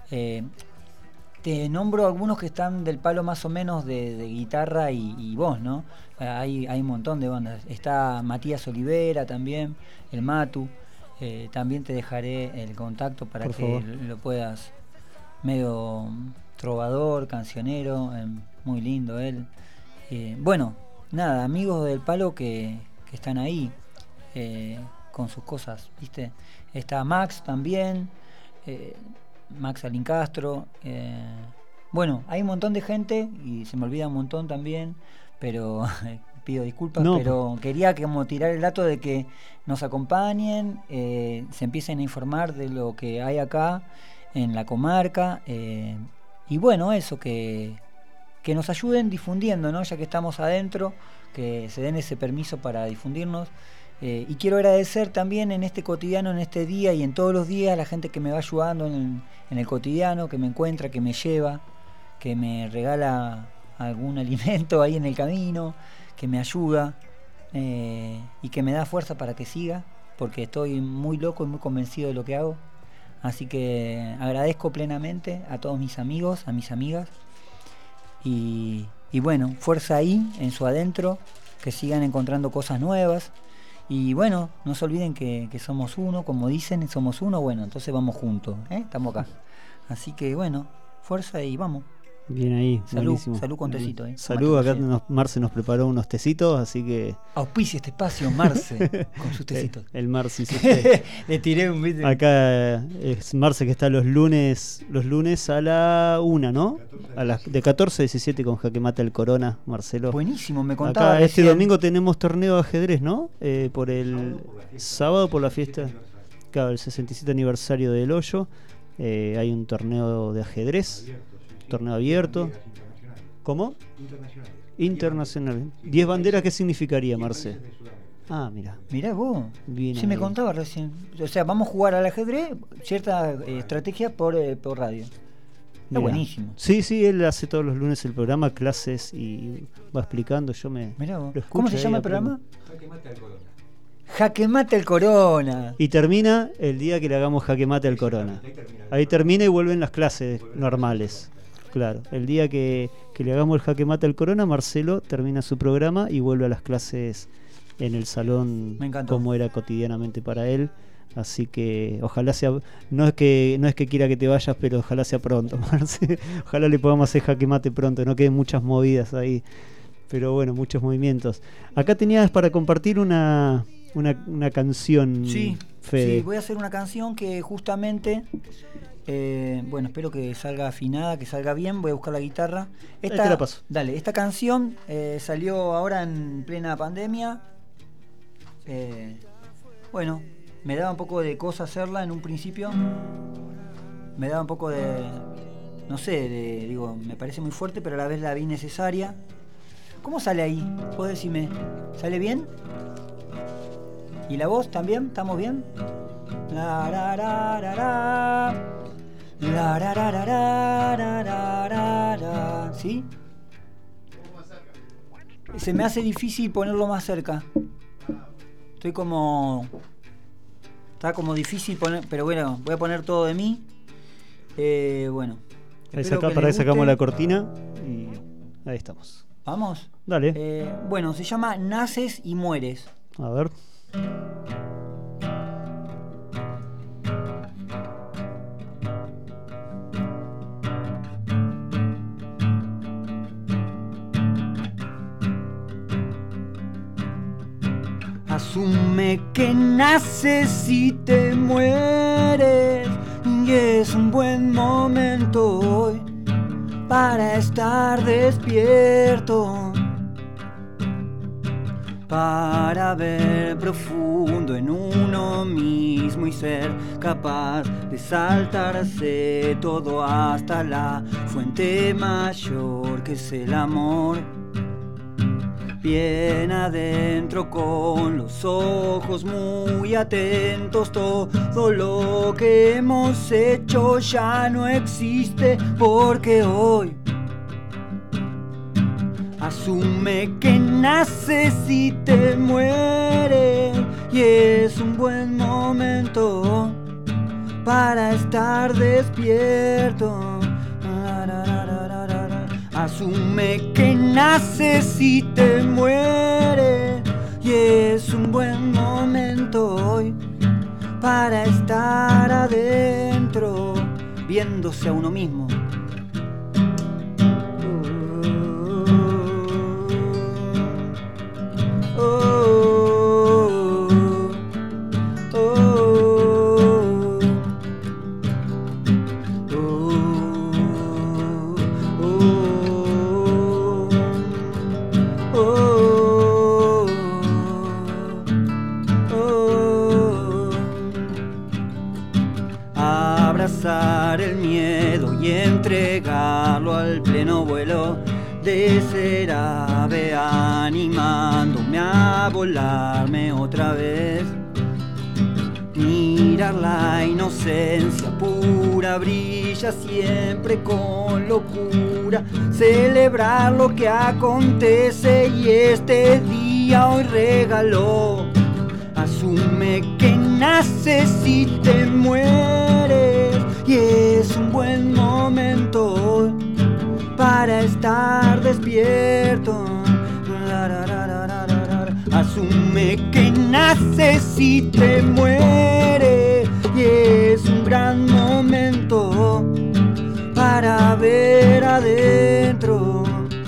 I: Te nombro algunos que están del palo más o menos de guitarra y voz, ¿no? Hay un montón de bandas. Está Matías Olivera también, el Matu. También te dejaré el contacto para
C: por
I: que
C: favor.
I: lo puedas, medio trovador, cancionero, muy lindo él. Bueno, nada, amigos del palo que están ahí con sus cosas, ¿viste? Está Max también, Max Alincastro. Bueno, hay un montón de gente y se me olvida un montón también, pero pido disculpas, pero quería como tirar el dato de que nos acompañen, se empiecen a informar de lo que hay acá en la comarca. Y bueno, eso, que nos ayuden difundiendo, ¿no? Ya que estamos adentro, que se den ese permiso para difundirnos. Y quiero agradecer también en este cotidiano, en este día y en todos los días, a la gente que me va ayudando en el cotidiano, que me encuentra, que me lleva, que me regala algún alimento ahí en el camino, que me ayuda y que me da fuerza para que siga, porque estoy muy loco y muy convencido de lo que hago. Así que agradezco plenamente a todos mis amigos, a mis amigas, y bueno, fuerza ahí en su adentro, que sigan encontrando cosas nuevas. Y bueno, no se olviden que somos uno, como dicen, somos uno. Bueno, entonces vamos juntos, estamos acá. Así que bueno, fuerza y vamos.
C: Bien ahí,
I: Salud,
C: buenísimo.
I: salud con tecito.
C: Salud, acá Marce nos preparó unos tecitos, así que...
I: Auspicia este espacio, Marce, con sus tecitos.
C: El Marce hizo usted.
I: Le tiré un vídeo.
C: Acá es Marce que está los lunes a la 1, ¿no? De 14 a 17 con Jaque Mate el Corona, Marcelo.
I: Buenísimo, me contaba.
C: Acá este
I: recién.
C: domingo tenemos torneo de ajedrez, ¿no? Por el sábado, por la fiesta, claro, el 67 aniversario del Hoyo. Hay un torneo de ajedrez, torneo abierto. ¿Cómo? Internacional. 10 banderas, ¿qué significaría, Marce? Ah, mira.
I: Mirá vos.
C: Bien
I: sí,
C: ahí.
I: me contaba recién. O sea, vamos a jugar al ajedrez, cierta estrategia por radio. Está
C: Mirá.
I: buenísimo.
C: Sí, él hace todos los lunes el programa, clases y va explicando. Yo me.
I: Mirá vos.
C: lo escucho
I: ¿Cómo se
C: ahí,
I: llama el
C: aprendo.
I: programa? Jaque Mate al Corona.
C: Y termina el día que le hagamos Jaque Mate al Corona. Ahí termina y vuelven las clases normales. Claro, el día que le hagamos el Jaque Mate al Corona, Marcelo termina su programa y vuelve a las clases en el salón como era cotidianamente para él. Así que ojalá sea, no es que quiera que te vayas, pero ojalá sea pronto, Marce. Ojalá le podamos hacer Jaque Mate pronto, no queden muchas movidas ahí. Pero bueno, muchos movimientos. Acá tenías para compartir una canción,
I: Sí,
C: Fede.
I: sí, voy a hacer una canción que justamente, bueno, espero que salga afinada, que salga bien. Voy a buscar la guitarra.
C: Te la paso.
I: Dale, esta canción salió ahora en plena pandemia. Bueno, me daba un poco de cosa hacerla en un principio. Me daba un poco de, no sé, digo, me parece muy fuerte, pero a la vez la vi necesaria. ¿Cómo sale ahí? ¿Puedes decirme? ¿Sale bien? ¿Y la voz también? ¿Estamos bien? La ra ra ra ra. La ra ra ra ra ra ra ra ra. ¿Sí? Se me hace difícil ponerlo más cerca. Estoy como... Está como difícil poner... Pero bueno, voy a poner todo de mí. Bueno.
C: Para ahí sacamos la cortina y ahí estamos.
I: ¿Vamos?
C: Dale.
I: Bueno, se llama Naces y Mueres.
C: A ver.
K: Asume que naces y te mueres, y es un buen momento hoy para estar despierto, para ver profundo en uno mismo y ser capaz de saltarse todo hasta la fuente mayor que es el amor. Bien adentro con los ojos muy atentos, todo lo que hemos hecho ya no existe porque hoy asume que naces y te mueres y es un buen momento para estar despierto. Asume que naces y te mueres y es un buen momento hoy para estar adentro, viéndose a uno mismo. Abrazar el miedo y entregarlo al pleno vuelo de ser ave, animándome a volarme otra vez. Mirar la inocencia pura brilla siempre con locura, celebrar lo que acontece y este día hoy regaló. Asume que naces y te mueres y es un buen momento hoy para estar despierto. Asume que naces y te mueres y es un gran momento para ver adentro.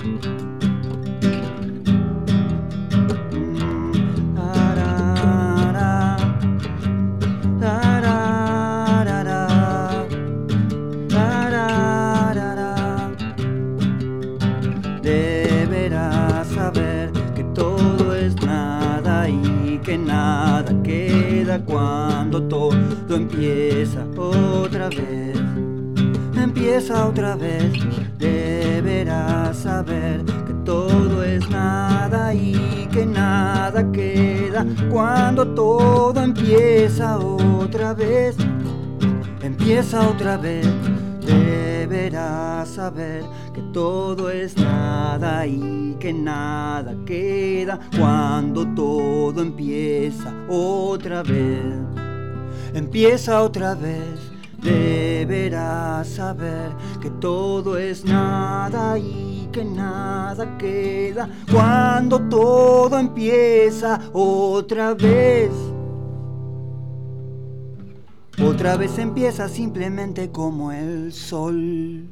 K: Deberás saber que todo es nada y que nada queda cuando todo empieza otra vez. Empieza otra vez. Deberás saber que todo es nada y que nada queda cuando todo empieza otra vez. Empieza otra vez. Deberás saber que todo es nada y que nada queda cuando todo empieza otra vez. Empieza otra vez. Deberás saber que todo es nada y que nada queda cuando todo empieza otra vez. Otra vez empieza simplemente como el sol.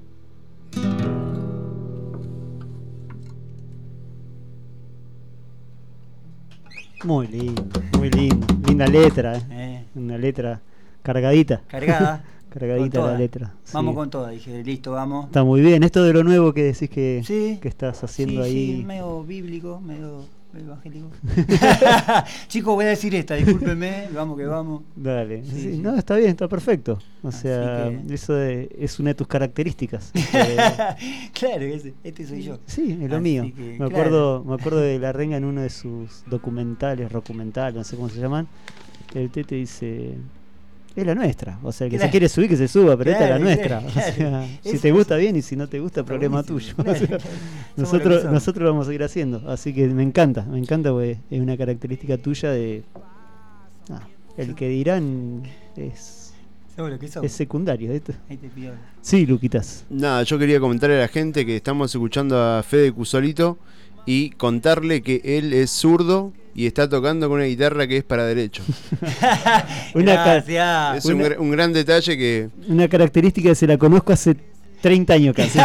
C: Muy lindo, muy lindo. Linda letra, una letra cargadita.
K: Cargada.
C: Cargadita la letra.
K: Vamos
C: sí.
K: con toda, dije, listo, vamos.
C: Está muy bien. Esto de lo nuevo que decís que estás haciendo ahí.
K: Sí, medio bíblico, medio evangélico. Chicos, voy a decir esta, discúlpenme, vamos que vamos.
C: Dale.
K: Sí,
C: Sí,
K: sí.
C: no, está bien, está perfecto. O sea,
K: que-
C: eso es una de tus características.
K: Claro, este soy yo.
C: Sí, es lo
K: Así
C: mío.
K: que,
C: Me
K: claro.
C: acuerdo de La Renga en uno de sus documentales, no sé cómo se llaman. El Tete dice: es la nuestra. O sea, el que
K: Claro.
C: se quiere subir, que se suba, pero esta es la
K: Claro,
C: nuestra.
K: claro.
C: O sea, si
K: Eso
C: te
K: es-
C: gusta bien y si no te gusta, problema
K: buenísimo.
C: tuyo.
K: Claro,
C: O sea,
K: claro. Somos lo que somos.
C: nosotros lo vamos a seguir haciendo. Así que me encanta porque es una característica tuya de. El que dirán es
K: Somos lo que somos.
C: es secundario. ¿Viste?
K: Ahí te pido.
C: Sí, Luquitas.
D: Nada, yo quería comentarle a la gente que estamos escuchando a Fede Cusolito y contarle que él es zurdo y está tocando con una guitarra que es para derecho.
K: Gracias.
D: Es un gran detalle que...
C: Una característica que se la conozco hace 30 años casi.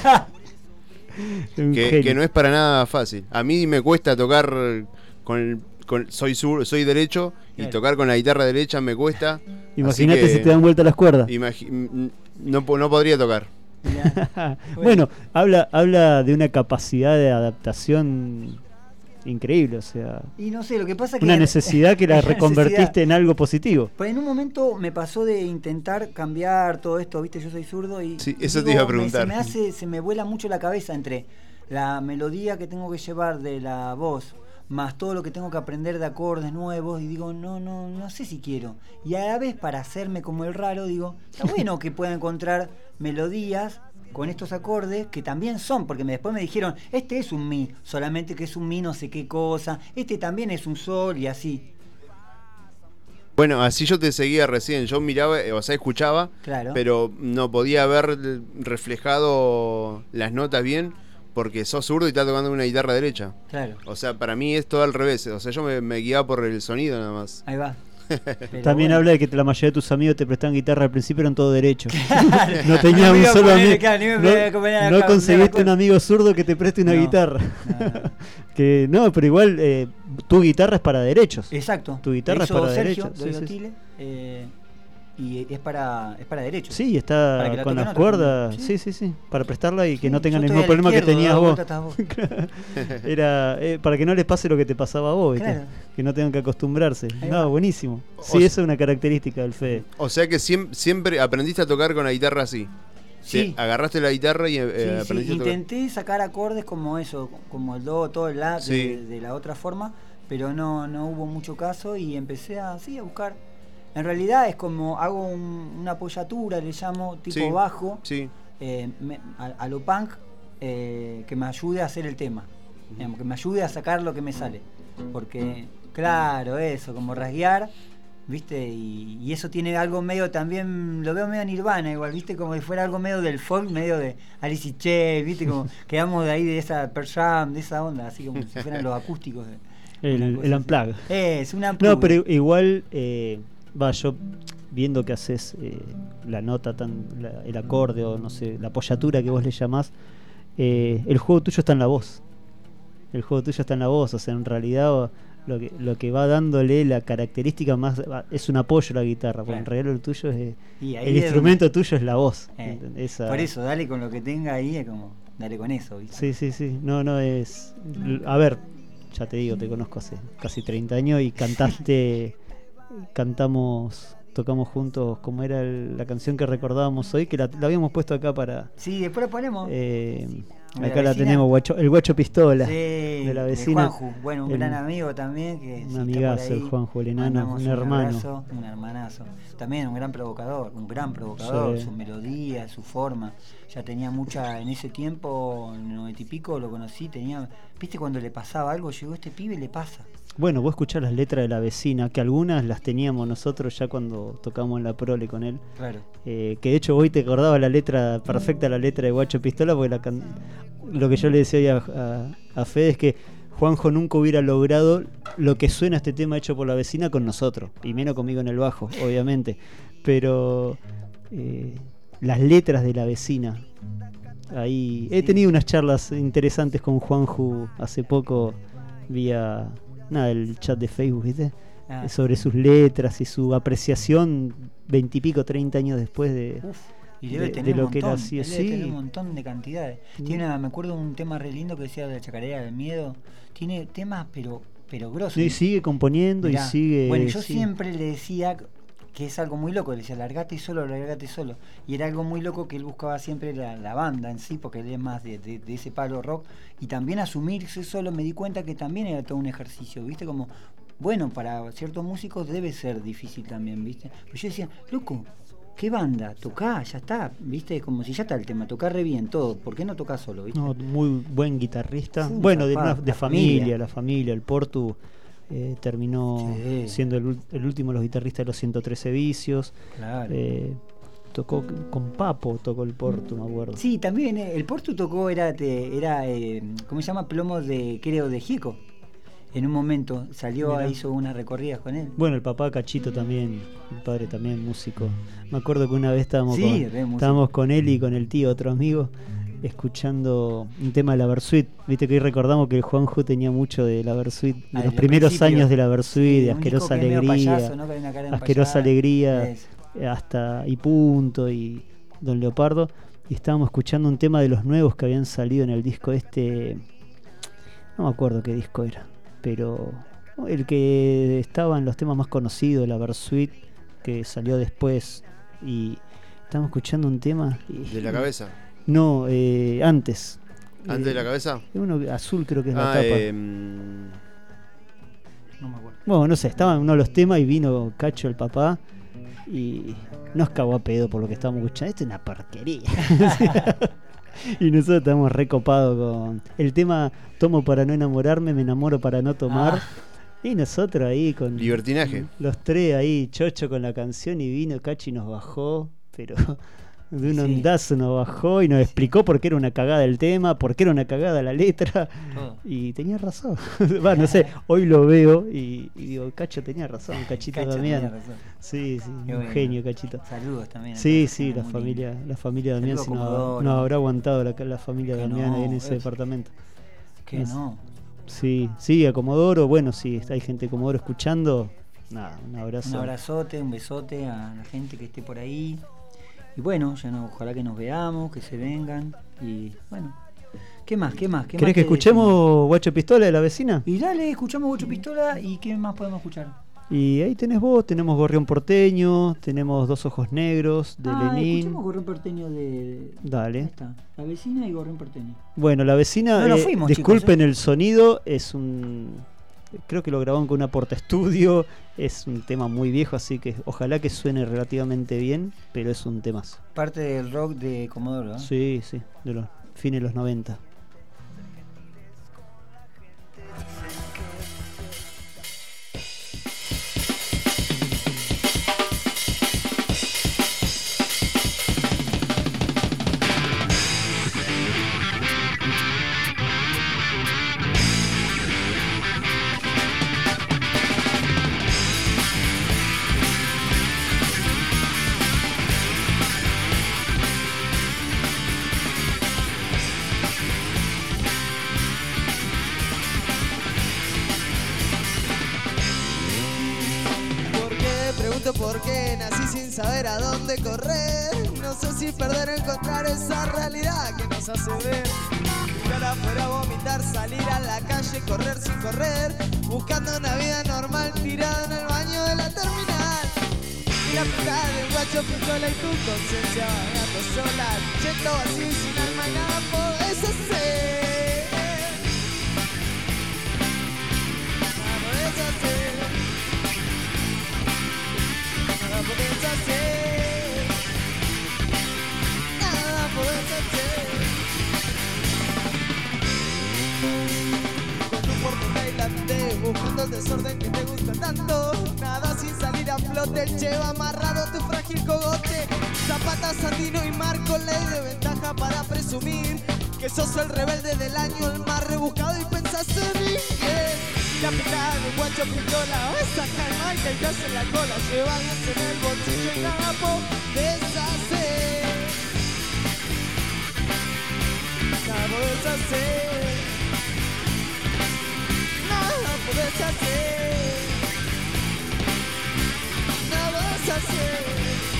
C: Un
D: que
C: genio.
D: no es para nada fácil. A mí me cuesta tocar soy derecho y
C: Claro.
D: tocar con la guitarra derecha me cuesta.
C: Imagínate
D: así que
C: si te dan vuelta las cuerdas.
D: No podría tocar.
C: Bueno, habla de una capacidad de adaptación increíble, o sea,
K: Y no sé, lo que pasa que
C: una necesidad que la
K: Una
C: reconvertiste
K: necesidad.
C: en algo positivo.
K: Pues en un momento me pasó de intentar cambiar todo esto, viste, yo soy zurdo y
D: Sí, eso te iba a preguntar.
K: se me vuela mucho la cabeza entre la melodía que tengo que llevar de la voz más todo lo que tengo que aprender de acordes nuevos y digo, no sé si quiero. Y a la vez para hacerme como el raro digo, está bueno que pueda encontrar melodías con estos acordes que también son, porque después me dijeron, este es un mi, solamente que es un mi no sé qué cosa, este también es un sol y así.
D: Bueno, así yo te seguía recién. Yo miraba, o sea, escuchaba,
K: Claro.
D: pero no podía ver reflejado las notas bien porque sos zurdo y estás tocando una guitarra derecha.
K: Claro.
D: O sea, para mí es todo al revés. O sea, yo me guiaba por el sonido nada más.
K: Ahí va.
C: También
K: bueno.
C: habla de que la mayoría de tus amigos te prestaban guitarra al principio, eran todo derecho. No
K: No
C: tenías
K: me
C: un
K: iba a
C: solo
K: poner,
C: amigo.
K: claro, ni me podía acompañar
C: No
K: acá,
C: conseguiste
K: me
C: un amigo zurdo que te preste una
K: No,
C: guitarra. Que no, pero igual tu guitarra es para derechos.
K: Exacto.
C: Tu guitarra
K: La
C: es
K: hizo
C: para
K: Sergio
C: derechos.
K: de
C: Sí, sí.
K: Otile, y es para derechos.
C: Sí,
K: Para
C: está
K: que la
C: con
K: toquen
C: las
K: otros
C: cuerdas.
K: también.
C: Sí. Para prestarla y que no
K: Sí,
C: tengan
K: yo
C: el
K: estoy
C: mismo
K: a la
C: problema que
K: izquierda,
C: tenías
K: de
C: vos.
K: vuelta estás vos.
C: Era para que no les pase lo que te pasaba a vos, ¿viste?
K: Claro.
C: Que no tengan que acostumbrarse.
K: Ahí
C: No,
K: va.
C: buenísimo. Sí,
D: O
C: esa es una característica del Fede.
D: O sea que siempre aprendiste a tocar con la guitarra así.
K: Sí.
D: Agarraste la guitarra y
K: Sí,
D: aprendiste a tocar.
K: intenté sacar acordes como eso, como el do, todo el la
D: Sí.
K: de la otra forma, pero no hubo mucho caso y empecé a buscar. En realidad es como hago una apoyatura, le llamo, tipo
D: Sí,
K: bajo,
D: sí.
K: a lo punk, que me ayude a hacer el tema, digamos, que me ayude a sacar lo que me sale. Porque, claro, eso, como rasguear, ¿viste? Y eso tiene algo medio también, lo veo medio Nirvana igual, ¿viste? Como si fuera algo medio del folk, medio de Alice in Chains, ¿viste? Como quedamos de ahí de esa Pearl Jam, de esa onda, así como si fueran los acústicos.
C: El unplug.
K: Es una unplug.
C: No, pero igual, yo viendo que haces la nota, el acorde o no sé, la apoyatura que vos le llamás, el juego tuyo está en la voz. El juego tuyo está en la voz, o sea, en realidad lo que va dándole la característica más es un apoyo a la guitarra, porque en realidad lo tuyo es el instrumento tuyo es la voz.
I: Por eso, dale con lo que tenga ahí, es como, dale con eso, ¿viste?
C: Sí. No es. A ver, ya te digo, te conozco hace casi 30 años y tocamos juntos, como era la canción que recordábamos hoy, que la habíamos puesto acá para.
I: Sí, después la ponemos.
C: Acá la tenemos, el Guacho Pistola, de la vecina.
I: De Juanju, bueno, un gran amigo también.
C: Un amigazo, el Juanju, el enano, un hermano.
I: Un hermanazo. También un gran provocador,
C: Sí.
I: Su melodía, su forma. Ya tenía mucha, en ese tiempo, en el 90 y pico, lo conocí, viste cuando le pasaba algo, llegó este pibe y le pasa.
C: Bueno, vos escuchás las letras de la vecina, que algunas las teníamos nosotros ya cuando tocamos en la prole con él.
I: Claro.
C: Que de hecho hoy te acordaba la letra, perfecta la letra de Guacho Pistola, porque lo que yo le decía hoy a Fede es que Juanjo nunca hubiera logrado lo que suena este tema hecho por la vecina con nosotros, y menos conmigo en el bajo, obviamente. Pero las letras de la vecina, ahí he tenido unas charlas interesantes con Juanjo hace poco vía el chat de Facebook, ¿viste? Sobre sus letras y su apreciación 20 y pico, 30 años después de lo que él hacía.
I: Debe tener un montón de cantidades. Me acuerdo un tema re lindo que decía de la Chacarera del Miedo. Tiene temas pero grosos.
C: Y sigue componiendo. Mirá, y sigue.
I: Bueno, yo siempre le decía que es algo muy loco, le decía largate solo. Y era algo muy loco que él buscaba siempre la banda en sí, porque él es más de ese palo rock. Y también asumirse solo, me di cuenta que también era todo un ejercicio, ¿viste? Como, bueno, para ciertos músicos debe ser difícil también, ¿viste? Pero yo decía, loco, ¿qué banda? Tocá, ya está, ¿viste? Como si ya está el tema, tocá re bien todo, ¿por qué no tocás solo, ¿viste?
C: No, muy buen guitarrista. Bueno, de familia, la familia, el Portu. Terminó siendo el último de los guitarristas de los 113 Vicios.
I: Claro.
C: Tocó con Papo, tocó el Portu, me acuerdo.
I: Sí, también el Portu tocó, ¿cómo se llama? Plomos de Gieco. En un momento salió, hizo unas recorridas con él.
C: Bueno, el papá Cachito también, el padre también músico. Me acuerdo que una vez estábamos con él y con el tío, otro amigo, escuchando un tema de la Versuit. Viste que hoy recordamos que el Juanjo tenía mucho de la Versuit, de los primeros años de la Versuit, de Asquerosa Alegría, payaso, ¿no? Asquerosa Alegría, hasta Y Punto y Don Leopardo. Y estábamos escuchando un tema de los nuevos que habían salido en el disco no me acuerdo qué disco era, pero el que estaba en los temas más conocidos, la Versuit, que salió después. Y estábamos escuchando un tema
D: ¿De la cabeza?
C: No, antes.
D: ¿Antes de la cabeza?
C: Uno azul creo que es la tapa.
I: No me acuerdo.
C: Bueno, no sé, estaba en uno de los temas y vino Cacho, el papá, y nos cagó a pedo por lo que estábamos escuchando. Esto es una porquería. Y nosotros estábamos recopados con el tema Tomo para no enamorarme, me enamoro para no tomar. Y nosotros ahí con
D: libertinaje.
C: Los tres ahí, chocho con la canción, y vino Cacho y nos bajó, pero de un ondazo nos bajó y nos explicó por qué era una cagada el tema, por qué era una cagada la letra. Y tenía razón. Va, no sé, hoy lo veo y digo, Cacho tenía razón, Cachito Damián. Sí, un genio, Cachito.
I: Saludos también.
C: Sí, la familia Damián, si no habrá aguantado la familia Damián ahí en ese departamento.
I: Que no.
C: Sí, a Comodoro, bueno, si hay gente de Comodoro escuchando, nada, un abrazo.
I: Un abrazote, un besote a la gente que esté por ahí. Y bueno, ojalá que nos veamos, que se vengan. Y bueno, ¿qué más?
C: ¿Querés que escuchemos Guacho Pistola de la vecina?
I: Y dale, escuchamos Guacho Pistola. ¿Y qué más podemos escuchar?
C: Y ahí tenés vos, tenemos Gorrión Porteño, tenemos Dos Ojos Negros de Lenín.
I: Escuchamos Gorrión Porteño de...
C: Dale.
I: Ahí está, la vecina y Gorrión Porteño.
C: Bueno, la vecina, disculpen el sonido, es creo que lo grabaron con una portaestudio, es un tema muy viejo, así que ojalá que suene relativamente bien, pero es un temazo.
I: Parte del rock de Comodoro, ¿eh?
C: Sí, de los fines de los 90.
Q: porque nací sin saber a dónde correr. No sé si perder o encontrar esa realidad que nos hace ver. Y ahora fuera a vomitar, salir a la calle, correr sin correr, buscando una vida normal, tirado en el baño de la terminal. Y la puta del guacho pistola y tu conciencia vagando sola, yendo vacío y sin alma, nada podés hacer. Nada podés hacer. Nada podés hacer. Nada podés hacer. Con tu porta y la te buscando el desorden que te gusta tanto. Nada sin salir a flote, lleva amarrado tu frágil cogote. Zapata, Sandino y Marco, ley de ventaja para presumir que sos el rebelde del año, el más rebuscado y pensás en inglés. La picada de un guacho pistola, vas a Jamaica y te hace la cola. Llevan en el bolsillo y nada podés hacer. Nada podés hacer. Nada podés hacer. Nada podés hacer.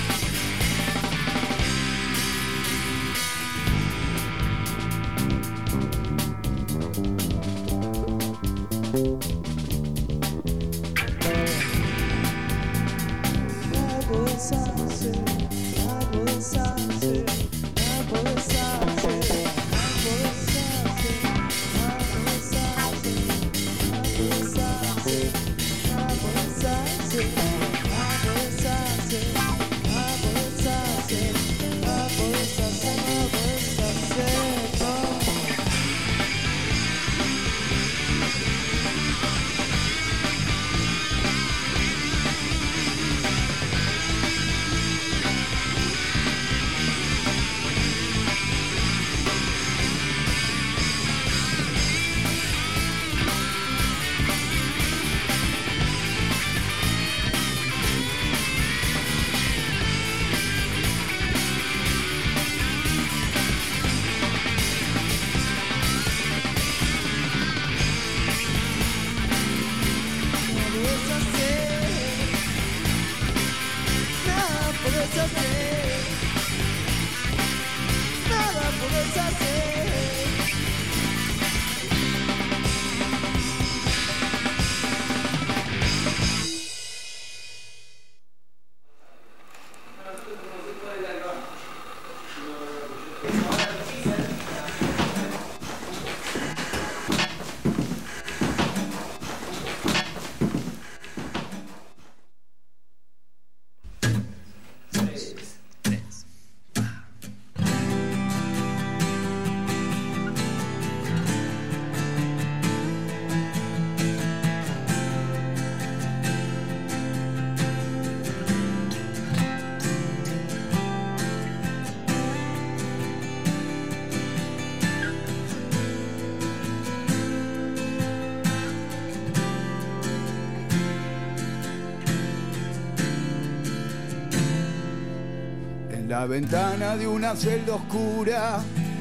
R: La ventana de una celda oscura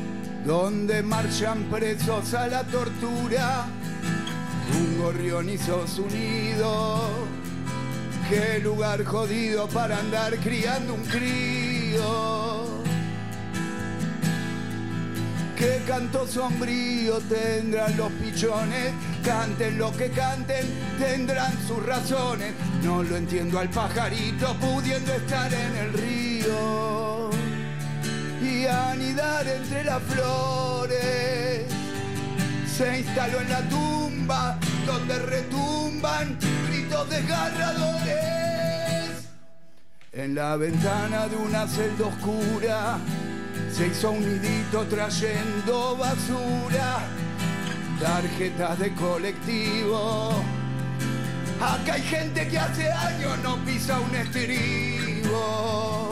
R: donde marchan presos a la tortura, un gorrión hizo su nido. Qué lugar jodido para andar criando un crío. Qué canto sombrío tendrán los pichones, canten lo que canten, tendrán sus razones. No lo entiendo al pajarito pudiendo estar en el río y anidar entre las flores. Se instaló en la tumba donde retumban gritos desgarradores. En la ventana de una celda oscura se hizo un nidito trayendo basura, tarjetas de colectivo. Acá hay gente que hace años no pisa un estribo.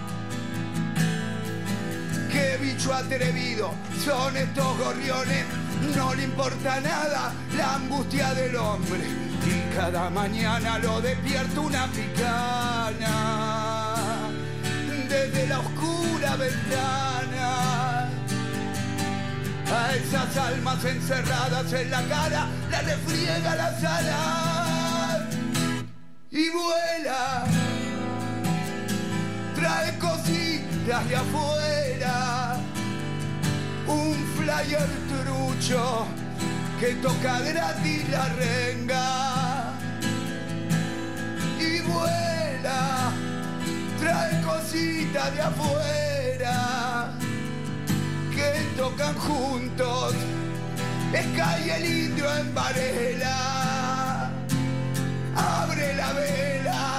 R: Qué bicho atrevido son estos gorriones, no le importa nada la angustia del hombre. Y cada mañana lo despierta una picana desde la oscura ventana. A esas almas encerradas en la cara la refriega la sala y vuela trae cositas de afuera, un flyer trucho que toca gratis la renga y vuela, trae cositas de afuera que tocan juntos, Sky y el Indio en Varela, abre la vela.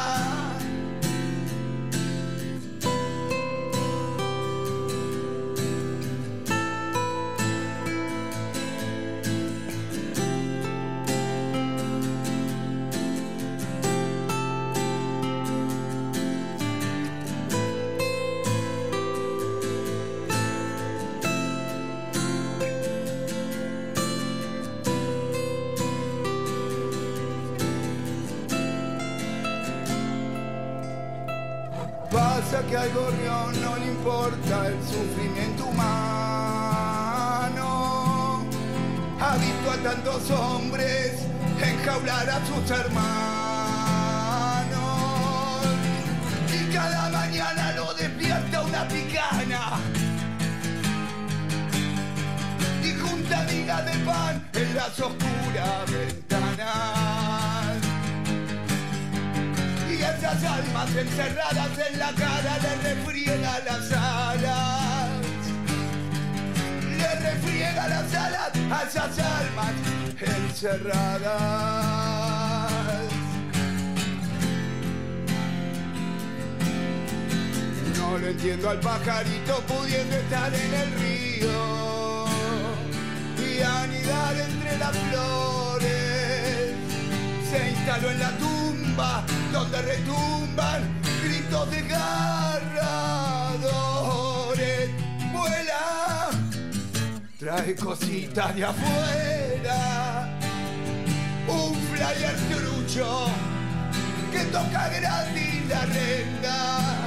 R: Pasa que al gorrión no le importa el sufrimiento humano. Ha visto a tantos hombres enjaular a sus hermanos y cada mañana lo despierta una picana y junta migas de pan en las oscuras ventanas. Y esas almas encerradas en la cara le refriega las alas. Le refriega las alas a esas almas encerradas. No lo entiendo al pajarito pudiendo estar en el río y anidar entre las flores. Se instaló en la tumba donde retumban gritos desgarradores. Vuela, trae cositas de afuera, un flyer trucho que toca gratis la renda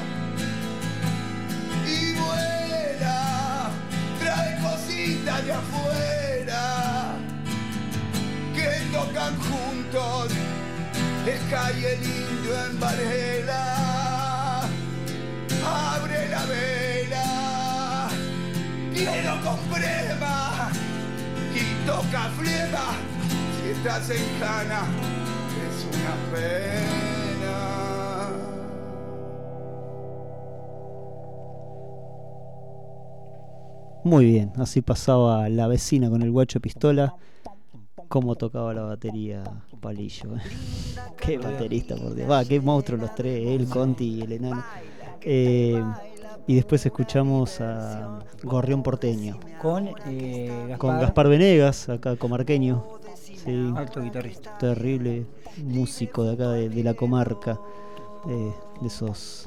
R: y vuela, trae cositas de afuera que tocan juntos, Sky y el Indio en Varela, abre la vela, quiero con crema y toca flema, si estás en cana es una pena.
C: Muy bien, así pasaba La Vecina con el Guacho Pistola. Cómo tocaba la batería Palillo. Qué baterista, por Dios. Va, qué monstruo los tres, él, Conti y el enano. Y después escuchamos a Gorrión Porteño.
I: Con
C: Gaspar Venegas, acá comarqueño. Sí.
I: Alto guitarrista.
C: Terrible músico de acá, de la comarca. De esos...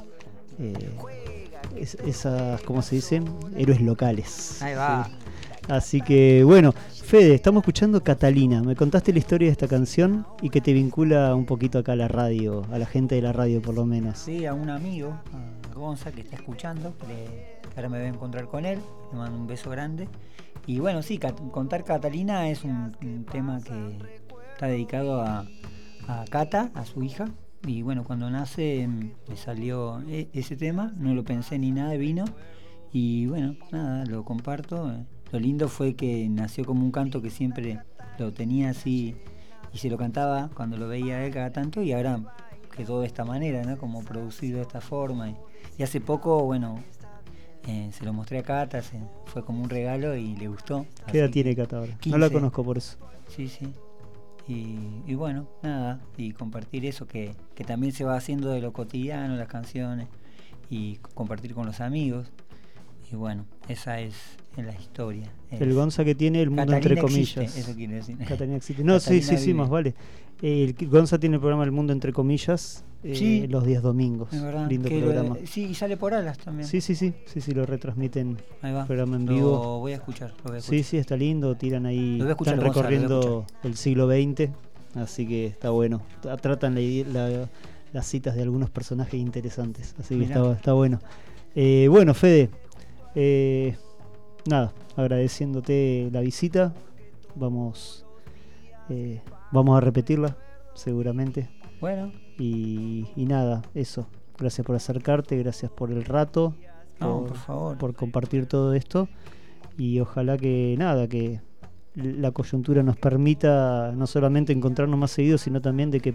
C: esas, ¿cómo se dicen? Héroes locales.
I: Ahí va.
C: Sí. Así que bueno, Fede, estamos escuchando Catalina. Me contaste la historia de esta canción y que te vincula un poquito acá a la radio, a la gente de la radio por lo menos.
I: Sí, a un amigo, a Gonza, que está escuchando, que ahora me voy a encontrar con él, le mando un beso grande. Y bueno, sí, contar Catalina es un tema que está dedicado a Cata, a su hija. Y bueno, cuando nace me salió ese tema, no lo pensé ni nada, vino. Y bueno, nada, lo comparto. Lo lindo fue que nació como un canto que siempre lo tenía así y se lo cantaba cuando lo veía él cada tanto, y ahora quedó de esta manera, ¿no? Como producido de esta forma. Y hace poco, bueno, se lo mostré a Cata, fue como un regalo y le gustó.
C: ¿Qué edad tiene Cata ahora?
I: 15.
C: No la conozco por eso.
I: Sí, sí. Y bueno, nada, y compartir eso que también se va haciendo de lo cotidiano, las canciones, y compartir con los amigos. Y bueno, esa es la historia.
C: El Gonza que tiene el mundo
I: Catalina
C: entre comillas.
I: Existe, eso quiere decir.
C: Catalina existe. No,
I: Catalina
C: sí,
I: vive.
C: más vale. El Gonza tiene el programa El Mundo entre comillas
I: Sí.
C: los días domingos.
I: Es verdad.
C: Lindo
I: que
C: programa.
I: Sí, y sale por Alas también.
C: Sí, lo retransmiten.
I: Ahí va.
C: Programa en
I: Lo
C: vivo.
I: voy a escuchar.
C: Sí, está lindo. Tiran ahí.
I: Lo voy a escuchar,
C: Están
I: Gonza, lo voy a
C: recorriendo el siglo XX. Así que está bueno. Tratan las citas de algunos personajes interesantes. Así que está bueno. Bueno, Fede. Nada, agradeciéndote la visita. Vamos a repetirla seguramente.
I: Bueno.
C: Y nada, eso. gracias por acercarte, gracias por el rato,
I: No, por favor.
C: por compartir todo esto, y ojalá que la coyuntura nos permita no solamente encontrarnos más seguidos, sino también de que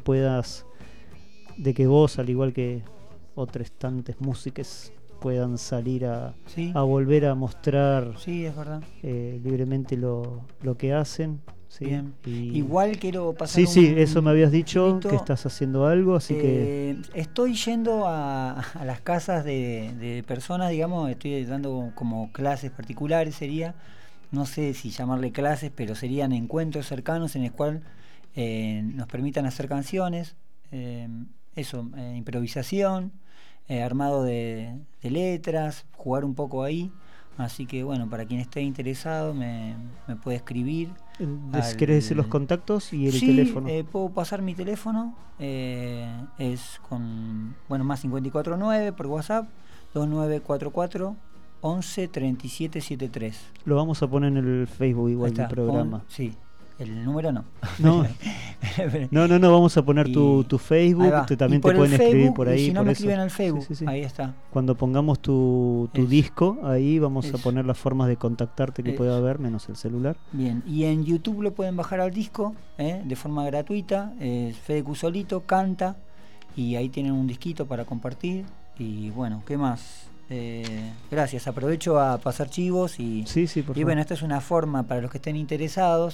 C: vos, al igual que otras tantas músicas, puedan salir a volver a mostrar
I: es verdad.
C: Libremente lo que hacen. ¿sí?
I: Bien.
C: Y...
I: Igual quiero pasar
C: Sí, eso me habías dicho, que estás haciendo algo, así
I: que... Estoy yendo a las casas de personas, digamos, estoy dando como clases particulares, sería, no sé si llamarle clases, pero serían encuentros cercanos en el cual nos permitan hacer canciones, improvisación, armado de letras, jugar un poco ahí. Así que bueno, para quien esté interesado me puede escribir.
C: ¿Querés decir los contactos y el teléfono?
I: Puedo pasar mi teléfono, es con más 549 por WhatsApp, 2944 11 37 73.
C: Lo vamos a poner en el Facebook igual del programa.
I: Sí. El número no.
C: No, vamos a poner tu Facebook, también te pueden escribir por ahí.
I: Si no me escriben al Facebook, ahí está.
C: Cuando pongamos tu disco, ahí vamos a poner las formas de contactarte que pueda haber, menos el celular.
I: Bien, y en YouTube lo pueden bajar al disco de forma gratuita. Fede Q solito canta, y ahí tienen un disquito para compartir. Y bueno, ¿qué más? Gracias, aprovecho a pasar chivos y bueno, esta es una forma para los que estén interesadas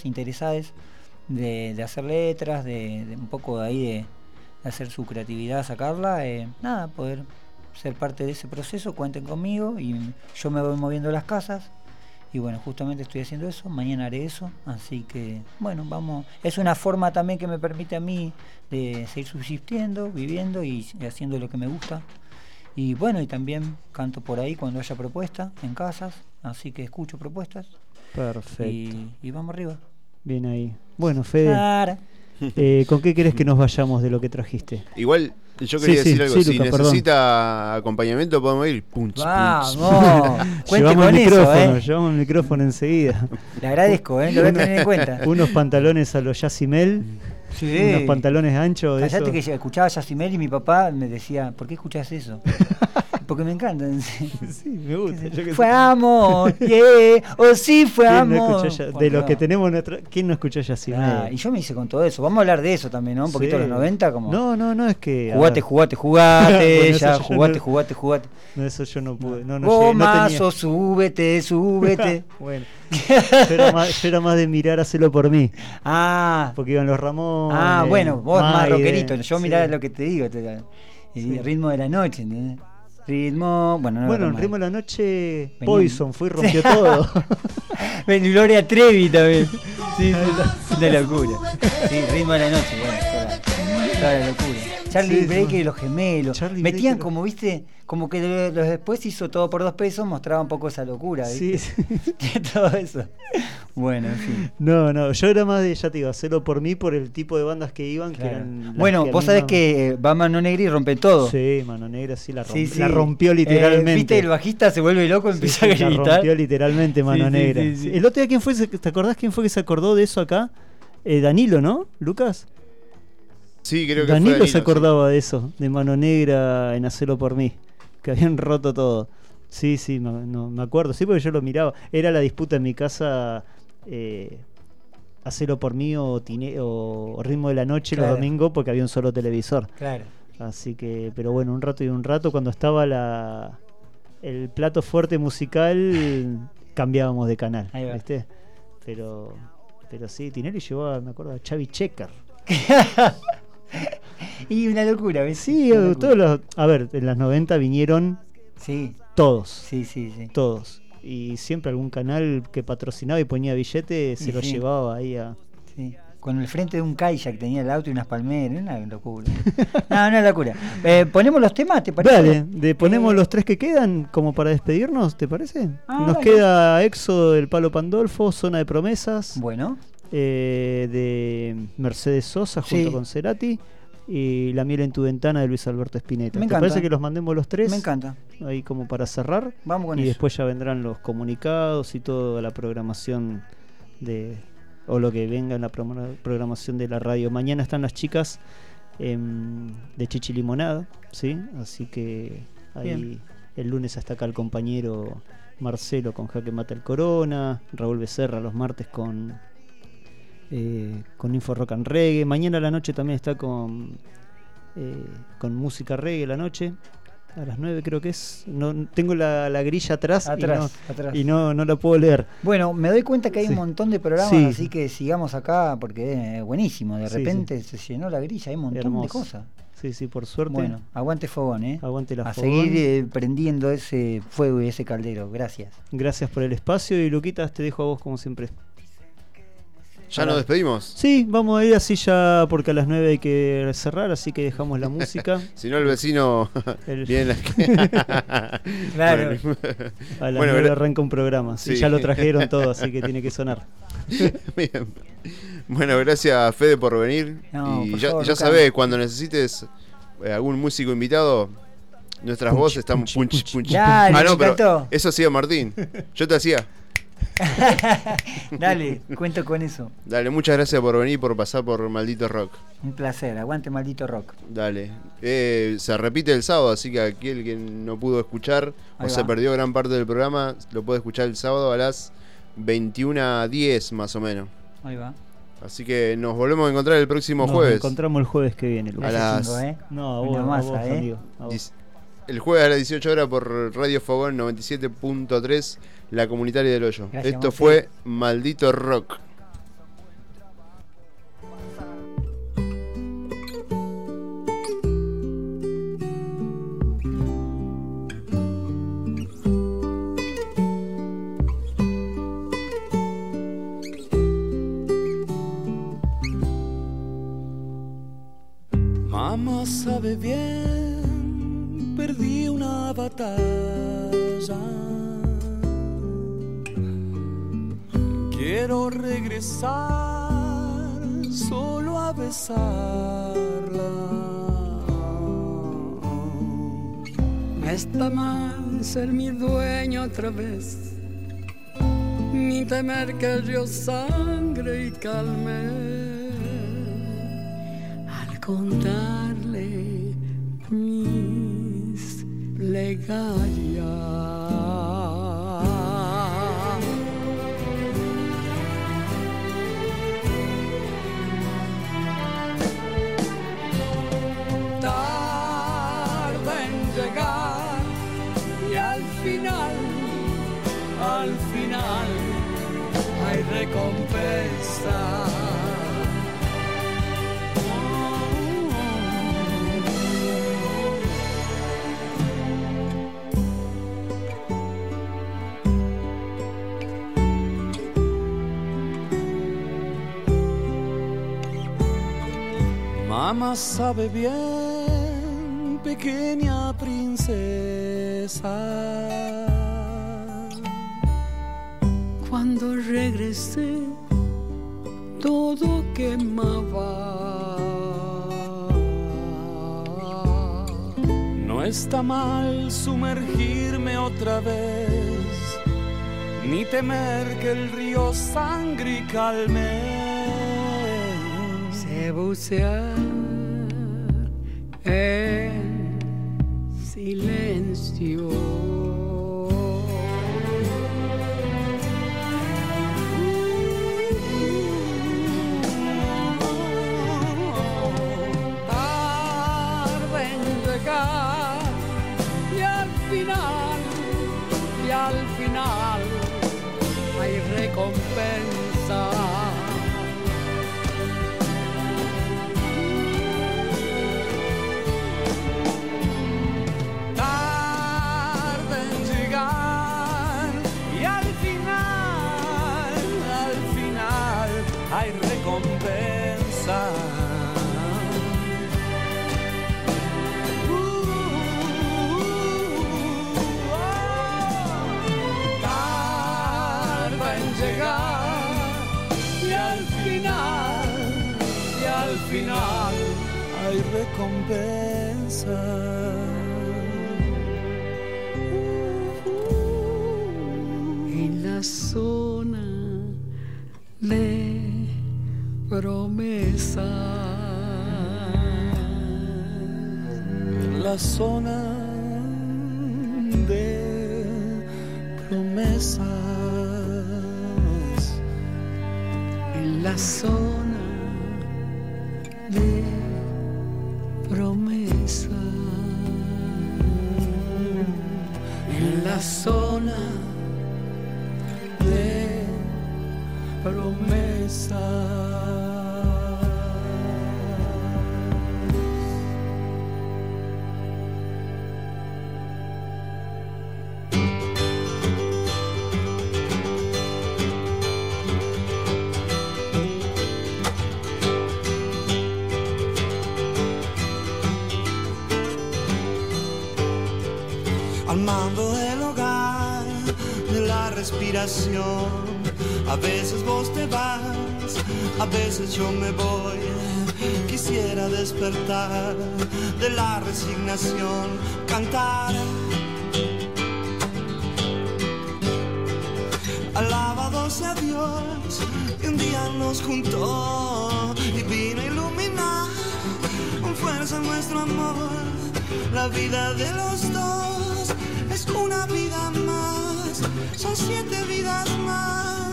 I: de hacer letras, de un poco de ahí de hacer su creatividad, sacarla, poder ser parte de ese proceso. Cuenten conmigo y yo me voy moviendo las casas y bueno, justamente estoy haciendo eso, mañana haré eso, así que bueno, vamos, es una forma también que me permite a mí de seguir subsistiendo, viviendo y haciendo lo que me gusta. Y bueno, y también canto por ahí cuando haya propuesta en casas, así que escucho propuestas.
C: Perfecto.
I: Y vamos arriba.
C: Bien ahí. Bueno, Fede, ¿con qué querés que nos vayamos de lo que trajiste?
D: Igual, yo quería decir algo. Si Lucas, necesita acompañamiento, podemos ir.
I: ¡Vamos!
C: Llevamos el micrófono, llevamos el micrófono enseguida.
I: Le agradezco, lo voy a tener en cuenta.
C: Unos pantalones a los Yacimel.
I: Sí.
C: Unos pantalones anchos.
I: Cállate que escuchaba Yacimel y mi papá me decía, ¿por qué escuchás eso? Porque me encantan.
C: Sí, me gusta.
I: Fue amor, sí fue amor.
C: De los que tenemos ¿quién no escuchó Yacimel?
I: Y yo me hice con todo eso. Vamos a hablar de eso también, ¿no? Un poquito de los 90 como.
C: No, es que.
I: Jugate,
C: bueno,
I: ya, jugate.
C: No, eso yo no pude.
I: Gomazo, súbete.
C: Bueno. Yo era más de mirar Hacelo por mí.
I: Porque
C: iban los Ramones.
I: Bueno, vos más rockerito. Yo mirá lo que te digo. El ritmo de la noche, ¿entendés?
C: En Ritmo de la Noche Poison fue y rompió todo.
I: Gloria Trevi también. Sí, una locura. Sí, Ritmo de la Noche, toda la locura. Charlie Breaker y los Gemelos. Metían como, viste, como que los después hizo Todo por 2 pesos, mostraba un poco esa locura, ¿viste? Sí. Todo eso. Bueno, en fin.
C: No, yo era más de, ya te digo, Hacerlo por mí, por el tipo de bandas que iban, que eran.
I: Bueno, vos sabés que va Mano Negra y rompe todo.
C: Sí, Mano Negra sí la rompió literalmente.
I: Viste, el bajista se vuelve loco, empieza a gritar.
C: La rompió literalmente Mano Negra. Sí. El otro día, ¿quién fue? ¿Te acordás quién fue que se acordó de eso acá? Danilo, ¿no? ¿Lucas?
D: Sí, creo que
C: Danilo
D: fue
C: se acordaba de eso, de Mano Negra en Hacerlo por mí, que habían roto todo. Sí, me acuerdo, sí, porque yo lo miraba. Era la disputa en mi casa, Hacerlo por mí o Ritmo de la Noche los domingos, porque había un solo televisor.
I: Claro.
C: Así que, pero bueno, un rato, cuando estaba el plato fuerte musical, cambiábamos de canal, ¿viste? Pero sí, Tinelli llevaba, me acuerdo, a Xavi Checker.
I: Y una locura, ¿ves?
C: Sí, a ver, en las 90 vinieron todos.
I: Sí.
C: Todos. Y siempre algún canal que patrocinaba y ponía billete se lo llevaba ahí a.
I: Sí. Con el frente de un kayak tenía el auto y unas palmeras, una locura. Una locura. ¿Ponemos los temas, te parece?
C: Dale, ponemos los 3 que quedan como para despedirnos, ¿te parece? Nos queda Éxodo del Palo Pandolfo, Zona de Promesas.
I: Bueno.
C: De Mercedes Sosa junto con Cerati y La miel en tu ventana de Luis Alberto Spinetta. ¿Te parece que los mandemos los 3?
I: Me encanta.
C: Ahí como para cerrar.
I: Vamos con
C: y
I: eso.
C: Después ya vendrán los comunicados y toda la programación o lo que venga en la programación de la radio. Mañana están las chicas de Chichi Limonada, ¿sí? Así que ahí
I: Bien.
C: el lunes está acá el compañero Marcelo con Jaque Mata el Corona, Raúl Becerra los martes con Info Rock and Reggae. Mañana a la noche también está con música reggae la noche. A las 9 creo que es. No, tengo la grilla atrás y no la puedo leer.
I: Bueno, me doy cuenta que hay un montón de programas,
C: Sí.
I: así que sigamos acá porque es buenísimo. De
C: Sí,
I: repente se llenó la grilla, hay un montón
C: Hermoso.
I: de cosas.
C: Sí, por suerte.
I: Bueno, aguante Fogón,
C: Aguante la
I: A
C: Fogón.
I: seguir prendiendo ese fuego y ese caldero. Gracias.
C: Gracias por el espacio y Luquitas, te dejo a vos como siempre.
D: ¿Ya nos despedimos?
C: Sí, vamos a ir así ya porque a las 9 hay que cerrar, así que dejamos la música.
D: Si no, el vecino viene
I: Claro.
C: A las
D: Bueno,
C: 9 arranca un programa. Sí,
D: sí.
C: ya lo trajeron todo, así que tiene que sonar.
D: Bien. Bueno, gracias Fede por venir.
I: No,
D: y
I: por
D: ya,
I: favor,
D: ya
I: Luca.
D: sabés, cuando necesites algún músico invitado, nuestras voces están punch.
I: Dale, me
D: no, pero
I: encantó.
D: eso hacía Martín. Yo te hacía.
I: Dale, cuento con eso.
D: Dale, muchas gracias por venir y por pasar por Maldito Rock.
I: Un placer, aguante Maldito Rock.
D: Dale. Se repite el sábado, así que aquel que no pudo escuchar
I: Ahí
D: o
I: va.
D: se perdió gran parte del programa, lo puede escuchar el sábado a las 21:10 más o menos.
I: Ahí va.
D: Así que nos volvemos a encontrar el próximo
C: Nos
D: jueves.
C: encontramos el jueves que viene, Lucas.
D: A las
C: No, a
I: Una
C: vos,
I: masa,
C: amigo. A vos.
D: El jueves a las 18 horas por Radio Fogón 97.3, la comunitaria del Hoyo.
I: Gracias,
D: Esto
I: Monse.
D: fue Maldito Rock.
L: Mamá sabe bien, perdí una batalla. Quiero regresar solo a besarla. No está mal ser mi dueño otra vez, ni temer que el río sangre y calme. Contarle mis plegarias. Tarda en llegar y al final hay recompensa. Mamá sabe bien, pequeña princesa. Cuando regresé, todo quemaba. No está mal sumergirme otra vez, ni temer que el río sangre y calme. Sé bucear en silencio. Tarde en llegar y al final hay recompensa. Hay recompensa. Tarda en llegar y al final hay recompensa. En la zona de promesa. la zona de promesas, en la zona de promesas, en la zona de promesas.
A: Al mando del hogar, de la respiración. A veces vos te vas, a veces yo me voy. Quisiera despertar de la resignación, cantar. Alabado sea Dios, que un día nos juntó y vino a iluminar con fuerza nuestro amor. La vida de los dos es una vida más, son 7 vidas más.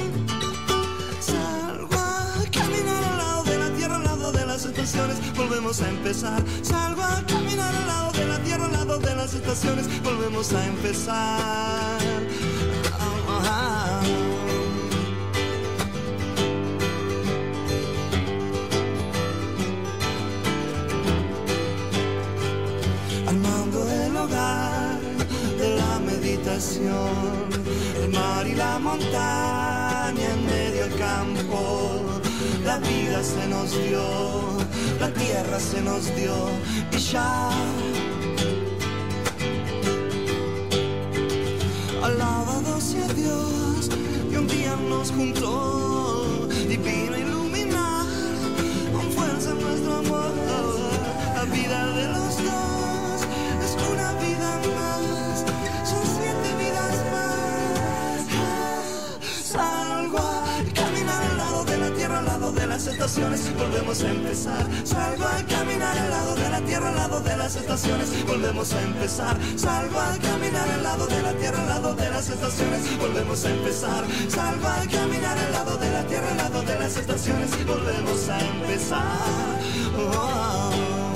A: Salgo a caminar al lado de la tierra, al lado de las estaciones, volvemos a empezar. Salgo a caminar al lado de la tierra, al lado de las estaciones, volvemos a empezar. Al mando del hogar, de la meditación, el mar y la montaña en medio del campo. La vida se nos dio, la tierra se nos dio y ya. Alabado sea Dios, que un día nos juntó y vino a iluminar con fuerza nuestro amor. La vida de los dos es una vida más, son 7 vidas más. Salgo a caminar al lado de la tierra, al lado de las estaciones, volvemos a empezar. Salgo a caminar al lado de la tierra, al lado de las estaciones, volvemos a empezar. Salgo a caminar al lado de la tierra, al lado de las estaciones, volvemos a empezar. Salgo a caminar al lado de la tierra, al lado de las estaciones, volvemos a empezar. Oh.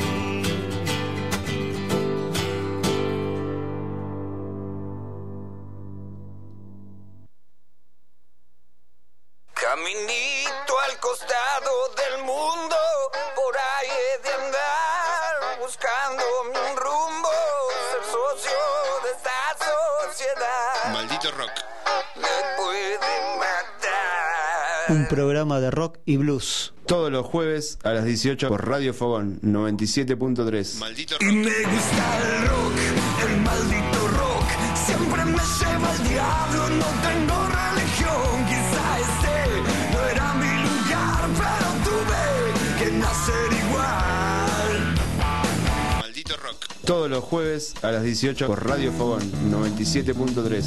S: Caminito al costado del mundo, por ahí he de andar, buscando un rumbo, ser socio de esta sociedad.
B: Maldito rock.
S: Me puede matar.
C: Un programa de rock y blues.
D: Todos los jueves a las 18 por Radio Fogón 97.3.
B: Maldito
A: rock. Y me gusta el rock, el maldito rock. Siempre me lleva el diablo, no tengo religión. Quizá no era mi lugar, pero tuve que nacer igual.
B: Maldito rock.
D: Todos los jueves a las 18 por Radio Fogón 97.3.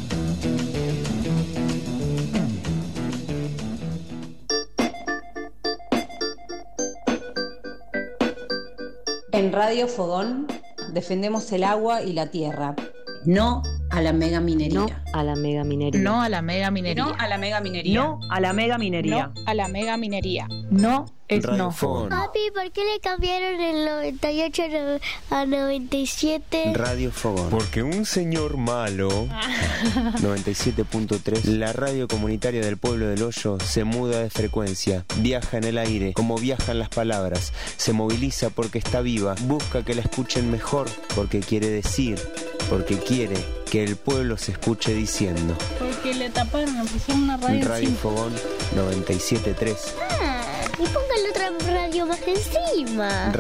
N: En Radio Fogón defendemos el agua y la tierra. No a la mega minería.
O: No a la mega minería.
P: No a la mega minería.
O: No a la mega minería.
P: No a la mega minería.
O: No a la mega minería.
P: No es
D: Radio
P: no.
D: Fogón.
T: Papi, ¿por qué le cambiaron el 98 a 97?
F: Radio Fogón. Porque un señor malo, 97.3, la radio comunitaria del pueblo del Hoyo, se muda de frecuencia, viaja en el aire, como viajan las palabras, se moviliza porque está viva, busca que la escuchen mejor, porque quiere decir, porque quiere que el pueblo se escuche diciendo.
P: Porque le taparon, le pusieron una radio
F: Radio
P: encima.
F: Fogón 97.3.
T: Y póngale otra radio más encima.